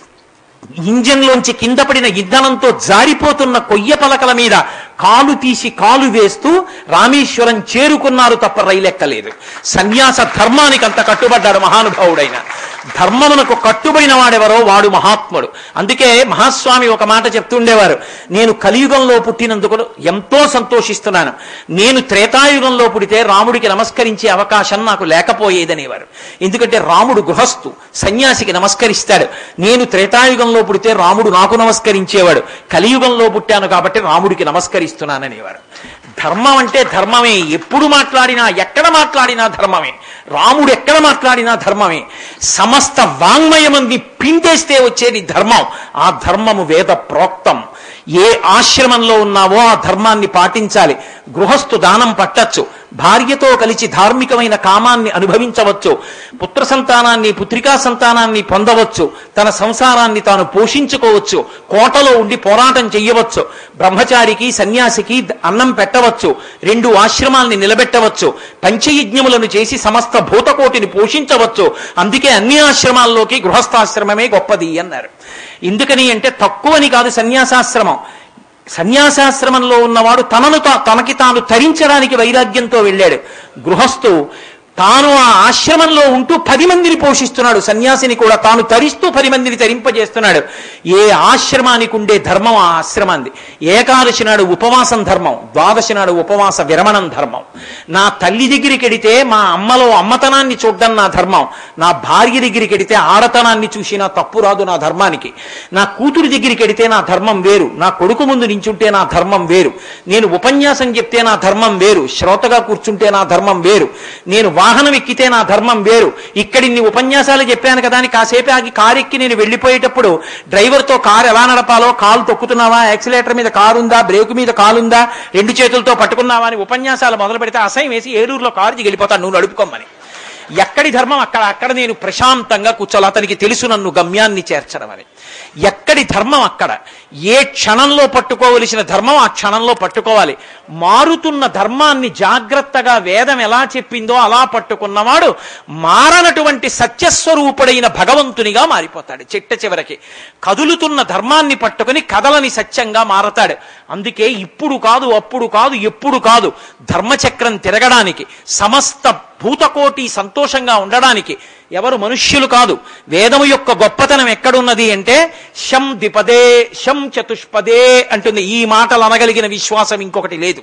ఇంజన్లోంచి కింద పడిన ఇంధనంతో జారిపోతున్న కొయ్య పలకల మీద కాలు తీసి కాలు వేస్తూ రామేశ్వరం చేరుకున్నారు తప్ప రైలెక్కలేదు. సన్యాస ధర్మానికి అంత కట్టుబడ్డాడు మహానుభావుడైన. ధర్మమునకు కట్టుబడిన వాడెవరో వాడు మహాత్ముడు. అందుకే మహాస్వామి ఒక మాట చెప్తుండేవారు, నేను కలియుగంలో పుట్టినందుకు ఎంతో సంతోషిస్తున్నాను. నేను త్రేతాయుగంలో పుడితే రాముడికి నమస్కరించే అవకాశం నాకు లేకపోయేదనేవారు. ఎందుకంటే రాముడు గృహస్థు, సన్యాసికి నమస్కరిస్తాడు. నేను త్రేతాయుగంలో పుడితే రాముడు నాకు నమస్కరించేవాడు. కలియుగంలో పుట్టాను కాబట్టి రాముడికి నమస్కరిస్తున్నాననేవారు. ధర్మం అంటే ధర్మమే. ఎప్పుడు మాట్లాడినా ఎక్కడ మాట్లాడినా ధర్మమే. రాముడు ఎక్కడ మాట్లాడినా ధర్మమే. సమస్త వాంగ్మయమంది పిండేస్తే వచ్చేది ధర్మం. ఆ ధర్మము వేద ప్రోక్తం. ఏ ఆశ్రమంలో ఉన్నావో ఆ ధర్మాన్ని పాటించాలి. గృహస్థు దానం పట్టచ్చు, భార్యతో కలిసి ధార్మికమైన కామాన్ని అనుభవించవచ్చు, పుత్ర సంతానాన్ని పుత్రికా సంతానాన్ని పొందవచ్చు, తన సంసారాన్ని తాను పోషించుకోవచ్చు, కోటలో ఉండి పోరాటం చెయ్యవచ్చు, బ్రహ్మచారికి సన్యాసికి అన్నం పెట్టవచ్చు, 2 ఆశ్రమాల్ని నిలబెట్టవచ్చు, పంచయజ్ఞములను చేసి సమస్త భూతకోటిని పోషించవచ్చు. అందుకే అన్ని ఆశ్రమాల్లోకి గృహస్థాశ్రమమే గొప్పది అన్నారు. ఎందుకని అంటే తక్కువని కాదు సన్యాసాశ్రమం. సన్యాసాశ్రమంలో ఉన్నవాడు తనకి తాను తరించడానికి వైరాగ్యంతో వెళ్ళాడు. గృహస్థు తాను ఆ ఆశ్రమంలో ఉంటూ 10 మందిని పోషిస్తున్నాడు. సన్యాసిని కూడా తాను తరిస్తూ 10 మందిని తరింపజేస్తున్నాడు. ఏ ఆశ్రమానికి ఉండే ధర్మం ఆ ఆశ్రమాంది. ఏకాదశి నాడు ఉపవాసం ధర్మం, ద్వాదశి నాడు ఉపవాస విరమణం ధర్మం. నా తల్లి దగ్గరికి వెడితే మా అమ్మలో అమ్మతనాన్ని చూడడం నా ధర్మం. నా భార్య దగ్గరికి వెడితే ఆడతనాన్ని చూసినా తప్పు రాదు నా ధర్మానికి. నా కూతురు దగ్గరికి వెడితే నా ధర్మం వేరు, నా కొడుకు ముందు నించుంటే నా ధర్మం వేరు, నేను ఉపన్యాసం చెప్తే నా ధర్మం వేరు, శ్రోతగా కూర్చుంటే నా ధర్మం వేరు, నేను వాహనం ఎక్కితే నా ధర్మం వేరు. ఇక్కడిన్ని ఉపన్యాసాలు చెప్పాను కదా అని కాసేపు ఆగి కారు ఎక్కి నేను వెళ్ళిపోయేటప్పుడు డ్రైవర్తో కారు ఎలా నడపాలో, కాలు తొక్కుతున్నావా, యాక్సిలేటర్ మీద కారుందా, బ్రేకు మీద కాలుందా, 2 చేతులతో పట్టుకున్నావా అని ఉపన్యాసాలు మొదలు పెడితే అసహ్యం వేసి ఏలూరులో కారు దిగి వెళ్ళిపోతాను, నువ్వు నడుపుకోమని. ఎక్కడి ధర్మం అక్కడ నేను ప్రశాంతంగా కూర్చోాలి. అతనికి తెలుసు నన్ను గమ్యాన్ని చేర్చడం అని. ఎక్కడి ధర్మం అక్కడ. ఏ క్షణంలో పట్టుకోవలసిన ధర్మం ఆ క్షణంలో పట్టుకోవాలి. మారుతున్న ధర్మాన్ని జాగ్రత్తగా వేదం ఎలా చెప్పిందో అలా పట్టుకున్నవాడు మారనటువంటి సత్యస్వరూపుడైన భగవంతునిగా మారిపోతాడు. చిట్ట చివరికి కదులుతున్న ధర్మాన్ని పట్టుకుని కదలని సత్యంగా మారతాడు. అందుకే ఇప్పుడు కాదు, అప్పుడు కాదు, ఎప్పుడు కాదు, ధర్మచక్రం తిరగడానికి, సమస్త భూతకోటి సంతోషంగా ఉండడానికి ఎవరు మనుష్యులు కాదు. వేదము యొక్క గొప్పతనం ఎక్కడున్నది అంటే శం ద్విపదే శం చతుష్పదే అంటుంది. ఈ మాటలు అనగలిగిన విశ్వాసం ఇంకొకటి లేదు.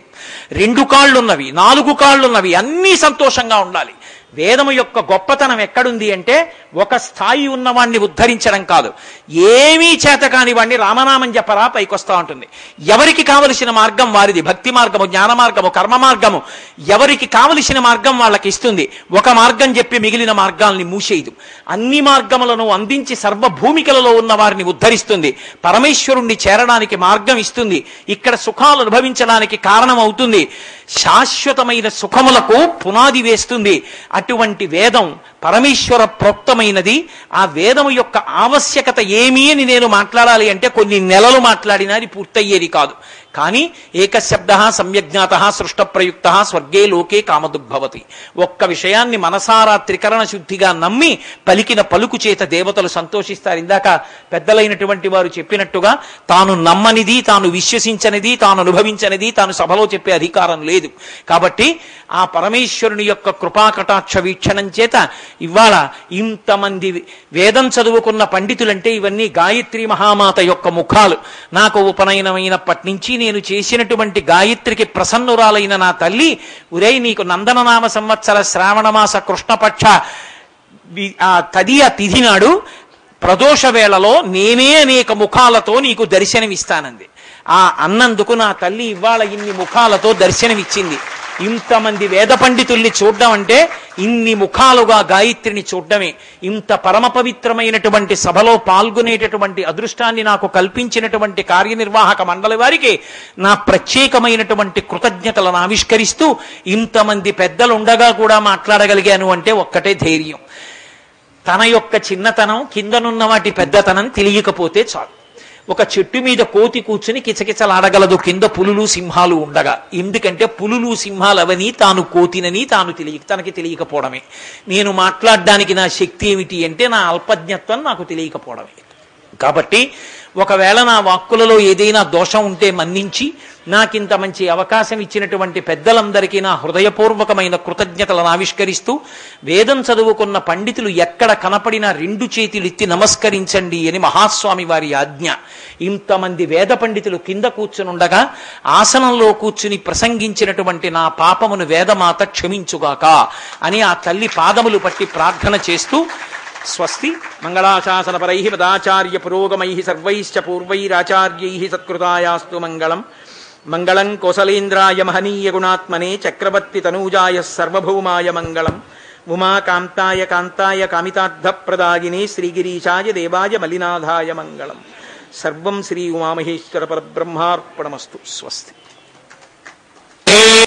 2 కాళ్ళున్నవి, 4 కాళ్ళున్నవి, అన్నీ సంతోషంగా ఉండాలి. వేదము యొక్క గొప్పతనం ఎక్కడుంది అంటే ఒక స్థాయి ఉన్నవాణ్ణి ఉద్ధరించడం కాదు. ఏమీ చేత కాని వాణ్ణి రామనామం చెప్పరా పైకొస్తా ఉంటుంది. ఎవరికి కావలసిన మార్గం వారిది. భక్తి మార్గము, జ్ఞాన మార్గము, కర్మ మార్గము, ఎవరికి కావలసిన మార్గం వాళ్ళకి ఇస్తుంది. ఒక మార్గం చెప్పి మిగిలిన మార్గాల్ని మూసేయదు. అన్ని మార్గములను అందించి సర్వభూమికలలో ఉన్న వారిని ఉద్ధరిస్తుంది. పరమేశ్వరుణ్ణి చేరడానికి మార్గం ఇస్తుంది. ఇక్కడ సుఖాలు అనుభవించడానికి కారణం అవుతుంది. శాశ్వతమైన సుఖములకు పునాది వేస్తుంది. అటువంటి వేదం పరమేశ్వర ప్రోక్తమైనది. ఆ వేదము యొక్క ఆవశ్యకత ఏమీ అని నేను మాట్లాడాలి అంటే కొన్ని నెలలు మాట్లాడినా అది పూర్తయ్యేది కాదు. కానీ ఏకశబ్ద సమ్యజ్ఞాత సృష్ట ప్రయుక్త స్వర్గే లోకే కామదుగ్భవతి. ఒక్క విషయాన్ని మనసారా త్రికరణ శుద్ధిగా నమ్మి పలికిన పలుకు చేత దేవతలు సంతోషిస్తారు. ఇందాక పెద్దలైనటువంటి వారు చెప్పినట్టుగా తాను నమ్మనిది, తాను విశ్వసించనిది, తాను అనుభవించనిది తాను సభలో చెప్పే అధికారం లేదు. కాబట్టి ఆ పరమేశ్వరుని యొక్క కృపాకటాక్ష వీక్షణం చేత ఇవాళ ఇంతమంది వేదం చదువుకున్న పండితులంటే ఇవన్నీ గాయత్రి మహామాత యొక్క ముఖాలు. నాకు ఉపనయనమైనప్పటి నుంచి నేను చేసినటువంటి గాయత్రికి ప్రసన్నురాలైన నా తల్లి, ఉరై నీకు నందననామ సంవత్సర శ్రావణమాస కృష్ణపక్ష తదియ తిథి నాడు ప్రదోష వేళలో నేనే అనేక ముఖాలతో నీకు దర్శనమిస్తానంది. ఆ అన్నందుకు నా తల్లి ఇవాళ ఇన్ని ముఖాలతో దర్శనమిచ్చింది. ఇంతమంది వేద పండితుల్ని చూడడం అంటే ఇన్ని ముఖాలుగా గాయత్రిని చూడడమే. ఇంత పరమ పవిత్రమైనటువంటి సభలో పాల్గొనేటటువంటి అదృష్టాన్ని నాకు కల్పించినటువంటి కార్యనిర్వాహక మండలి వారికి నా ప్రత్యేకమైనటువంటి కృతజ్ఞతలను ఆవిష్కరిస్తూ, ఇంతమంది పెద్దలుండగా కూడా మాట్లాడగలిగాను అంటే ఒక్కటే ధైర్యం. తన యొక్క చిన్నతనం, కిందనున్న వాటి పెద్దతనం తెలియకపోతే చాలు. ఒక చెట్టు మీద కోతి కూర్చుని కిచకిచలాడగలదు కింద పులులు సింహాలు ఉండగా. ఎందుకంటే పులులు సింహాలు అవని తాను కోతినని తనకి తెలియకపోవడమే. నేను మాట్లాడడానికి నా శక్తి ఏమిటి అంటే నా అల్పజ్ఞత్వం నాకు తెలియకపోవడమే. కాబట్టి ఒకవేళ నా వాక్కులలో ఏదైనా దోషం ఉంటే మన్నించి నాకింత మంచి అవకాశం ఇచ్చినటువంటి పెద్దలందరికీ నా హృదయపూర్వకమైన కృతజ్ఞతలను ఆవిష్కరిస్తూ, వేదం చదువుకున్న పండితులు ఎక్కడ కనపడినా 2 చేతులు ఎత్తి నమస్కరించండి అని మహాస్వామి వారి ఆజ్ఞ. ఇంతమంది వేద పండితులు కింద కూర్చునుండగా ఆసనంలో కూర్చుని ప్రసంగించినటువంటి నా పాపమును వేదమాత క్షమించుగాక అని ఆ తల్లి పాదములు పట్టి ప్రార్థన చేస్తూ, స్వస్తి మంగళాశాసనపరై పదాచార్య పురోగమై సర్వైశ్చ పూర్వైరాచార్యై సత్కృతాయాస్తు మంగళం. మంగళం కోసలేంద్రాయ మహనీయ గుణాత్మనే చక్రవర్తి తనూజాయ సర్వభౌమాయ మంగళం. ఉమాకాంతాయ కాంతాయ కామితార్థప్రదాయినే శ్రీగిరీశాయ దేవాయ మలినాథాయ మంగళం. సర్వం శ్రీ ఉమామహేశ్వర పరబ్రహ్మార్పణమస్తు. స్వస్తి.